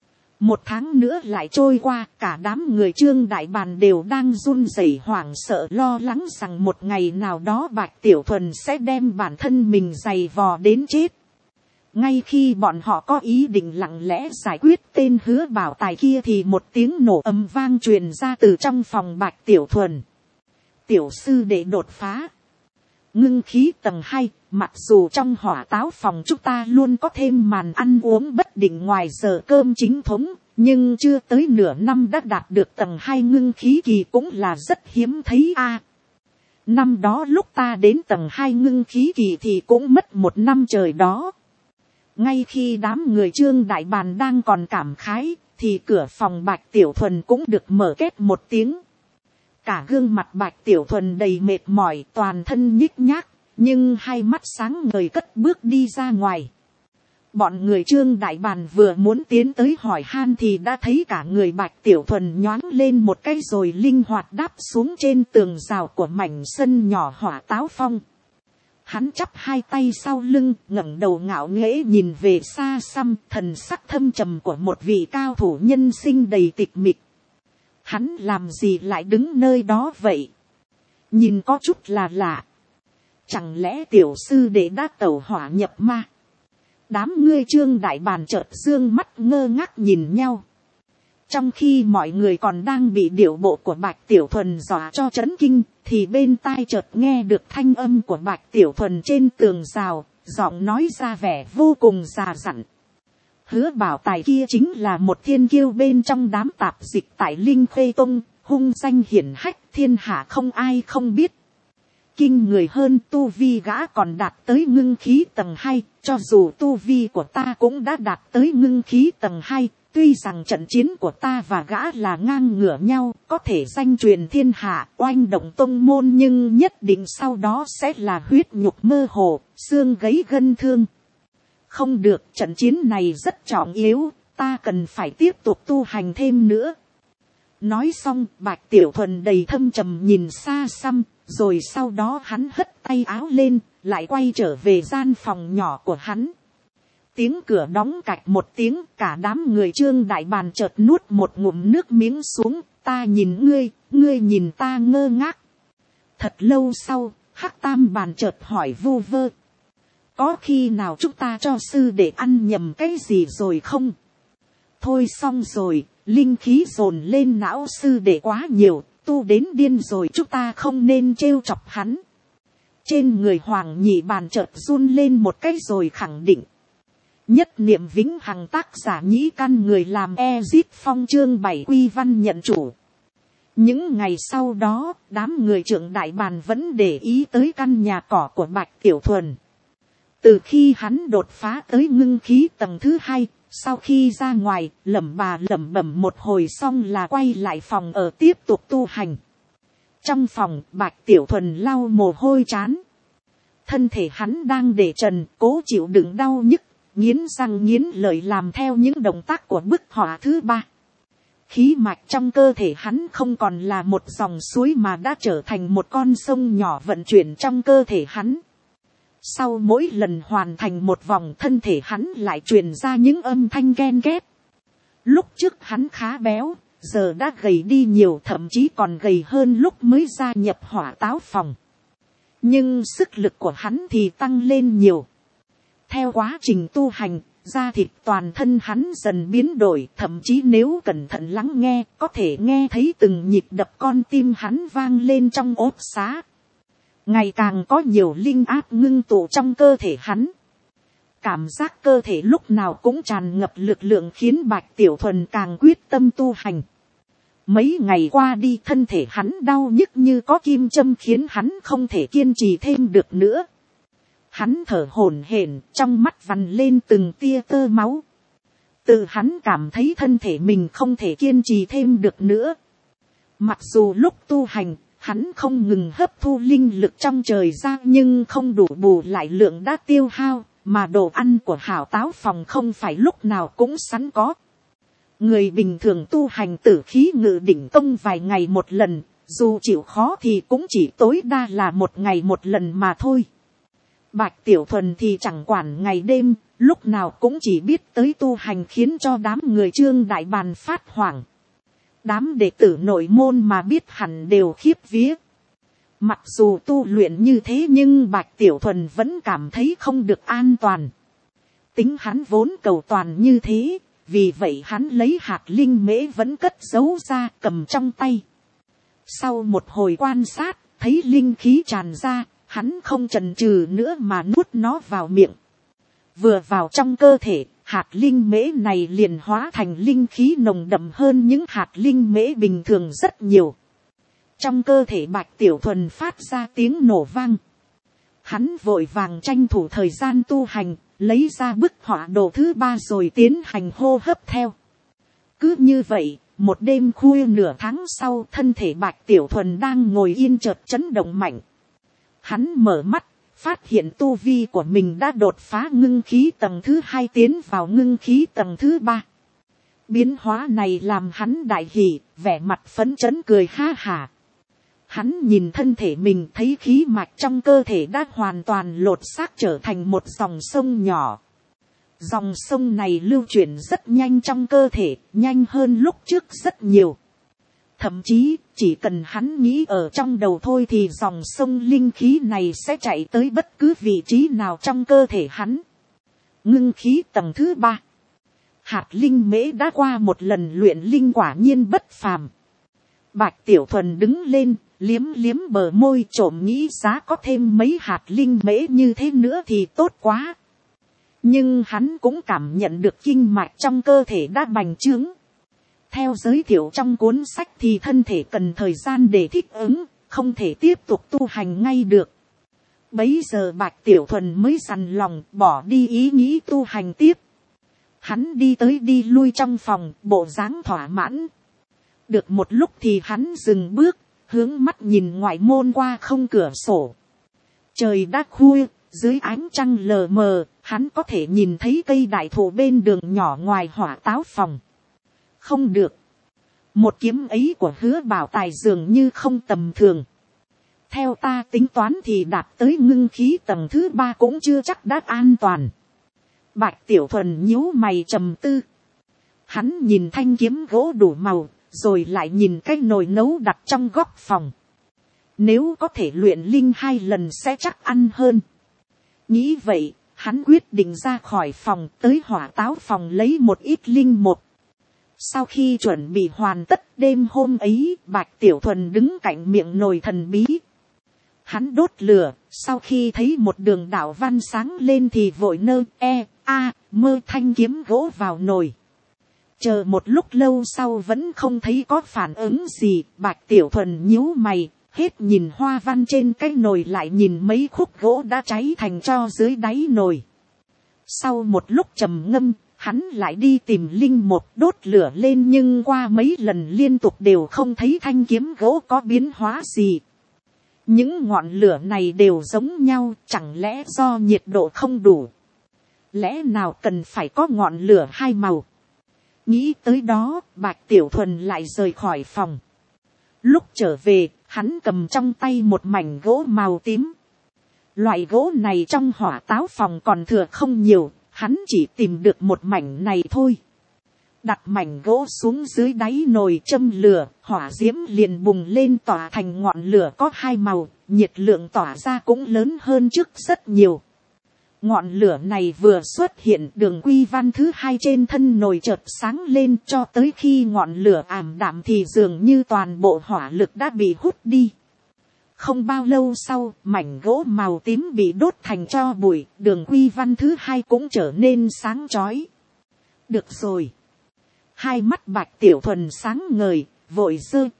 A: 1 tháng nữa lại trôi qua, cả đám người Trương Đại Bàn đều đang run rẩy hoảng sợ lo lắng rằng một ngày nào đó Bạch Tiểu Thuần sẽ đem bản thân mình giày vò đến chết. Ngay khi bọn họ có ý định lặng lẽ giải quyết tên Hứa Bảo Tài kia thì một tiếng nổ ầm vang truyền ra từ trong phòng Bạch Tiểu Thuần. Tiểu sư đệ đột phá. Ngưng khí tầng 2, mặc dù trong hỏa táo phòng chúng ta luôn có thêm màn ăn uống bất định ngoài giờ cơm chính thống, nhưng chưa tới nửa năm đã đạt được tầng 2 ngưng khí kỳ cũng là rất hiếm thấy a. Năm đó lúc ta đến tầng 2 ngưng khí kỳ thì cũng mất 1 năm trời đó. Ngay khi đám người Trương Đại Bàn đang còn cảm khái, thì cửa phòng Bạch Tiểu Thuần cũng được mở két một tiếng. Cả gương mặt Bạch Tiểu Thuần đầy mệt mỏi, toàn thân nhích nhác, nhưng hai mắt sáng ngời cất bước đi ra ngoài. Bọn người Trương Đại Bàn vừa muốn tiến tới hỏi han thì đã thấy cả người Bạch Tiểu Thuần nhoáng lên một cái rồi linh hoạt đáp xuống trên tường rào của mảnh sân nhỏ hỏa táo phong. Hắn chắp hai tay sau lưng, ngẩng đầu ngạo nghễ nhìn về xa xăm, thần sắc thâm trầm của một vị cao thủ nhân sinh đầy tịch mịch. Hắn làm gì lại đứng nơi đó vậy? Nhìn có chút là lạ. Chẳng lẽ tiểu sư đệ đã tẩu hỏa nhập ma? Đám ngươi Trương Đại Bàn chợt dương mắt ngơ ngác nhìn nhau. Trong khi mọi người còn đang bị điệu bộ của Bạch Tiểu Thuần dọa cho chấn kinh, thì bên tai chợt nghe được thanh âm của Bạch Tiểu Thuần trên tường rào, giọng nói ra vẻ vô cùng già dặn. Hứa Bảo Tài kia chính là một thiên kiêu bên trong đám tạp dịch tại Linh Khê Tông, hung danh hiển hách, thiên hạ không ai không biết. Kinh người hơn, tu vi gã còn đạt tới ngưng khí tầng 2, cho dù tu vi của ta cũng đã đạt tới ngưng khí tầng 2, tuy rằng trận chiến của ta và gã là ngang ngửa nhau, có thể danh truyền thiên hạ, oanh động tông môn, nhưng nhất định sau đó sẽ là huyết nhục mơ hồ, xương gấy gân thương. Không được, trận chiến này rất trọng yếu, ta cần phải tiếp tục tu hành thêm nữa. Nói xong Bạch Tiểu Thuần đầy thâm trầm nhìn xa xăm, rồi sau đó hắn hất tay áo lên, lại quay trở về gian phòng nhỏ của hắn. Tiếng cửa đóng cạch một tiếng, cả đám người Trương Đại Bàn chợt nuốt một ngụm nước miếng xuống, ta nhìn ngươi, ngươi nhìn ta ngơ ngác. Thật lâu sau, Hắc Tam Bàn chợt hỏi vu vơ. Có khi nào chúng ta cho sư để ăn nhầm cái gì rồi không? Thôi xong rồi, linh khí dồn lên não sư để quá nhiều, tu đến điên rồi, chúng ta không nên trêu chọc hắn. Trên người Hoàng Nhị Bàn chợt run lên một cái rồi khẳng định. Nhất niệm vĩnh hằng tác giả Nhĩ Căn người làm Ezip Phong chương 7 quy văn nhận chủ. Những ngày sau đó, đám người Trượng Đại Bàn vẫn để ý tới căn nhà cỏ của Bạch Tiểu Thuần. Từ khi hắn đột phá tới ngưng khí tầng thứ 2, sau khi ra ngoài, lẩm bẩm một hồi xong là quay lại phòng ở tiếp tục tu hành. Trong phòng, Bạch Tiểu Thuần lau mồ hôi trán. Thân thể hắn đang để trần, cố chịu đựng đau nhức, nghiến răng nghiến lợi làm theo những động tác của bức họa thứ 3. Khí mạch trong cơ thể hắn không còn là một dòng suối mà đã trở thành một con sông nhỏ vận chuyển trong cơ thể hắn. Sau mỗi lần hoàn thành một vòng, thân thể hắn lại truyền ra những âm thanh ghen ghét. Lúc trước hắn khá béo, giờ đã gầy đi nhiều, thậm chí còn gầy hơn lúc mới gia nhập Hỏa Táo phòng. Nhưng sức lực của hắn thì tăng lên nhiều. Theo quá trình tu hành, da thịt toàn thân hắn dần biến đổi, thậm chí nếu cẩn thận lắng nghe, có thể nghe thấy từng nhịp đập con tim hắn vang lên trong ốt xá. Ngày càng có nhiều linh áp ngưng tụ trong cơ thể hắn. Cảm giác cơ thể lúc nào cũng tràn ngập lực lượng khiến Bạch Tiểu Thuần càng quyết tâm tu hành. Mấy ngày qua đi, thân thể hắn đau nhức như có kim châm khiến hắn không thể kiên trì thêm được nữa. Hắn thở hổn hển, trong mắt vằn lên từng tia tơ máu. Tự hắn cảm thấy thân thể mình không thể kiên trì thêm được nữa. Mặc dù lúc tu hành, hắn không ngừng hấp thu linh lực trong trời ra, nhưng không đủ bù lại lượng đã tiêu hao, mà đồ ăn của Hảo Táo phòng không phải lúc nào cũng sẵn có. Người bình thường tu hành tử khí ngự đỉnh công vài ngày một lần, dù chịu khó thì cũng chỉ tối đa là một ngày một lần mà thôi. Bạch Tiểu Thuần thì chẳng quản ngày đêm, lúc nào cũng chỉ biết tới tu hành, khiến cho đám người Trương Đại Bàn phát hoảng. Đám đệ tử nội môn mà biết hẳn đều khiếp vía. Mặc dù tu luyện như thế nhưng Bạch Tiểu Thuần vẫn cảm thấy không được an toàn. Tính hắn vốn cầu toàn như thế, vì vậy hắn lấy hạt linh mễ vẫn cất giấu ra cầm trong tay. Sau một hồi quan sát, thấy linh khí tràn ra, hắn không chần chừ nữa mà nuốt nó vào miệng. Vừa vào trong cơ thể, hạt linh mễ này liền hóa thành linh khí nồng đậm hơn những hạt linh mễ bình thường rất nhiều. Trong cơ thể Bạch Tiểu Thuần phát ra tiếng nổ vang. Hắn vội vàng tranh thủ thời gian tu hành, lấy ra bức họa đồ thứ 3 rồi tiến hành hô hấp theo. Cứ như vậy, một đêm khuya nửa tháng sau, thân thể Bạch Tiểu Thuần đang ngồi yên chợt chấn động mạnh. Hắn mở mắt, phát hiện tu vi của mình đã đột phá ngưng khí tầng thứ 2 tiến vào ngưng khí tầng thứ 3. Biến hóa này làm hắn đại hỉ, vẻ mặt phấn chấn cười ha hả. Hắn nhìn thân thể mình thấy khí mạch trong cơ thể đã hoàn toàn lột xác trở thành một dòng sông nhỏ. Dòng sông này lưu chuyển rất nhanh trong cơ thể, nhanh hơn lúc trước rất nhiều. Thậm chí, chỉ cần hắn nghĩ ở trong đầu thôi thì dòng sông linh khí này sẽ chạy tới bất cứ vị trí nào trong cơ thể hắn. Ngưng khí tầng thứ 3. Hạt linh mễ đã qua một lần luyện linh quả nhiên bất phàm. Bạch Tiểu Thuần đứng lên, liếm liếm bờ môi trộm nghĩ giá có thêm mấy hạt linh mễ như thế nữa thì tốt quá. Nhưng hắn cũng cảm nhận được kinh mạch trong cơ thể đã bành trướng. Theo giới thiệu trong cuốn sách thì thân thể cần thời gian để thích ứng, không thể tiếp tục tu hành ngay được. Bấy giờ Bạch Tiểu Thuần mới dằn lòng bỏ đi ý nghĩ tu hành tiếp. Hắn đi tới đi lui trong phòng, bộ dáng thỏa mãn. Được một lúc thì hắn dừng bước, hướng mắt nhìn ngoại môn qua không cửa sổ. Trời đã khuya, dưới ánh trăng lờ mờ, hắn có thể nhìn thấy cây đại thụ bên đường nhỏ ngoài Hỏa Táo phòng. Không được. Một kiếm ấy của Hứa Bảo Tài dường như không tầm thường. Theo ta tính toán thì đạt tới ngưng khí tầng thứ 3 cũng chưa chắc đã an toàn. Bạch Tiểu Thuần nhíu mày trầm tư. Hắn nhìn thanh kiếm gỗ đủ màu, rồi lại nhìn cái nồi nấu đặt trong góc phòng. Nếu có thể luyện linh 2 lần sẽ chắc ăn hơn. Nghĩ vậy, hắn quyết định ra khỏi phòng tới hỏa táo phòng lấy một ít linh một. Sau khi chuẩn bị hoàn tất đêm hôm ấy, Bạch Tiểu Thuần đứng cạnh miệng nồi thần bí. Hắn đốt lửa, sau khi thấy một đường đạo văn sáng lên thì vội mơ thanh kiếm gỗ vào nồi. Chờ một lúc lâu sau vẫn không thấy có phản ứng gì, Bạch Tiểu Thuần nhíu mày, hết nhìn hoa văn trên cái nồi lại nhìn mấy khúc gỗ đã cháy thành tro dưới đáy nồi. Sau một lúc trầm ngâm, hắn lại đi tìm linh một đốt lửa lên, nhưng qua mấy lần liên tục đều không thấy thanh kiếm gỗ có biến hóa gì. Những ngọn lửa này đều giống nhau, chẳng lẽ do nhiệt độ không đủ? Lẽ nào cần phải có ngọn lửa 2 màu? Nghĩ tới đó, Bạch Tiểu Thuần lại rời khỏi phòng. Lúc trở về, hắn cầm trong tay một mảnh gỗ màu tím. Loại gỗ này trong hỏa táo phòng còn thừa không nhiều, hắn chỉ tìm được một mảnh này thôi. Đặt mảnh gỗ xuống dưới đáy nồi châm lửa, hỏa diễm liền bùng lên tỏa thành ngọn lửa có 2 màu, nhiệt lượng tỏa ra cũng lớn hơn trước rất nhiều. Ngọn lửa này vừa xuất hiện, đường quy văn thứ 2 trên thân nồi chợt sáng lên, cho tới khi ngọn lửa ảm đạm thì dường như toàn bộ hỏa lực đã bị hút đi. Không bao lâu sau, mảnh gỗ màu tím bị đốt thành tro bụi, đường quy văn thứ 2 cũng trở nên sáng chói. Được rồi. 2 mắt Bạch Tiểu Thuần sáng ngời, vội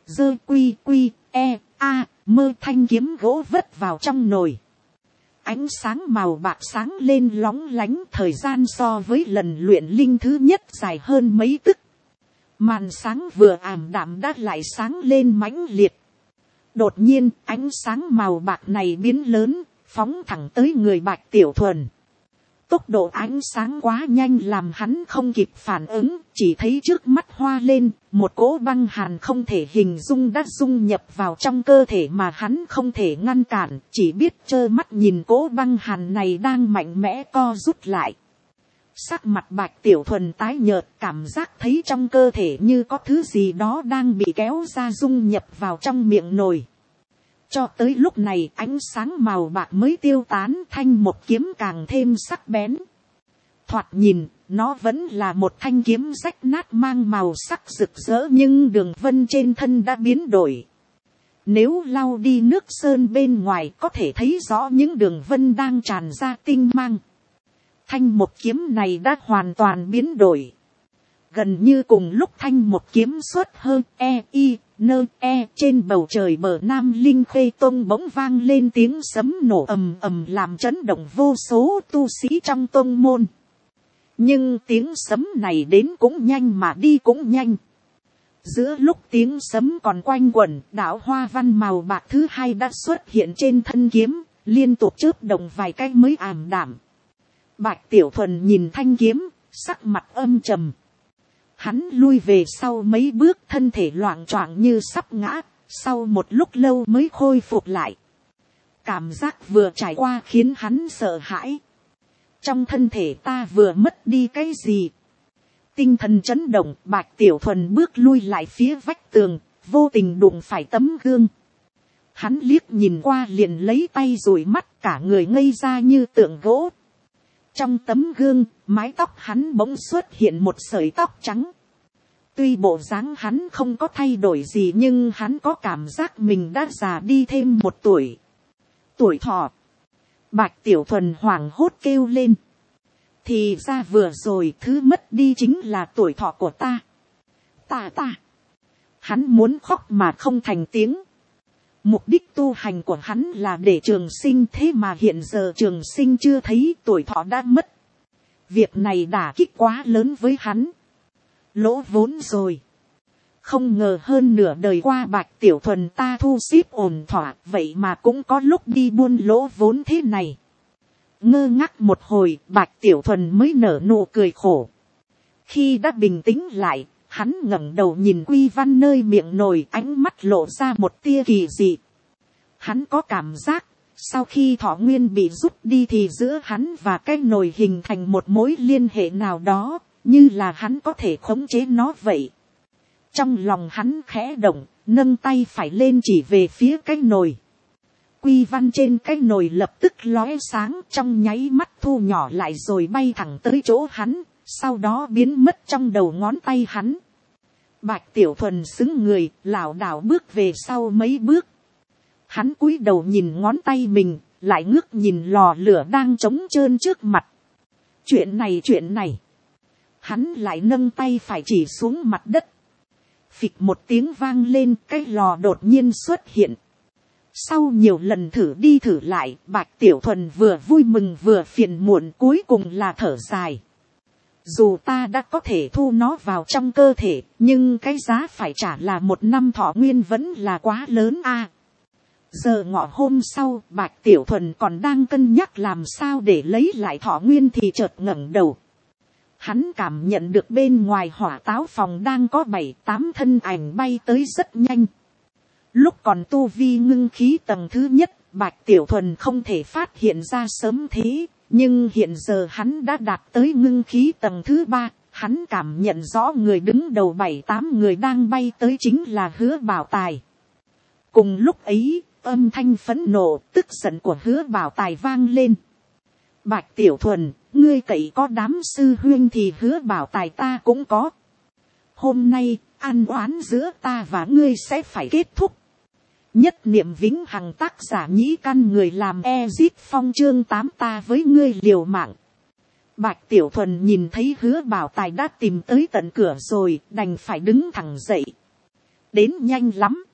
A: mơ thanh kiếm gỗ vất vào trong nồi. Ánh sáng màu bạc sáng lên lóng lánh, thời gian so với lần luyện linh thứ nhất dài hơn mấy tức. Màn sáng vừa ảm đạm đã lại sáng lên mãnh liệt. Đột nhiên, ánh sáng màu bạc này biến lớn, phóng thẳng tới người Bạch Tiểu Thuần. Tốc độ ánh sáng quá nhanh làm hắn không kịp phản ứng, chỉ thấy trước mắt hoa lên, một cỗ băng hàn không thể hình dung đã dung nhập vào trong cơ thể mà hắn không thể ngăn cản, chỉ biết trơ mắt nhìn cỗ băng hàn này đang mạnh mẽ co rút lại. Sắc mặt Bạch Tiểu Thuần tái nhợt, cảm giác thấy trong cơ thể như có thứ gì đó đang bị kéo ra dung nhập vào trong miệng nồi. Cho tới lúc này ánh sáng màu bạc mới tiêu tán, thanh một kiếm càng thêm sắc bén. Thoạt nhìn, nó vẫn là một thanh kiếm rách nát mang màu sắc rực rỡ, nhưng đường vân trên thân đã biến đổi. Nếu lau đi nước sơn bên ngoài có thể thấy rõ những đường vân đang tràn ra tinh mang. Thanh một kiếm này đã hoàn toàn biến đổi. Gần như cùng lúc thanh một kiếm xuất trên bầu trời bờ Nam Linh Khê Tông bỗng vang lên tiếng sấm nổ ầm ầm làm chấn động vô số tu sĩ trong tông môn. Nhưng tiếng sấm này đến cũng nhanh mà đi cũng nhanh. Giữa lúc tiếng sấm còn quanh quẩn, đạo hoa văn màu bạc thứ 2 đã xuất hiện trên thân kiếm, liên tục chớp động vài cái mới ảm đạm. Bạch Tiểu Thuần nhìn thanh kiếm, sắc mặt âm trầm. Hắn lui về sau mấy bước, thân thể loạng choạng như sắp ngã, sau một lúc lâu mới khôi phục lại. Cảm giác vừa trải qua khiến hắn sợ hãi. Trong thân thể ta vừa mất đi cái gì? Tinh thần chấn động, Bạch Tiểu Thuần bước lui lại phía vách tường, vô tình đụng phải tấm gương. Hắn liếc nhìn qua liền lấy tay dụi mắt, cả người ngây ra như tượng gỗ. Trong tấm gương, mái tóc hắn bỗng xuất hiện một sợi tóc trắng. Tuy bộ dáng hắn không có thay đổi gì nhưng hắn có cảm giác mình đã già đi thêm 1 tuổi. Tuổi thọ. Bạch Tiểu Thuần hoảng hốt kêu lên. Thì ra vừa rồi thứ mất đi chính là tuổi thọ của ta. Ta. Hắn muốn khóc mà không thành tiếng. Mục đích tu hành của hắn là để trường sinh, thế mà hiện giờ trường sinh chưa thấy, tuổi thọ đã mất. Việc này đả kích quá lớn với hắn. Lỗ vốn rồi. Không ngờ hơn nửa đời qua Bạch Tiểu Thuần ta thu xếp ổn thỏa, vậy mà cũng có lúc đi buôn lỗ vốn thế này. Ngơ ngác một hồi, Bạch Tiểu Thuần mới nở nụ cười khổ. Khi đã bình tĩnh lại, Hắn ngẩng đầu nhìn Quy Văn nơi miệng nồi, ánh mắt lộ ra một tia kỳ dị. Hắn có cảm giác, sau khi thọ nguyên bị rút đi thì giữa hắn và cái nồi hình thành một mối liên hệ nào đó, như là hắn có thể khống chế nó vậy. Trong lòng hắn khẽ động, nâng tay phải lên chỉ về phía cái nồi. Quy văn trên cái nồi lập tức lóe sáng, trong nháy mắt thu nhỏ lại rồi bay thẳng tới chỗ hắn, sau đó biến mất trong đầu ngón tay hắn. Bạch Tiểu Thuần xứng người, lảo đảo bước về sau mấy bước. Hắn cúi đầu nhìn ngón tay mình, lại ngước nhìn lò lửa đang trống trơn trước mặt. Chuyện này. Hắn lại nâng tay phải chỉ xuống mặt đất. Phịch một tiếng vang lên, cái lò đột nhiên xuất hiện. Sau nhiều lần thử đi thử lại, Bạch Tiểu Thuần vừa vui mừng vừa phiền muộn, cuối cùng là thở dài. Dù ta đã có thể thu nó vào trong cơ thể, nhưng cái giá phải trả là 1 năm thọ nguyên vẫn là quá lớn a. Giờ ngọ hôm sau, Bạch Tiểu Thuần còn đang cân nhắc làm sao để lấy lại thọ nguyên thì chợt ngẩng đầu. Hắn cảm nhận được bên ngoài hỏa táo phòng đang có 7-8 thân ảnh bay tới rất nhanh. Lúc còn tu vi ngưng khí tầng thứ nhất, Bạch Tiểu Thuần không thể phát hiện ra sớm thế. Nhưng hiện giờ hắn đã đạt tới ngưng khí tầng thứ 3, hắn cảm nhận rõ người đứng đầu 7-8 người đang bay tới chính là Hứa Bảo Tài. Cùng lúc ấy, âm thanh phẫn nộ, tức giận của Hứa Bảo Tài vang lên. Bạch Tiểu Thuần, ngươi cậy có đám sư huynh thì Hứa Bảo Tài ta cũng có. Hôm nay, ăn oán giữa ta và ngươi sẽ phải kết thúc. Nhất niệm vĩnh hằng, tác giả Nhĩ Căn, người làm Ezit Phong, chương 8 ta với ngươi liều mạng. Bạch Tiểu Thuần nhìn thấy Hứa Bảo Tài đã tìm tới tận cửa rồi, đành phải đứng thẳng dậy. Đến nhanh lắm.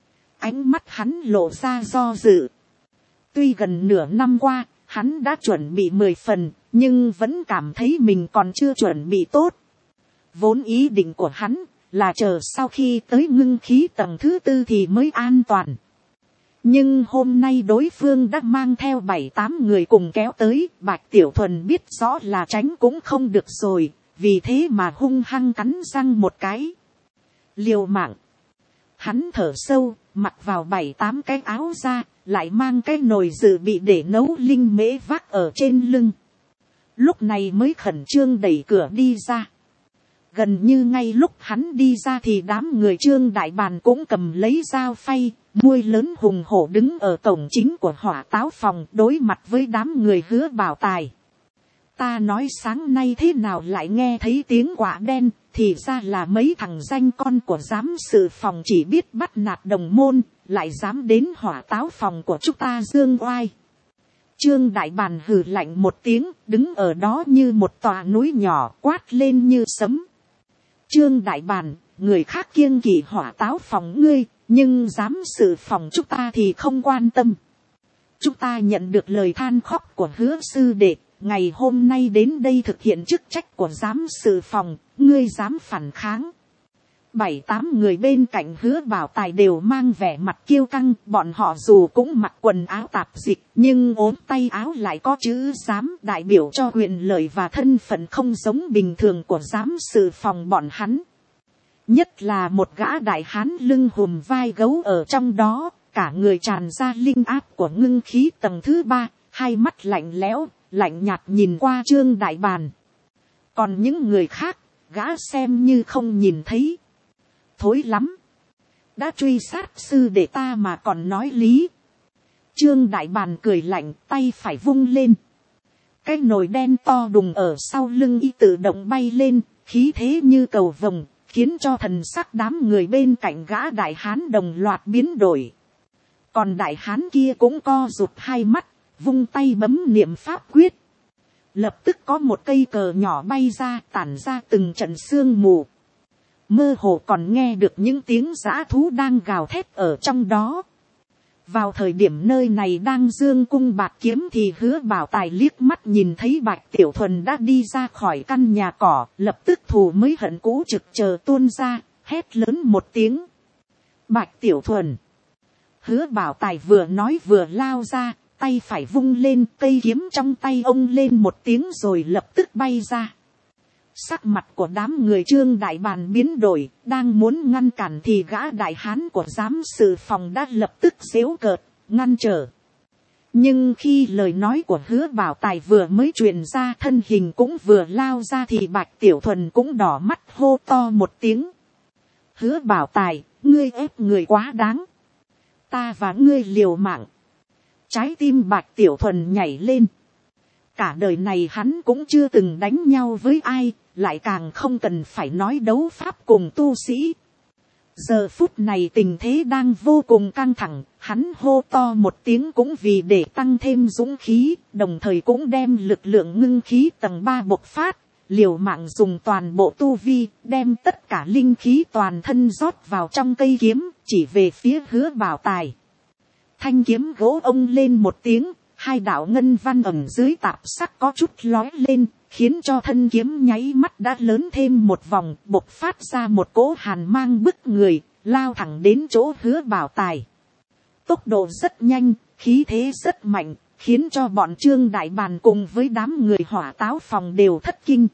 A: Ánh mắt hắn lộ ra do dự. Tuy gần nửa năm qua, hắn đã chuẩn bị 10 phần, nhưng vẫn cảm thấy mình còn chưa chuẩn bị tốt. Vốn ý định của hắn là chờ sau khi tới ngưng khí tầng thứ 4 thì mới an toàn. Nhưng hôm nay đối phương đã mang theo 7-8 người cùng kéo tới, Bạch Tiểu Thuần biết rõ là tránh cũng không được rồi, vì thế mà hung hăng cắn răng một cái. Liều mạng. Hắn thở sâu, mặc vào 7-8 cái áo ra, lại mang cái nồi dự bị để nấu linh mễ vác ở trên lưng. Lúc này mới khẩn trương đẩy cửa đi ra. Gần như ngay lúc hắn đi ra thì đám người Trương Đại Bàn cũng cầm lấy dao phay, môi lớn hùng hổ đứng ở cổng chính của hỏa táo phòng đối mặt với đám người Hứa Bảo Tài. Ta nói sáng nay thế nào lại nghe thấy tiếng quả đen, thì ra là mấy thằng danh con của giám sự phòng chỉ biết bắt nạt đồng môn, lại dám đến hỏa táo phòng của chúng ta dương oai. Trương Đại Bàn hừ lạnh một tiếng, đứng ở đó như một tòa núi nhỏ, quát lên như sấm. Trương Đại Bàn, người khác kiêng kỵ hỏa táo phòng ngươi, nhưng giám sự phòng chúng ta thì không quan tâm. Chúng ta nhận được lời than khóc của Hứa sư đệ, ngày hôm nay đến đây thực hiện chức trách của giám sự phòng, ngươi dám phản kháng. 7-8 người bên cạnh Hứa Bảo Tài đều mang vẻ mặt kiêu căng, bọn họ dù cũng mặc quần áo tạp dịch, nhưng ốm tay áo lại có chữ giám, đại biểu cho quyền lợi và thân phận không giống bình thường của giám sự phòng bọn hắn. Nhất là một gã đại hán lưng hùm vai gấu ở trong đó, cả người tràn ra linh áp của ngưng khí tầng thứ 3, hai mắt lạnh lẽo, lạnh nhạt nhìn qua Trương Đại Bàn. Còn những người khác, gã xem như không nhìn thấy. Thối lắm. Đã truy sát sư để ta mà còn nói lý. Trương Đại Bàn cười lạnh, tay phải vung lên. Cái nồi đen to đùng ở sau lưng y tự động bay lên, khí thế như cầu vồng, khiến cho thần sắc đám người bên cạnh gã đại hán đồng loạt biến đổi. Còn đại hán kia cũng co rụt hai mắt, vung tay bấm niệm pháp quyết. Lập tức có một cây cờ nhỏ bay ra, tản ra từng trận sương mù. Mơ hồ còn nghe được những tiếng dã thú đang gào thét ở trong đó. Vào thời điểm nơi này đang dương cung bạt kiếm thì Hứa Bảo Tài liếc mắt nhìn thấy Bạch Tiểu Thuần đã đi ra khỏi căn nhà cỏ, lập tức thù mới hận cũ trực chờ tuôn ra, hét lớn một tiếng. Bạch Tiểu Thuần. Hứa Bảo Tài vừa nói vừa lao ra, tay phải vung lên, cây kiếm trong tay ông lên một tiếng rồi lập tức bay ra. Sắc mặt của đám người Trương Đại Bàn biến đổi, đang muốn ngăn cản thì gã đại hán của giám sự phòng đã lập tức giễu cợt, ngăn trở. Nhưng khi lời nói của Hứa Bảo Tài vừa mới truyền ra, thân hình cũng vừa lao ra thì Bạch Tiểu Thuần cũng đỏ mắt hô to một tiếng. Hứa Bảo Tài, ngươi ép người quá đáng. Ta và ngươi liều mạng. Trái tim Bạch Tiểu Thuần nhảy lên. Cả đời này hắn cũng chưa từng đánh nhau với ai, lại càng không cần phải nói đấu pháp cùng tu sĩ. Giờ phút này tình thế đang vô cùng căng thẳng, hắn hô to một tiếng cũng vì để tăng thêm dũng khí, đồng thời cũng đem lực lượng ngưng khí tầng 3 bộc phát, liều mạng dùng toàn bộ tu vi, đem tất cả linh khí toàn thân rót vào trong cây kiếm, chỉ về phía Hứa Bảo Tài. Thanh kiếm gỗ ông lên một tiếng, hai đạo ngân văn ẩn dưới tạp sắc có chút lói lên, khiến cho thân kiếm nháy mắt đã lớn thêm một vòng, bộc phát ra một cỗ hàn mang bức người, lao thẳng đến chỗ Hứa Bảo Tài. Tốc độ rất nhanh, khí thế rất mạnh, khiến cho bọn Trương Đại Bàn cùng với đám người Hỏa Táo phòng đều thất kinh.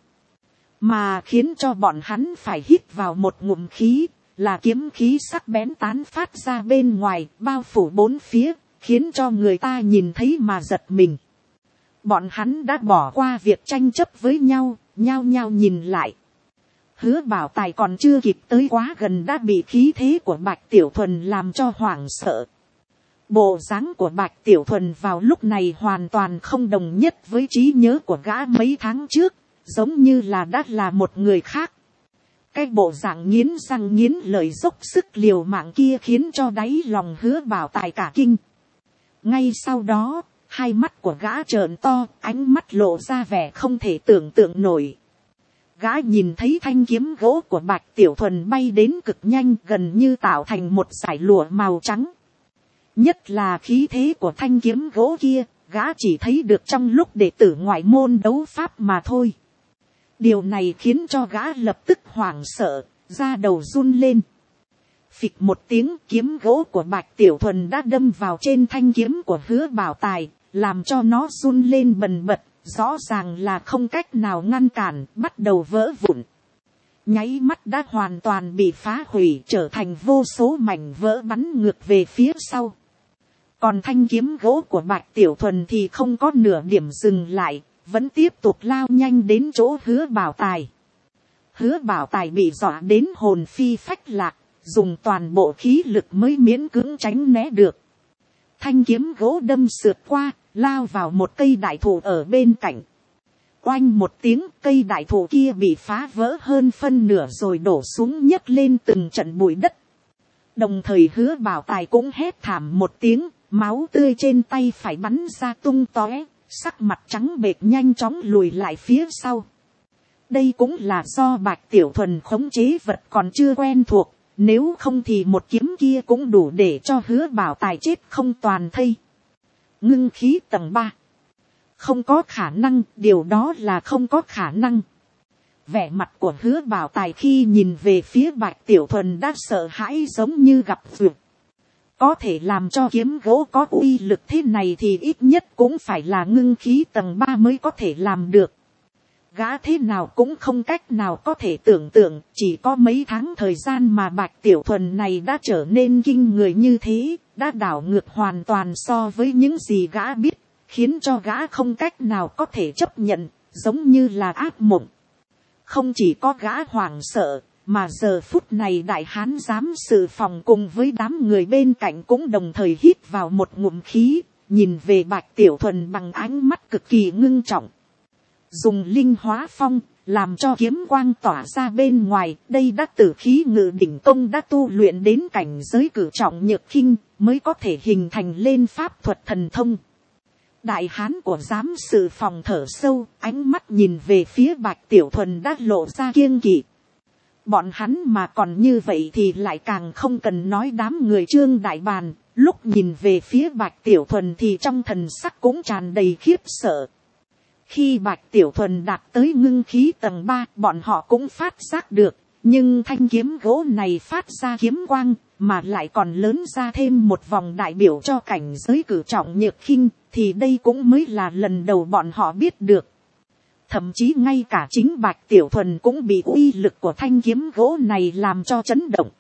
A: Mà khiến cho bọn hắn phải hít vào một ngụm khí, là kiếm khí sắc bén tán phát ra bên ngoài, bao phủ bốn phía, khiến cho người ta nhìn thấy mà giật mình. Bọn hắn đã bỏ qua việc tranh chấp với nhau, nhao nhao nhìn lại. Hứa Bảo Tài còn chưa kịp tới quá gần đã bị khí thế của Bạch Tiểu Thuần làm cho hoảng sợ. Bộ dáng của Bạch Tiểu Thuần vào lúc này hoàn toàn không đồng nhất với trí nhớ của gã mấy tháng trước, giống như là đã là một người khác. Cái bộ dạng nghiến răng nghiến lợi dốc sức liều mạng kia khiến cho đáy lòng Hứa Bảo Tài cả kinh. Ngay sau đó, hai mắt của gã trợn to, ánh mắt lộ ra vẻ không thể tưởng tượng nổi. Gã nhìn thấy thanh kiếm gỗ của Bạch Tiểu Thuần bay đến cực nhanh, gần như tạo thành một dải lụa màu trắng. Nhất là khí thế của thanh kiếm gỗ kia, gã chỉ thấy được trong lúc đệ tử ngoại môn đấu pháp mà thôi. Điều này khiến cho gã lập tức hoảng sợ, da đầu run lên. Phịch một tiếng, kiếm gỗ của Bạch Tiểu Thuần đã đâm vào trên thanh kiếm của Hứa Bảo Tài, làm cho nó run lên bần bật, rõ ràng là không cách nào ngăn cản, bắt đầu vỡ vụn. Nháy mắt đã hoàn toàn bị phá hủy, trở thành vô số mảnh vỡ bắn ngược về phía sau. Còn thanh kiếm gỗ của Bạch Tiểu Thuần thì không có nửa điểm dừng lại, vẫn tiếp tục lao nhanh đến chỗ Hứa Bảo Tài. Hứa Bảo Tài bị dọa đến hồn phi phách lạc, dùng toàn bộ khí lực mới miễn cưỡng tránh né được. Thanh kiếm gỗ đâm sượt qua, lao vào một cây đại thụ ở bên cạnh. Oanh một tiếng, cây đại thụ kia bị phá vỡ hơn phân nửa rồi đổ xuống nhấc lên từng trận bụi đất. Đồng thời Hứa Bảo Tài cũng hét thảm một tiếng, máu tươi trên tay phải bắn ra tung tóe, sắc mặt trắng bệch nhanh chóng lùi lại phía sau. Đây cũng là do Bạch Tiểu Thuần khống chế vật còn chưa quen thuộc, nếu không thì một kiếm kia cũng đủ để cho Hứa Bảo Tài chết không toàn thây. Ngưng khí tầng 3. Không có khả năng, điều đó là không có khả năng. Vẻ mặt của Hứa Bảo Tài khi nhìn về phía Bạch Tiểu Thuần đã sợ hãi giống như gặp duyệt. Có thể làm cho kiếm gỗ có uy lực thế này thì ít nhất cũng phải là ngưng khí tầng 3 mới có thể làm được. Gã thế nào cũng không cách nào có thể tưởng tượng, chỉ có mấy tháng thời gian mà Bạch Tiểu Thuần này đã trở nên kinh người như thế, đã đảo ngược hoàn toàn so với những gì gã biết, khiến cho gã không cách nào có thể chấp nhận, giống như là ác mộng. Không chỉ có gã hoảng sợ, mà giờ phút này đại hán giám sự phòng cùng với đám người bên cạnh cũng đồng thời hít vào một ngụm khí, nhìn về Bạch Tiểu Thuần bằng ánh mắt cực kỳ ngưng trọng. Dùng linh hóa phong, làm cho kiếm quang tỏa ra bên ngoài, đây đã tử khí ngự đỉnh công đã tu luyện đến cảnh giới cử trọng nhược khinh, mới có thể hình thành lên pháp thuật thần thông. Đại hán của giám sự phòng thở sâu, ánh mắt nhìn về phía Bạch Tiểu Thuần đã lộ ra kiêng kỵ. Bọn hắn mà còn như vậy thì lại càng không cần nói đám người Trương Đại Bàn, lúc nhìn về phía Bạch Tiểu Thuần thì trong thần sắc cũng tràn đầy khiếp sợ. Khi Bạch Tiểu Thuần đạt tới ngưng khí tầng 3, bọn họ cũng phát giác được, nhưng thanh kiếm gỗ này phát ra kiếm quang, mà lại còn lớn ra thêm một vòng đại biểu cho cảnh giới cử trọng nhược khinh, thì đây cũng mới là lần đầu bọn họ biết được. thậm chí ngay cả chính Bạch Tiểu Thuần cũng bị uy lực của thanh kiếm gỗ này làm cho chấn động.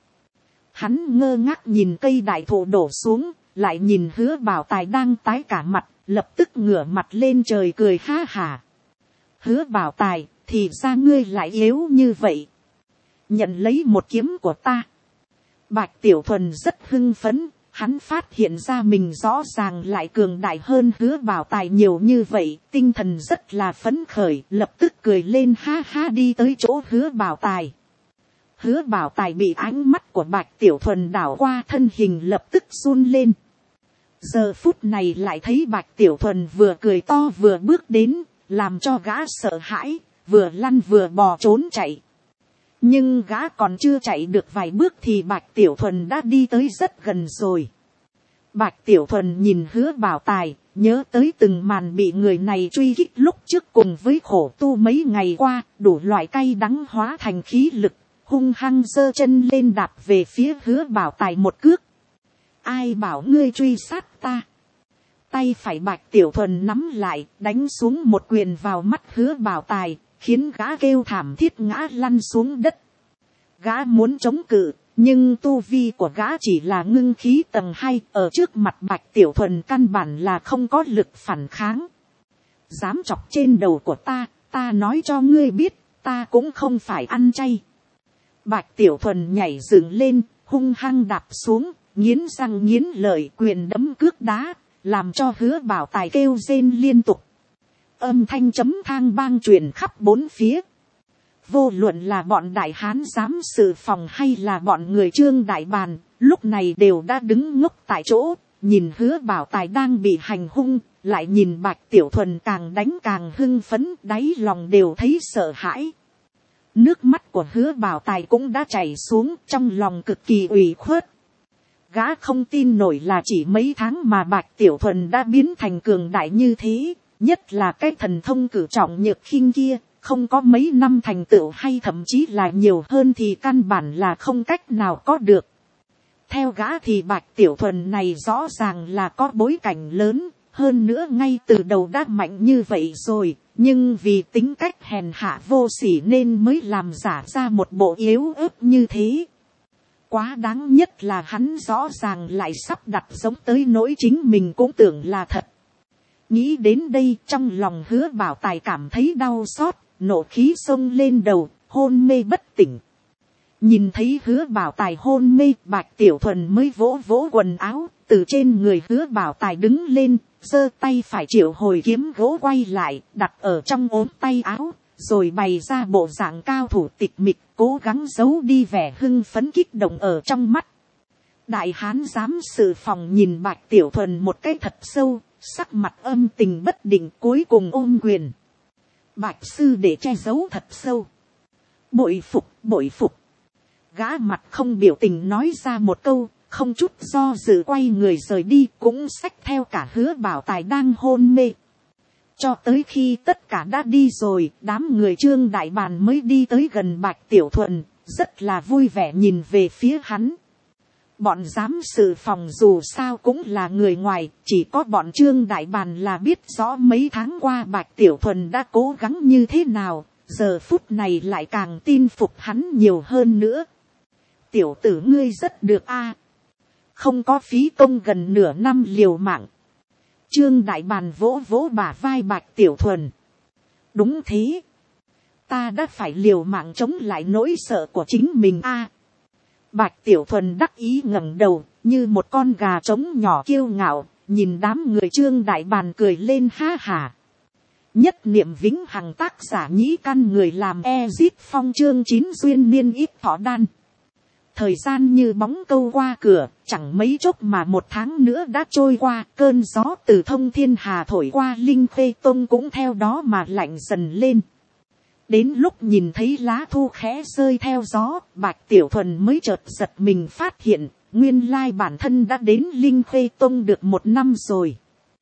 A: Hắn ngơ ngác nhìn cây đại thụ đổ xuống, lại nhìn Hứa Bảo Tài đang tái cả mặt, lập tức ngửa mặt lên trời cười ha hả. Hứa Bảo Tài, thì ra ngươi lại yếu như vậy. Nhận lấy một kiếm của ta. Bạch Tiểu Thuần rất hưng phấn, hắn phát hiện ra mình rõ ràng lại cường đại hơn Hứa Bảo Tài nhiều như vậy, tinh thần rất là phấn khởi, lập tức cười lên ha ha đi tới chỗ Hứa Bảo Tài. Hứa Bảo Tài bị ánh mắt của Bạch Tiểu Thuần đảo qua, thân hình lập tức run lên. Giờ phút này lại thấy Bạch Tiểu Thuần vừa cười to vừa bước đến, làm cho gã sợ hãi, vừa lăn vừa bò trốn chạy. Nhưng gã còn chưa chạy được vài bước thì Bạch Tiểu Thuần đã đi tới rất gần rồi. Bạch Tiểu Thuần nhìn Hứa Bảo Tài, nhớ tới từng màn bị người này truy kích lúc trước cùng với khổ tu mấy ngày qua, đủ loại cay đắng hóa thành khí lực, hung hăng giơ chân lên đạp về phía Hứa Bảo Tài một cước. Ai bảo ngươi truy sát ta? Tay phải Bạch Tiểu Thuần nắm lại, đánh xuống một quyền vào mắt Hứa Bảo Tài, khiến gã kêu thảm thiết ngã lăn xuống đất. Gã muốn chống cự, nhưng tu vi của gã chỉ là ngưng khí tầng 2, ở trước mặt Bạch Tiểu Thuần căn bản là không có lực phản kháng. Dám chọc trên đầu của ta nói cho ngươi biết, ta cũng không phải ăn chay. Bạch Tiểu Thuần nhảy dựng lên, hung hăng đạp xuống, nghiến răng nghiến lợi quyền đấm cước đá, làm cho Hứa Bảo Tài kêu rên liên tục. Âm thanh chấm thang bang truyền khắp bốn phía. Vô luận là bọn đại hán giám sự phòng hay là bọn người Trương Đại Bàn, lúc này đều đã đứng ngốc tại chỗ, nhìn Hứa Bảo Tài đang bị hành hung, lại nhìn Bạch Tiểu Thuần càng đánh càng hưng phấn, đáy lòng đều thấy sợ hãi. Nước mắt của Hứa Bảo Tài cũng đã chảy xuống, trong lòng cực kỳ ủy khuất. Gã không tin nổi là chỉ mấy tháng mà Bạch Tiểu Thuần đã biến thành cường đại như thế, nhất là cái thần thông cử trọng nhược khinh kia, không có mấy năm thành tựu hay thậm chí là nhiều hơn thì căn bản là không cách nào có được. Theo gã thì Bạch Tiểu Thuần này rõ ràng là có bối cảnh lớn, hơn nữa ngay từ đầu đã mạnh như vậy rồi, nhưng vì tính cách hèn hạ vô sỉ nên mới làm giả ra một bộ yếu ớt như thế. Quá đáng nhất là hắn rõ ràng lại sắp đặt giống tới nỗi chính mình cũng tưởng là thật. Nghĩ đến đây trong lòng Hứa Bảo Tài cảm thấy đau xót, nộ khí xông lên đầu, hôn mê bất tỉnh. Nhìn thấy Hứa Bảo Tài hôn mê, Bạch Tiểu Thuần mới vỗ vỗ quần áo, từ trên người Hứa Bảo Tài đứng lên, giơ tay phải triệu hồi kiếm gỗ quay lại, đặt ở trong ốm tay áo, rồi bày ra bộ dạng cao thủ tịch mịch, cố gắng giấu đi vẻ hưng phấn kích động ở trong mắt. Đại hán giám sự phòng nhìn Bạch Tiểu Thuần một cái thật sâu, sắc mặt âm tình bất định, cuối cùng ôm quyền. Bạch sư để che giấu thật sâu. Bội phục, bội phục. Gã mặt không biểu tình nói ra một câu, không chút do dự quay người rời đi, cũng xách theo cả Hứa Bảo Tài đang hôn mê. Cho tới khi tất cả đã đi rồi, đám người Trương Đại Bàn mới đi tới gần Bạch Tiểu Thuần, rất là vui vẻ nhìn về phía hắn. Bọn giám sự phòng dù sao cũng là người ngoài, chỉ có bọn Trương Đại Bàn là biết rõ mấy tháng qua Bạch Tiểu Thuần đã cố gắng như thế nào, giờ phút này lại càng tin phục hắn nhiều hơn nữa. Tiểu tử ngươi rất được a, không có phí công gần nửa năm liều mạng. Trương Đại Bàn vỗ vỗ bả vai Bạch Tiểu Thuần. Đúng thế, ta đã phải liều mạng chống lại nỗi sợ của chính mình a. Bạch Tiểu Thuần đắc ý ngẩng đầu, như một con gà trống nhỏ kiêu ngạo, nhìn đám người Trương Đại Bàn cười lên ha hả. Nhất niệm vĩnh hằng, tác giả Nhĩ Căn, người làm Ezit Phong, chương 9 duyên niên ít thọ đan. Thời gian như bóng câu qua cửa, chẳng mấy chốc mà một tháng nữa đã trôi qua, cơn gió từ Thông Thiên Hà thổi qua Linh Khê Tông cũng theo đó mà lạnh dần lên. Đến lúc nhìn thấy lá thu khẽ rơi theo gió, Bạch Tiểu Thuần mới chợt giật mình phát hiện, nguyên lai bản thân đã đến Linh Khê Tông được 1 năm rồi.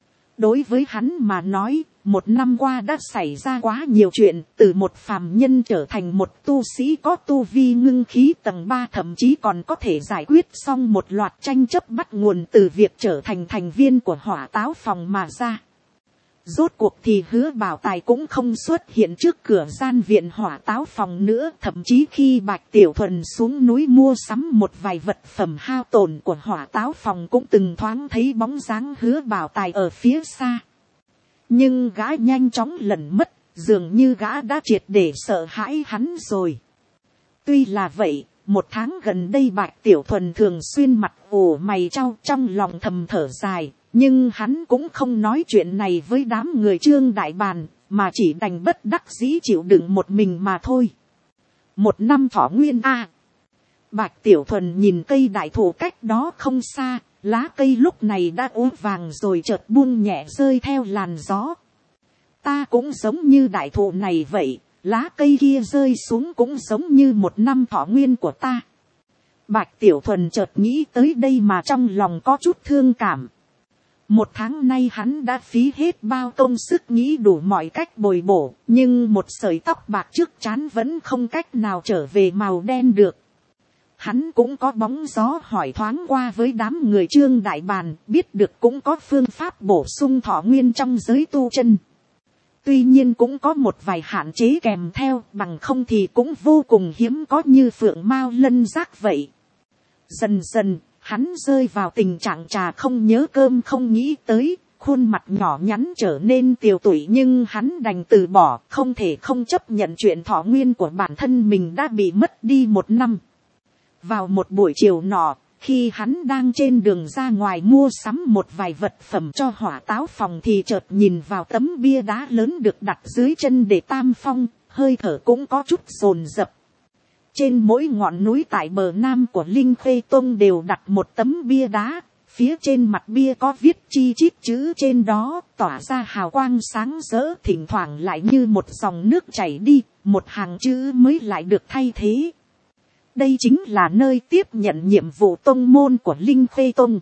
A: Đối với hắn mà nói, 1 năm qua đã xảy ra quá nhiều chuyện, từ một phàm nhân trở thành một tu sĩ có tu vi ngưng khí tầng 3, thậm chí còn có thể giải quyết xong một loạt tranh chấp bắt nguồn từ việc trở thành thành viên của Hỏa Táo Phòng mà ra. Rốt cuộc thì Hứa Bảo Tài cũng không xuất hiện trước cửa gian viện hỏa táo phòng nữa. Thậm chí khi Bạch Tiểu Thuần xuống núi mua sắm một vài vật phẩm hao tổn của hỏa táo phòng cũng từng thoáng thấy bóng dáng Hứa Bảo Tài ở phía xa. Nhưng gã nhanh chóng lẩn mất, dường như gã đã triệt để sợ hãi hắn rồi. Tuy là vậy, một tháng gần đây Bạch Tiểu Thuần thường xuyên mặt ủ mày trao, trong lòng thầm thở dài. Nhưng hắn cũng không nói chuyện này với đám người Trương Đại Bàn, mà chỉ đành bất đắc dĩ chịu đựng một mình mà thôi. 1 năm thọ nguyên a. Bạch Tiểu Thuần nhìn cây đại thụ cách đó không xa, lá cây lúc này đã úa vàng rồi chợt buông nhẹ rơi theo làn gió. Ta cũng giống như đại thụ này vậy, lá cây kia rơi xuống cũng giống như 1 năm thọ nguyên của ta. Bạch Tiểu Thuần chợt nghĩ tới đây mà trong lòng có chút thương cảm. 1 tháng nay hắn đã phí hết bao công sức nghĩ đủ mọi cách bồi bổ, nhưng một sợi tóc bạc trước trán vẫn không cách nào trở về màu đen được. Hắn cũng có bóng gió hỏi thoáng qua với đám người Trương Đại Bàn, biết được cũng có phương pháp bổ sung thọ nguyên trong giới tu chân. Tuy nhiên cũng có một vài hạn chế kèm theo, bằng không thì cũng vô cùng hiếm có như phượng mao lân giác vậy. Dần dần, hắn rơi vào tình trạng trà không nhớ cơm không nghĩ tới, khuôn mặt nhỏ nhắn trở nên tiều tụy, nhưng hắn đành từ bỏ, không thể không chấp nhận chuyện thọ nguyên của bản thân mình đã bị mất đi 1 năm. Vào một buổi chiều nọ, khi hắn đang trên đường ra ngoài mua sắm một vài vật phẩm cho hỏa táo phòng thì chợt nhìn vào tấm bia đá lớn được đặt dưới chân để tam phong, hơi thở cũng có chút dồn dập. Trên mỗi ngọn núi tại bờ nam của Linh Khê Tông đều đặt một tấm bia đá, phía trên mặt bia có viết chi chít chữ trên đó, tỏa ra hào quang sáng rỡ, thỉnh thoảng lại như một dòng nước chảy đi, một hàng chữ mới lại được thay thế. Đây chính là nơi tiếp nhận nhiệm vụ tông môn của Linh Khê Tông.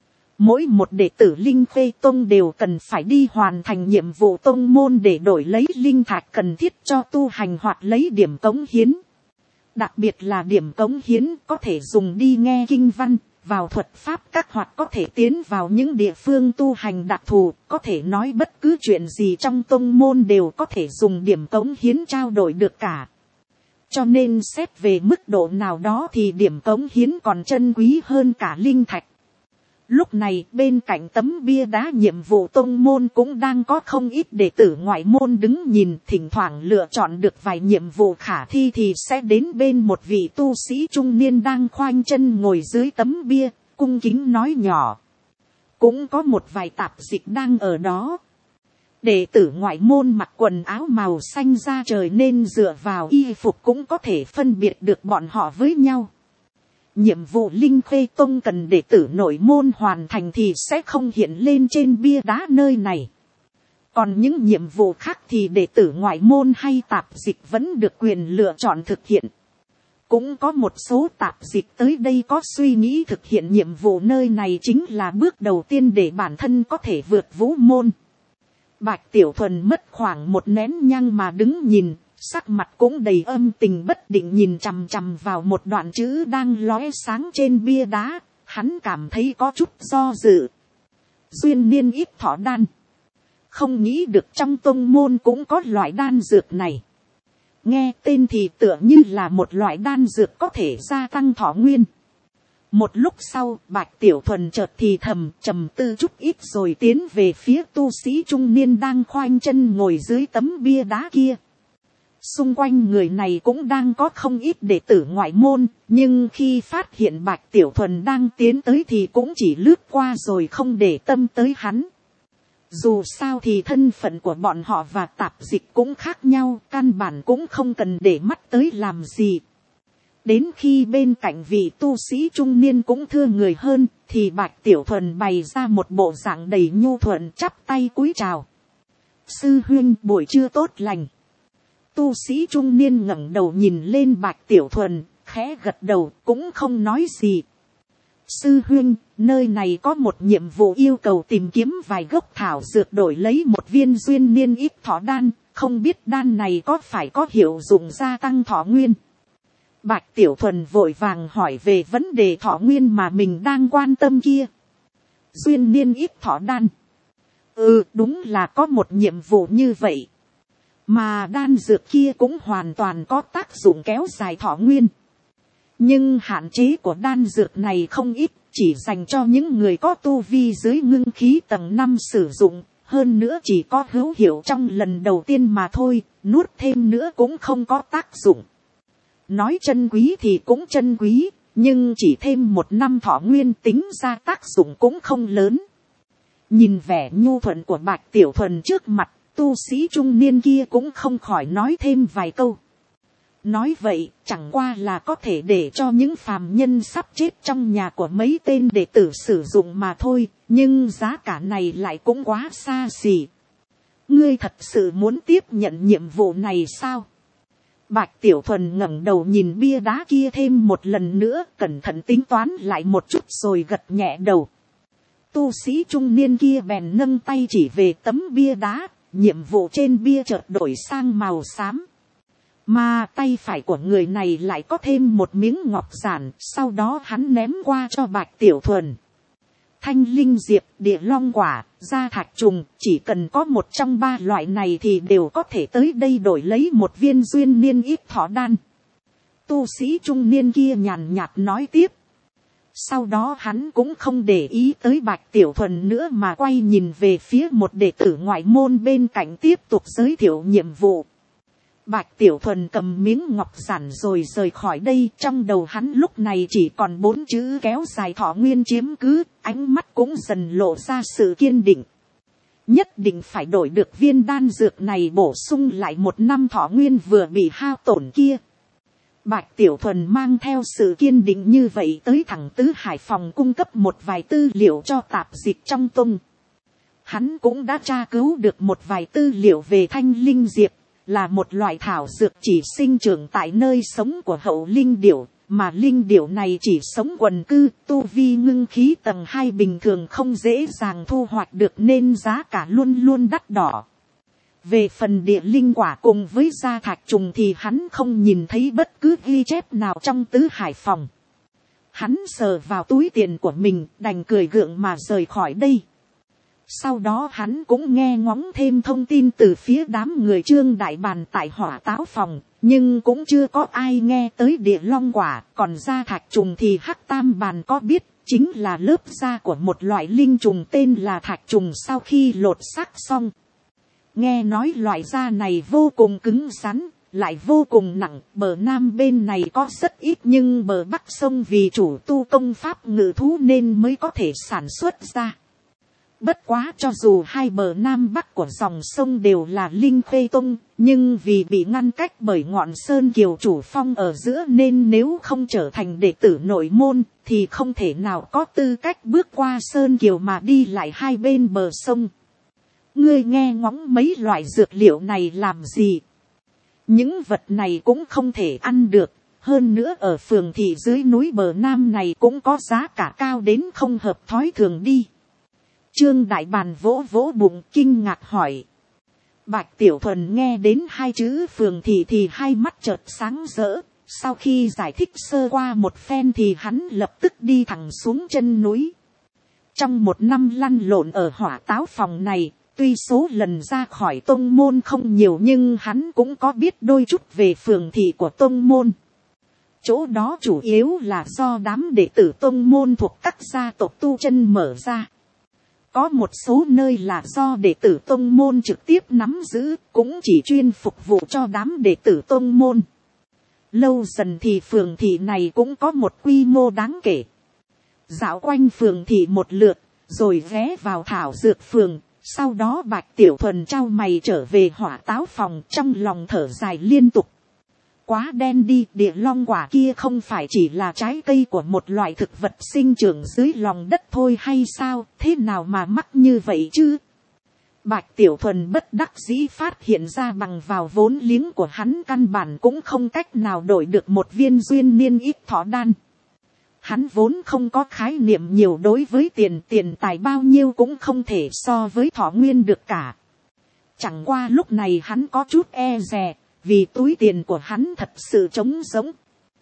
A: Mỗi một đệ tử Linh Khê Tông đều cần phải đi hoàn thành nhiệm vụ tông môn để đổi lấy linh thạch cần thiết cho tu hành hoặc lấy điểm cống hiến. Đặc biệt là điểm cống hiến có thể dùng đi nghe kinh văn, vào thuật pháp các hoặc có thể tiến vào những địa phương tu hành đặc thù, có thể nói bất cứ chuyện gì trong tông môn đều có thể dùng điểm cống hiến trao đổi được cả. Cho nên xét về mức độ nào đó thì điểm cống hiến còn chân quý hơn cả linh thạch. Lúc này bên cạnh tấm bia đá nhiệm vụ tông môn cũng đang có không ít đệ tử ngoại môn đứng nhìn, thỉnh thoảng lựa chọn được vài nhiệm vụ khả thi thì sẽ đến bên một vị tu sĩ trung niên đang khoanh chân ngồi dưới tấm bia, cung kính nói nhỏ. Cũng có một vài tạp dịch đang ở đó. Đệ tử ngoại môn mặc quần áo màu xanh da trời nên dựa vào y phục cũng có thể phân biệt được bọn họ với nhau. Nhiệm vụ Linh Khê Tông cần đệ tử nội môn hoàn thành thì sẽ không hiện lên trên bia đá nơi này. Còn những nhiệm vụ khác thì đệ tử ngoại môn hay tạp dịch vẫn được quyền lựa chọn thực hiện. Cũng có một số tạp dịch tới đây có suy nghĩ thực hiện nhiệm vụ nơi này chính là bước đầu tiên để bản thân có thể vượt vũ môn. Bạch Tiểu Thuần mất khoảng 1 nén nhang mà đứng nhìn, sắc mặt cũng đầy âm tình bất định nhìn chằm chằm vào một đoạn chữ đang lóe sáng trên bia đá, hắn cảm thấy có chút do dự. Duyên niên ít thọ đan. Không nghĩ được trong tông môn cũng có loại đan dược này. Nghe tên thì tựa như là một loại đan dược có thể gia tăng thọ nguyên. Một lúc sau, Bạch Tiểu Thuần chợt thì thầm, trầm tư chút ít rồi tiến về phía tu sĩ trung niên đang khoanh chân ngồi dưới tấm bia đá kia. Xung quanh người này cũng đang có không ít đệ tử ngoại môn, nhưng khi phát hiện Bạch Tiểu Thuần đang tiến tới thì cũng chỉ lướt qua rồi không để tâm tới hắn. Dù sao thì thân phận của bọn họ và tạp dịch cũng khác nhau, căn bản cũng không cần để mắt tới làm gì. Đến khi bên cạnh vị tu sĩ trung niên cũng thưa người hơn, thì Bạch Tiểu Thuần bày ra một bộ dạng đầy nhu thuận chắp tay cúi chào. Sư huynh buổi trưa tốt lành. Tu sĩ trung niên ngẩng đầu nhìn lên Bạch Tiểu Thuần, khẽ gật đầu cũng không nói gì. Sư huynh, nơi này có một nhiệm vụ yêu cầu tìm kiếm vài gốc thảo dược đổi lấy một viên duyên niên ít thọ đan, không biết đan này có phải có hiệu dụng gia tăng thọ nguyên. Bạch Tiểu Thuần vội vàng hỏi về vấn đề thọ nguyên mà mình đang quan tâm kia. Duyên niên ít thọ đan. Đúng là có một nhiệm vụ như vậy. Mà đan dược kia cũng hoàn toàn có tác dụng kéo dài thọ nguyên. Nhưng hạn chế của đan dược này không ít, chỉ dành cho những người có tu vi dưới ngưng khí tầng 5 sử dụng. Hơn nữa chỉ có hữu hiệu trong lần đầu tiên mà thôi, nuốt thêm nữa cũng không có tác dụng. Nói chân quý thì cũng chân quý, nhưng chỉ thêm 1 năm thọ nguyên tính ra tác dụng cũng không lớn. Nhìn vẻ nhu thuận của Bạch Tiểu Thuần trước mặt, tu sĩ trung niên kia cũng không khỏi nói thêm vài câu. Nói vậy, chẳng qua là có thể để cho những phàm nhân sắp chết trong nhà của mấy tên đệ tử sử dụng mà thôi, nhưng giá cả này lại cũng quá xa xỉ. Ngươi thật sự muốn tiếp nhận nhiệm vụ này sao? Bạch Tiểu Thuần ngẩng đầu nhìn bia đá kia thêm một lần nữa, cẩn thận tính toán lại một chút rồi gật nhẹ đầu. Tu sĩ trung niên kia bèn nâng tay chỉ về tấm bia đá, nhiệm vụ trên bia chợt đổi sang màu xám. Mà tay phải của người này lại có thêm một miếng ngọc giản, sau đó hắn ném qua cho Bạch Tiểu Thuần. Thanh linh diệp, địa long quả, gia thạch trùng, chỉ cần có một trong 3 loại này thì đều có thể tới đây đổi lấy một viên duyên niên ít thọ đan. Tu sĩ trung niên kia nhàn nhạt nói tiếp. Sau đó hắn cũng không để ý tới Bạch Tiểu Thuần nữa mà quay nhìn về phía một đệ tử ngoại môn bên cạnh tiếp tục giới thiệu nhiệm vụ. Bạch Tiểu Thuần cầm miếng ngọc giản rồi rời khỏi đây, trong đầu hắn lúc này chỉ còn 4 chữ kéo dài thọ nguyên chiếm cứ, ánh mắt cũng dần lộ ra sự kiên định. Nhất định phải đổi được viên đan dược này bổ sung lại 1 năm thọ nguyên vừa bị hao tổn kia. Bạch Tiểu Thuần mang theo sự kiên định như vậy tới thẳng Tứ Hải Phòng cung cấp một vài tư liệu cho tạp dịch trong tông. Hắn cũng đã tra cứu được một vài tư liệu về thanh linh diệp, là một loại thảo dược chỉ sinh trưởng tại nơi sống của hậu linh điểu, mà linh điểu này chỉ sống quần cư, tu vi ngưng khí tầng 2 bình thường không dễ dàng thu hoạch được nên giá cả luôn luôn đắt đỏ. Về phần địa linh quả cùng với gia thạch trùng thì hắn không nhìn thấy bất cứ ghi chép nào trong Tứ Hải Phòng. Hắn sờ vào túi tiền của mình, đành cười gượng mà rời khỏi đây. Sau đó hắn cũng nghe ngóng thêm thông tin từ phía đám người Trương Đại Bàn tại Hỏa Táo Phòng, nhưng cũng chưa có ai nghe tới địa long quả, còn gia thạch trùng thì Hắc Tam Bàn có biết, chính là lớp da của một loại linh trùng tên là thạch trùng sau khi lột xác xong. Nghe nói loại da này vô cùng cứng rắn, lại vô cùng nặng, bờ nam bên này có rất ít nhưng bờ bắc sông vì chủ tu công pháp ngự thú nên mới có thể sản xuất ra. Bất quá cho dù hai bờ nam bắc của dòng sông đều là linh khê tông, nhưng vì bị ngăn cách bởi ngọn sơn kiều chủ phong ở giữa nên nếu không trở thành đệ tử nội môn thì không thể nào có tư cách bước qua sơn kiều mà đi lại hai bên bờ sông. Ngươi nghe ngóng mấy loại dược liệu này làm gì? Những vật này cũng không thể ăn được, hơn nữa ở phường thị dưới núi bờ nam này cũng có giá cả cao đến không hợp thói thường đi. Trương Đại Bàn vỗ vỗ bụng kinh ngạc hỏi. Bạch Tiểu Thuần nghe đến hai chữ phường thị thì hai mắt chợt sáng rỡ. Sau khi giải thích sơ qua một phen thì hắn lập tức đi thẳng xuống chân núi. Trong 1 năm lăn lộn ở Hỏa Táo Phòng này, tuy số lần ra khỏi tông môn không nhiều nhưng hắn cũng có biết đôi chút về phường thị của tông môn. Chỗ đó chủ yếu là do đám đệ tử tông môn thuộc các gia tộc tu chân mở ra. Có một số nơi là do đệ tử tông môn trực tiếp nắm giữ, cũng chỉ chuyên phục vụ cho đám đệ tử tông môn. Lâu dần thì phường thị này cũng có một quy mô đáng kể. Dạo quanh phường thị một lượt, rồi ghé vào thảo dược phường. Sau đó Bạch Tiểu Thuần trao mày trở về Hỏa Táo Phòng, trong lòng thở dài liên tục. Quá đen đi, địa long quả kia không phải chỉ là trái cây của một loại thực vật sinh trưởng dưới lòng đất thôi hay sao, thế nào mà mắc như vậy chứ? Bạch Tiểu Thuần bất đắc dĩ phát hiện ra bằng vào vốn liếng của hắn căn bản cũng không cách nào đổi được một viên duyên niên ít thọ đan. Hắn vốn không có khái niệm nhiều đối với tiền tài bao nhiêu cũng không thể so với thọ nguyên được cả. Chẳng qua lúc này hắn có chút e dè, vì túi tiền của hắn thật sự trống rỗng.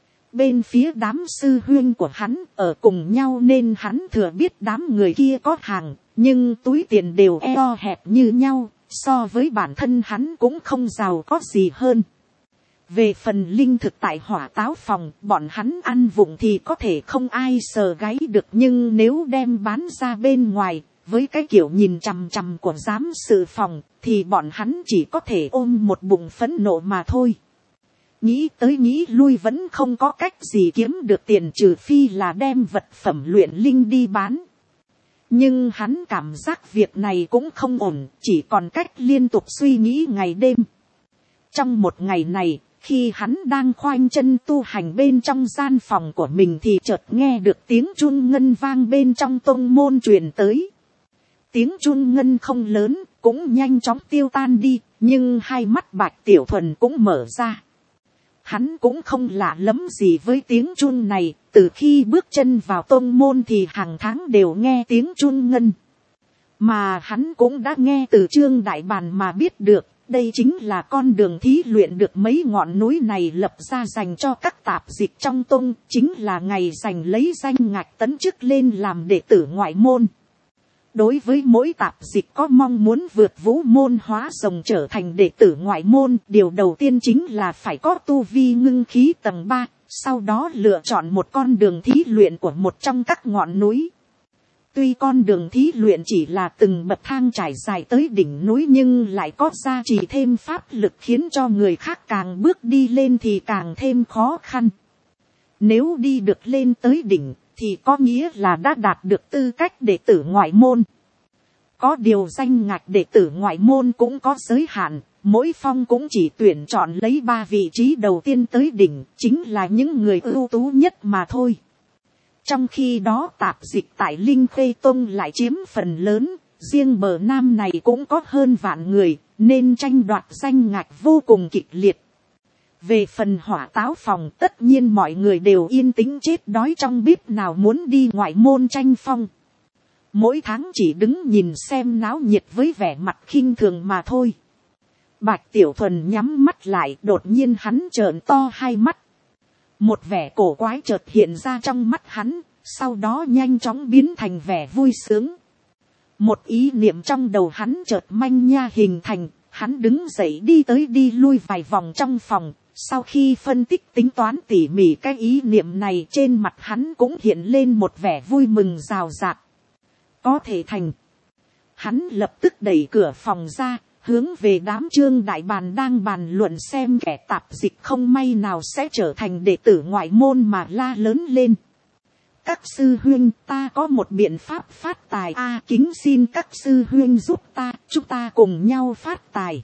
A: Bên phía đám sư huynh của hắn ở cùng nhau nên hắn thừa biết đám người kia có hàng, nhưng túi tiền đều eo hẹp như nhau, so với bản thân hắn cũng không giàu có gì hơn. Về phần linh thực tại hỏa táo phòng, bọn hắn ăn vụng thì có thể không ai sờ gáy được, nhưng nếu đem bán ra bên ngoài, với cái kiểu nhìn chằm chằm của giám sự phòng, thì bọn hắn chỉ có thể ôm một bụng phẫn nộ mà thôi. Nghĩ tới nghĩ lui vẫn không có cách gì kiếm được tiền, trừ phi là đem vật phẩm luyện linh đi bán. Nhưng hắn cảm giác việc này cũng không ổn, chỉ còn cách liên tục suy nghĩ ngày đêm. Trong một ngày này, khi hắn đang khoanh chân tu hành bên trong gian phòng của mình thì chợt nghe được tiếng chun ngân vang bên trong tông môn truyền tới. Tiếng chun ngân không lớn, cũng nhanh chóng tiêu tan đi, nhưng hai mắt Bạch Tiểu Thuần cũng mở ra. Hắn cũng không lạ lắm gì với tiếng chun này, từ khi bước chân vào tông môn thì hàng tháng đều nghe tiếng chun ngân. Mà hắn cũng đã nghe từ Trương Đại Bàn mà biết được, đây chính là con đường thí luyện được mấy ngọn núi này lập ra dành cho các tạp dịch trong tông, chính là ngày giành lấy danh ngạch tấn chức lên làm đệ tử ngoại môn. Đối với mỗi tạp dịch có mong muốn vượt vũ môn hóa rồng trở thành đệ tử ngoại môn, điều đầu tiên chính là phải có tu vi ngưng khí tầng 3, sau đó lựa chọn một con đường thí luyện của một trong các ngọn núi. Tuy con đường thí luyện chỉ là từng bậc thang trải dài tới đỉnh núi, nhưng lại có gia trì thêm pháp lực khiến cho người khác càng bước đi lên thì càng thêm khó khăn. Nếu đi được lên tới đỉnh, thì có nghĩa là đã đạt được tư cách đệ tử ngoại môn. Có điều danh ngạch đệ tử ngoại môn cũng có giới hạn, mỗi phong cũng chỉ tuyển chọn lấy 3 vị trí đầu tiên tới đỉnh, chính là những người ưu tú nhất mà thôi. Trong khi đó tạp dịch tại Linh Khê Tông lại chiếm phần lớn, riêng bờ Nam này cũng có hơn vạn người, nên tranh đoạt danh ngạch vô cùng kịch liệt. Về phần hỏa táo phòng, tất nhiên mọi người đều yên tĩnh chết đói trong bếp, nào muốn đi ngoại môn tranh phong. Mỗi tháng chỉ đứng nhìn xem náo nhiệt với vẻ mặt khinh thường mà thôi. Bạch Tiểu Thuần nhắm mắt lại, đột nhiên hắn trợn to hai mắt. Một vẻ cổ quái chợt hiện ra trong mắt hắn, sau đó nhanh chóng biến thành vẻ vui sướng. Một ý niệm trong đầu hắn chợt manh nha hình thành, hắn đứng dậy đi tới đi lui vài vòng trong phòng. Sau khi phân tích tính toán tỉ mỉ cái ý niệm này, trên mặt hắn cũng hiện lên một vẻ vui mừng rào rạt. Có thể thành. Hắn lập tức đẩy cửa phòng ra, hướng về đám Trương Đại Bàn đang bàn luận xem kẻ tạp dịch không may nào sẽ trở thành đệ tử ngoại môn mà la lớn lên. Các sư huynh, ta có một biện pháp phát tài kính xin các sư huynh giúp ta, chúng ta cùng nhau phát tài.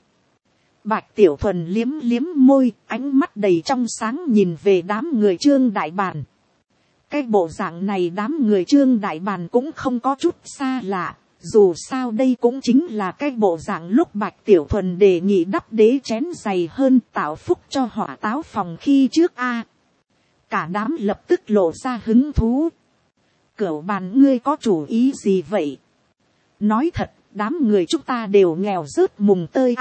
A: Bạch Tiểu Thuần liếm liếm môi, ánh mắt đầy trong sáng nhìn về đám người Trương Đại Bàn. Cái bộ dạng này đám người Trương Đại Bàn cũng không có chút xa lạ, dù sao đây cũng chính là cái bộ dạng lúc Bạch Tiểu Thuần đề nghị đắp đế chén dày hơn tạo phúc cho hỏa táo phòng khi trước Cả đám lập tức lộ ra hứng thú. Cửu Bàn, ngươi có chủ ý gì vậy? Nói thật, đám người chúng ta đều nghèo rớt mùng tơi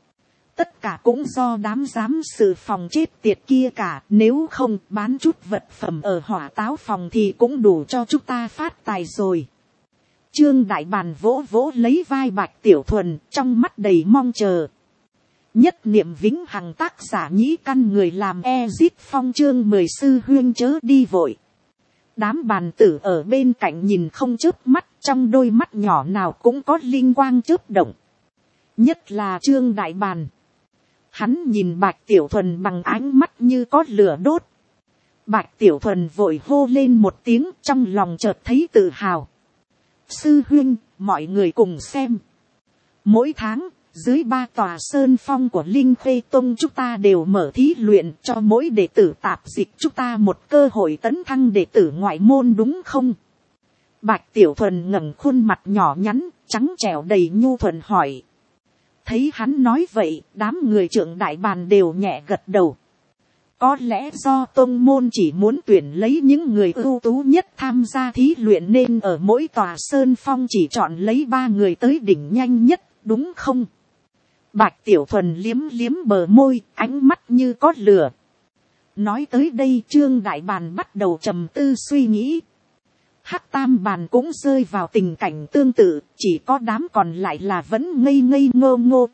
A: Tất cả cũng do đám giám sự phòng chết tiệt kia cả, nếu không bán chút vật phẩm ở hỏa táo phòng thì cũng đủ cho chúng ta phát tài rồi. Trương Đại Bàn vỗ vỗ lấy vai Bạch Tiểu Thuần, trong mắt đầy mong chờ. Nhất niệm vĩnh hằng tác giả Nhĩ Căn, người làm Ezit Phong. Chương 10 sư huyên chớ đi vội. Đám bàn tử ở bên cạnh nhìn không chớp mắt, trong đôi mắt nhỏ nào cũng có linh quang chớp động. Nhất là Trương Đại Bàn. Hắn nhìn Bạch Tiểu Thuần bằng ánh mắt như có lửa đốt. Bạch Tiểu Thuần vội hô lên một tiếng, trong lòng chợt thấy tự hào. Sư huynh, mọi người cùng xem. Mỗi tháng, dưới 3 tòa sơn phong của Linh Khê Tông chúng ta đều mở thí luyện cho mỗi đệ tử tạp dịch chúng ta một cơ hội tấn thăng đệ tử ngoại môn, đúng không? Bạch Tiểu Thuần ngẩng khuôn mặt nhỏ nhắn, trắng trẻo đầy nhu thuận hỏi. Thấy hắn nói vậy, đám người Trượng Đại Bàn đều nhẹ gật đầu. Có lẽ do tông môn chỉ muốn tuyển lấy những người ưu tú nhất tham gia thí luyện nên ở mỗi tòa sơn phong chỉ chọn lấy 3 người tới đỉnh nhanh nhất, đúng không? Bạch Tiểu Thuần liếm liếm bờ môi, ánh mắt như có lửa. Nói tới đây Trương Đại Bàn bắt đầu trầm tư suy nghĩ. Hắc tam bàn cũng rơi vào tình cảnh tương tự, chỉ có đám còn lại là vẫn ngây ngây ngô ngô.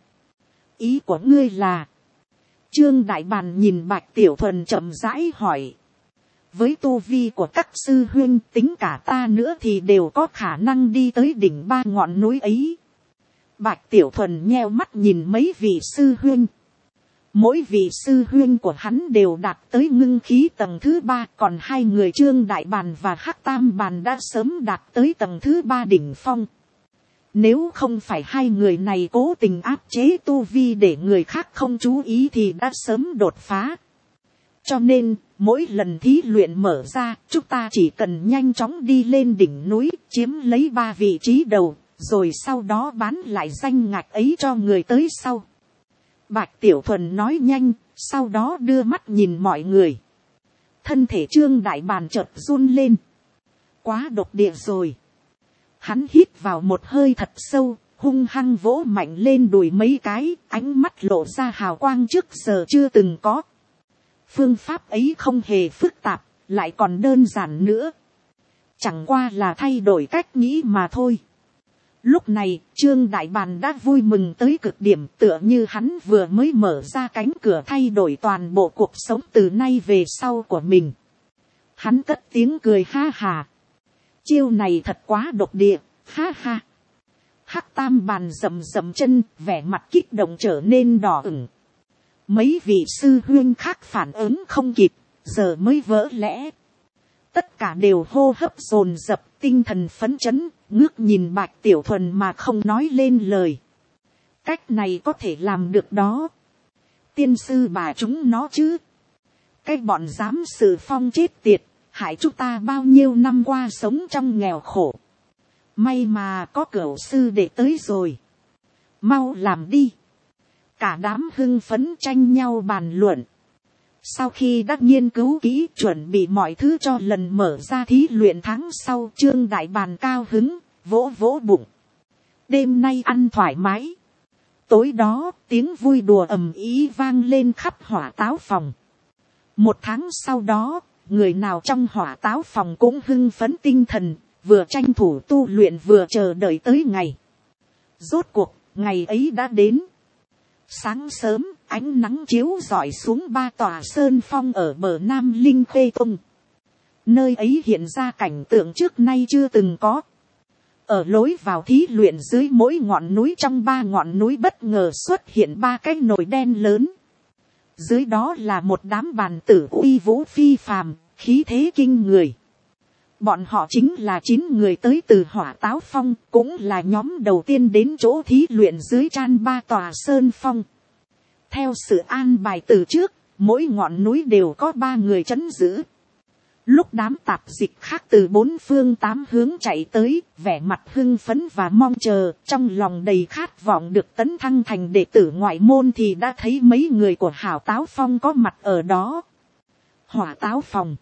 A: Ý của ngươi là, Trương Đại Bàn nhìn Bạch Tiểu Thuần chậm rãi hỏi. Với tu vi của các sư huynh, tính cả ta nữa thì đều có khả năng đi tới đỉnh 3 ngọn núi ấy. Bạch Tiểu Thuần nheo mắt nhìn mấy vị sư huynh. Mỗi vị sư huynh của hắn đều đạt tới ngưng khí tầng thứ 3, còn 2 người Trương Đại Bàn và Hắc Tam Bàn đã sớm đạt tới tầng thứ 3 đỉnh phong. Nếu không phải 2 người này cố tình áp chế tu vi để người khác không chú ý thì đã sớm đột phá. Cho nên, mỗi lần thí luyện mở ra, chúng ta chỉ cần nhanh chóng đi lên đỉnh núi, chiếm lấy 3 vị trí đầu, rồi sau đó bán lại danh ngạch ấy cho người tới sau. Bạch Tiểu Thuần nói nhanh, sau đó đưa mắt nhìn mọi người. Thân thể Trương Đại Bàn chợt run lên. Quá độc địa rồi. Hắn hít vào một hơi thật sâu, hung hăng vỗ mạnh lên đùi mấy cái, ánh mắt lộ ra hào quang trước giờ chưa từng có. Phương pháp ấy không hề phức tạp, lại còn đơn giản nữa. Chẳng qua là thay đổi cách nghĩ mà thôi. Lúc này, Trương Đại Bàn đã vui mừng tới cực điểm, tựa như hắn vừa mới mở ra cánh cửa thay đổi toàn bộ cuộc sống từ nay về sau của mình. Hắn cất tiếng cười ha hà. Chiêu này thật quá độc địa, ha ha. Hắc Tam Bàn rầm rầm chân, vẻ mặt kích động trở nên đỏ ửng. Mấy vị sư huynh khác phản ứng không kịp, giờ mới vỡ lẽ. Tất cả đều hô hấp dồn dập, tinh thần phấn chấn, ngước nhìn Bạch Tiểu Thuần mà không nói lên lời. Cách này có thể làm được đó. Tiên sư bà chúng nó chứ. Cái bọn dám sự phong chết tiệt, hại chúng ta bao nhiêu năm qua sống trong nghèo khổ. May mà có cửu sư để tới rồi. Mau làm đi. Cả đám hưng phấn tranh nhau bàn luận. Sau khi đã nghiên cứu kỹ chuẩn bị mọi thứ cho lần mở ra thí luyện tháng sau, Trương Đại Bàn cao hứng, vỗ vỗ bụng. Đêm nay ăn thoải mái. Tối đó tiếng vui đùa ầm ĩ vang lên khắp hỏa táo phòng. 1 tháng sau đó, người nào trong hỏa táo phòng cũng hưng phấn tinh thần, vừa tranh thủ tu luyện vừa chờ đợi tới ngày. Rốt cuộc, ngày ấy đã đến. Sáng sớm, ánh nắng chiếu rọi xuống 3 tòa sơn phong ở bờ Nam Linh Khê Tông. Nơi ấy hiện ra cảnh tượng trước nay chưa từng có. Ở lối vào thí luyện dưới mỗi ngọn núi trong 3 ngọn núi bất ngờ xuất hiện 3 cái nồi đen lớn. Dưới đó là một đám bàn tử uy vũ phi phàm, khí thế kinh người. Bọn họ chính là 9 người tới từ Hỏa Táo Phong, cũng là nhóm đầu tiên đến chỗ thí luyện dưới tràn 3 tòa sơn phong. Theo sự an bài từ trước, mỗi ngọn núi đều có 3 người trấn giữ. Lúc đám tạp dịch khác từ 4 phương 8 hướng chạy tới, vẻ mặt hưng phấn và mong chờ, trong lòng đầy khát vọng được tấn thăng thành đệ tử ngoại môn thì đã thấy mấy người của Hảo Táo Phong có mặt ở đó. Hỏa Táo Phong.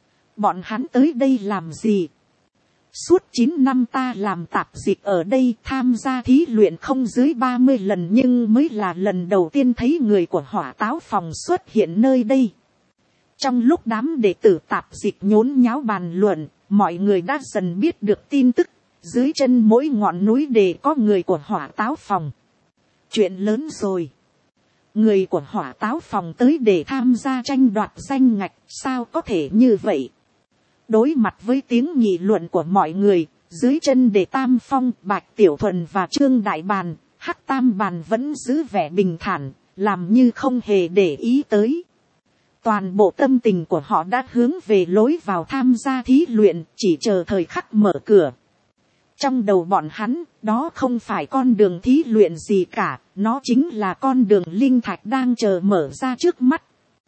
A: Bọn hắn tới đây làm gì? Suốt 9 năm ta làm tạp dịch ở đây, tham gia thí luyện không dưới 30 lần nhưng mới là lần đầu tiên thấy người của Hỏa Táo Phòng xuất hiện nơi đây. Trong lúc đám đệ tử tạp dịch nhốn nháo bàn luận, mọi người đã dần biết được tin tức, dưới chân mỗi ngọn núi đều có người của Hỏa Táo Phòng. Chuyện lớn rồi. Người của Hỏa Táo Phòng tới để tham gia tranh đoạt danh ngạch, sao có thể như vậy? Đối mặt với tiếng nghị luận của mọi người, dưới chân Đề Tam Phong, Bạch Tiểu Thuần và Trương Đại Bàn, Hắc Tam Bàn vẫn giữ vẻ bình thản, làm như không hề để ý tới. Toàn bộ tâm tình của họ đã hướng về lối vào tham gia thí luyện, chỉ chờ thời khắc mở cửa. Trong đầu bọn hắn, đó không phải con đường thí luyện gì cả, nó chính là con đường linh thạch đang chờ mở ra trước mắt.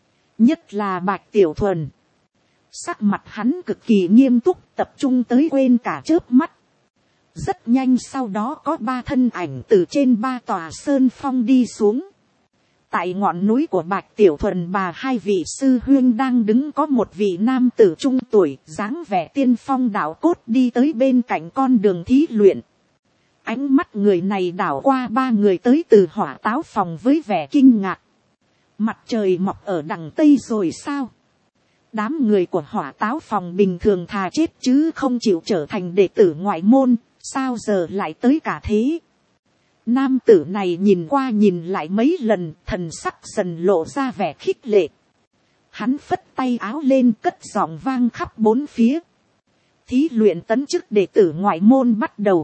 A: Nhất là Bạch Tiểu Thuần. Sắc mặt hắn cực kỳ nghiêm túc, tập trung tới quên cả chớp mắt. Rất nhanh sau đó có 3 thân ảnh từ trên 3 tòa sơn phong đi xuống. Tại ngọn núi của Bạch Tiểu Thuần bà 2 vị sư huynh đang đứng, có một vị nam tử trung tuổi, dáng vẻ tiên phong đạo cốt đi tới bên cạnh con đường thí luyện. Ánh mắt người này đảo qua 3 người tới từ Hỏa Táo Phòng với vẻ kinh ngạc. Mặt trời mọc ở đằng Tây rồi sao? Đám người của Hỏa Táo phòng bình thường thà chết chứ không chịu trở thành đệ tử ngoại môn, sao giờ lại tới cả thế. Nam tử này nhìn qua nhìn lại mấy lần, thần sắc dần lộ ra vẻ khích lệ. Hắn phất tay áo lên, cất giọng vang khắp bốn phía. Thí luyện tấn chức đệ tử ngoại môn bắt đầu.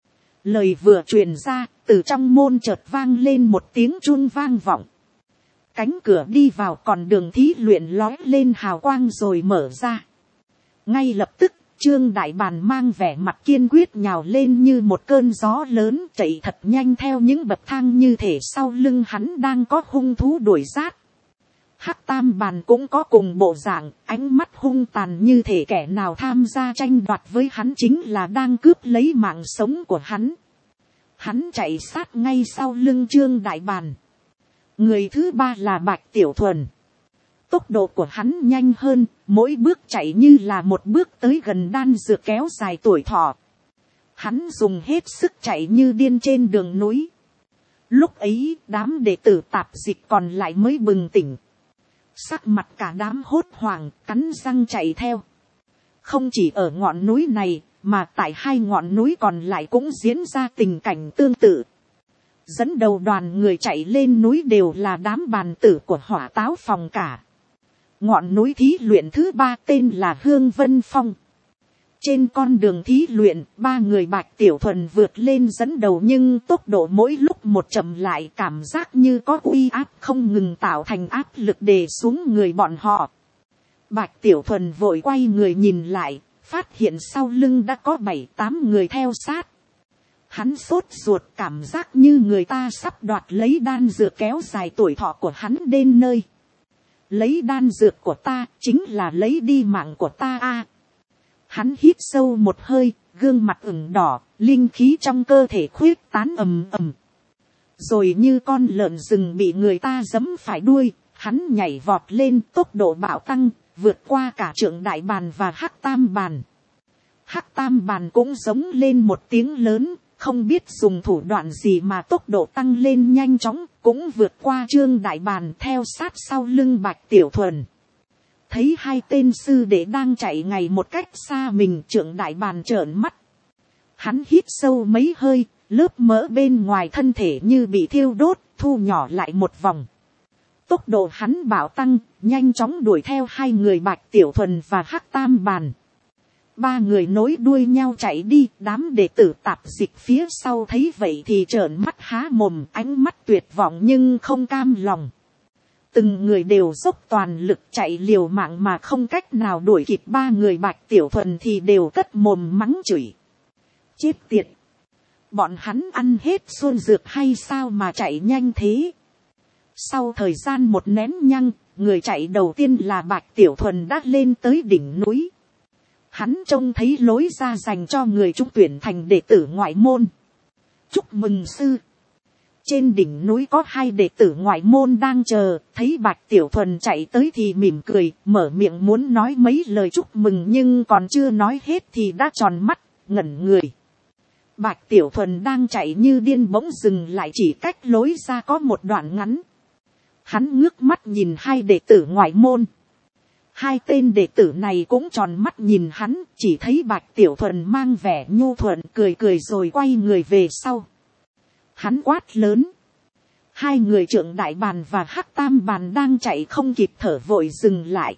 A: Lời vừa truyền ra, từ trong môn chợt vang lên một tiếng chuông vang vọng. Cánh cửa đi vào con đường thí luyện lói lên hào quang rồi mở ra. Ngay lập tức, Trương Đại Bàn mang vẻ mặt kiên quyết nhào lên như một cơn gió lớn, chạy thật nhanh theo những bậc thang, như thể sau lưng hắn đang có hung thú đuổi sát. Hắc Tam Bàn cũng có cùng bộ dạng, ánh mắt hung tàn, như thể kẻ nào tham gia tranh đoạt với hắn chính là đang cướp lấy mạng sống của hắn. Hắn chạy sát ngay sau lưng Trương Đại Bàn. Người thứ ba là Bạch Tiểu Thuần. Tốc độ của hắn nhanh hơn, mỗi bước chạy như là một bước tới gần đan dược kéo dài tuổi thọ. Hắn dùng hết sức chạy như điên trên đường núi. Lúc ấy, đám đệ tử tạp dịch còn lại mới bừng tỉnh. Sắc mặt cả đám hốt hoảng, cắn răng chạy theo. Không chỉ ở ngọn núi này, mà tại hai ngọn núi còn lại cũng diễn ra tình cảnh tương tự. Dẫn đầu đoàn người chạy lên núi đều là đám bàn tử của Hỏa Táo phòng cả. Ngọn núi thí luyện thứ ba tên là Hương Vân Phong. Trên con đường thí luyện, ba người Bạch Tiểu Thuần vượt lên dẫn đầu, nhưng tốc độ mỗi lúc một chậm lại, cảm giác như có uy áp không ngừng tạo thành áp lực đè xuống người bọn họ. Bạch Tiểu Thuần vội quay người nhìn lại, phát hiện sau lưng đã có 7-8 người theo sát. Hắn sốt ruột, cảm giác như người ta sắp đoạt lấy đan dược kéo dài tuổi thọ của hắn đến nơi. Lấy đan dược của ta chính là lấy đi mạng của ta a. Hắn hít sâu một hơi, gương mặt ửng đỏ, linh khí trong cơ thể khuyết tán ầm ầm. Rồi như con lợn rừng bị người ta giẫm phải đuôi, hắn nhảy vọt lên, tốc độ bạo tăng, vượt qua cả Trượng Đại Bàn và Hắc Tam Bàn. Hắc Tam Bàn cũng giống lên một tiếng lớn, không biết dùng thủ đoạn gì mà tốc độ tăng lên nhanh chóng, cũng vượt qua Trương Đại Bàn theo sát sau lưng Bạch Tiểu Thuần. Thấy hai tên sư đệ đang chạy ngày một cách xa mình, Trượng Đại Bàn trợn mắt. Hắn hít sâu mấy hơi, lớp mỡ bên ngoài thân thể như bị thiêu đốt, thu nhỏ lại một vòng. Tốc độ hắn bạo tăng, nhanh chóng đuổi theo hai người Bạch Tiểu Thuần và Hắc Tam Bàn. Ba người nối đuôi nhau chạy đi, đám đệ tử tạp dịch phía sau thấy vậy thì trợn mắt há mồm, ánh mắt tuyệt vọng nhưng không cam lòng. Từng người đều dốc toàn lực chạy liều mạng mà không cách nào đuổi kịp ba người Bạch Tiểu Thuần thì đều cất mồm mắng chửi. Chết tiệt! Bọn hắn ăn hết xuân dược hay sao mà chạy nhanh thế? Sau thời gian một nén nhăng, người chạy đầu tiên là Bạch Tiểu Thuần đã lên tới đỉnh núi. Hắn trông thấy lối ra dành cho người trúng tuyển thành đệ tử ngoại môn. Chúc mừng sư! Trên đỉnh núi có hai đệ tử ngoại môn đang chờ, thấy Bạch Tiểu Thuần chạy tới thì mỉm cười, mở miệng muốn nói mấy lời chúc mừng, nhưng còn chưa nói hết thì đã tròn mắt, ngẩn người. Bạch Tiểu Thuần đang chạy như điên bỗng dừng lại chỉ cách lối ra có một đoạn ngắn. Hắn ngước mắt nhìn hai đệ tử ngoại môn. Hai tên đệ tử này cũng tròn mắt nhìn hắn, chỉ thấy Bạch Tiểu Thuần mang vẻ nhu thuận cười cười rồi quay người về sau. Hắn quát lớn. Hai người Trượng Đại Bàn và Hắc Tam Bàn đang chạy không kịp thở vội dừng lại.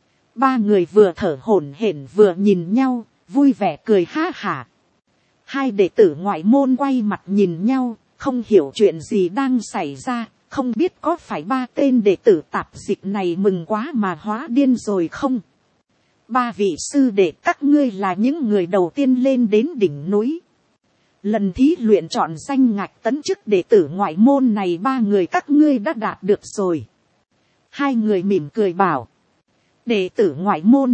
A: Ba người vừa thở hổn hển vừa nhìn nhau, vui vẻ cười ha hả. Hai đệ tử ngoại môn quay mặt nhìn nhau, không hiểu chuyện gì đang xảy ra, không biết có phải ba tên đệ tử tạp dịch này mừng quá mà hóa điên rồi không? Ba vị sư đệ các ngươi là những người đầu tiên lên đến đỉnh núi. Lần thí luyện chọn danh ngạch tấn chức đệ tử ngoại môn này ba người các ngươi đã đạt được rồi. Hai người mỉm cười bảo. Đệ tử ngoại môn.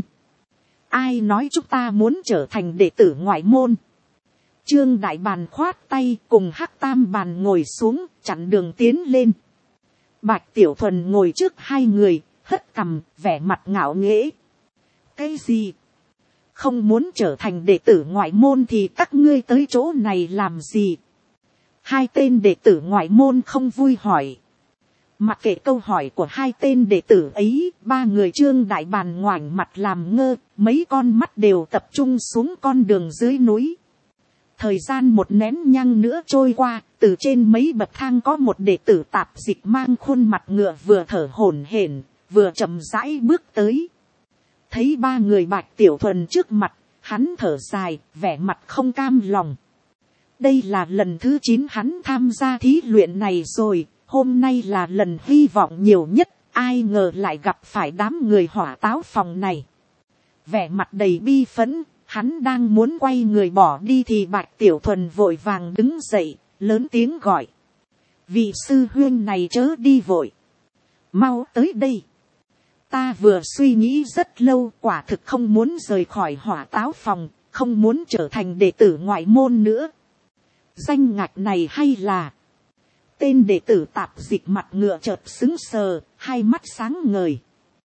A: Ai nói chúng ta muốn trở thành đệ tử ngoại môn? Trương Đại Bàn khoát tay cùng Hắc Tam Bàn ngồi xuống chặn đường tiến lên. Bạch Tiểu Thuần ngồi trước hai người, hất cằm, vẻ mặt ngạo nghễ. Cái gì? Không muốn trở thành đệ tử ngoại môn thì các ngươi tới chỗ này làm gì? Hai tên đệ tử ngoại môn không vui hỏi. Mặc kệ câu hỏi của hai tên đệ tử ấy, ba người Trương Đại Bàn ngoảnh mặt làm ngơ, mấy con mắt đều tập trung xuống con đường dưới núi. Thời gian một nén nhang nữa trôi qua, từ trên mấy bậc thang có một đệ tử tạp dịch mang khuôn mặt ngựa vừa thở hổn hển, vừa chậm rãi bước tới. Thấy ba người Bạch Tiểu Thuần trước mặt, hắn thở dài, vẻ mặt không cam lòng. Đây là lần thứ 9 hắn tham gia thí luyện này rồi, hôm nay là lần hy vọng nhiều nhất, ai ngờ lại gặp phải đám người hỏa táo phòng này. Vẻ mặt đầy bi phẫn, hắn đang muốn quay người bỏ đi thì Bạch Tiểu Thuần vội vàng đứng dậy, lớn tiếng gọi. Vị sư huynh này chớ đi vội. Mau tới đây. Ta vừa suy nghĩ rất lâu, quả thực không muốn rời khỏi hỏa táo phòng, không muốn trở thành đệ tử ngoại môn nữa. Danh ngạch này hay là... Tên đệ tử tạp dịch mặt ngựa chợt sững sờ, hai mắt sáng ngời.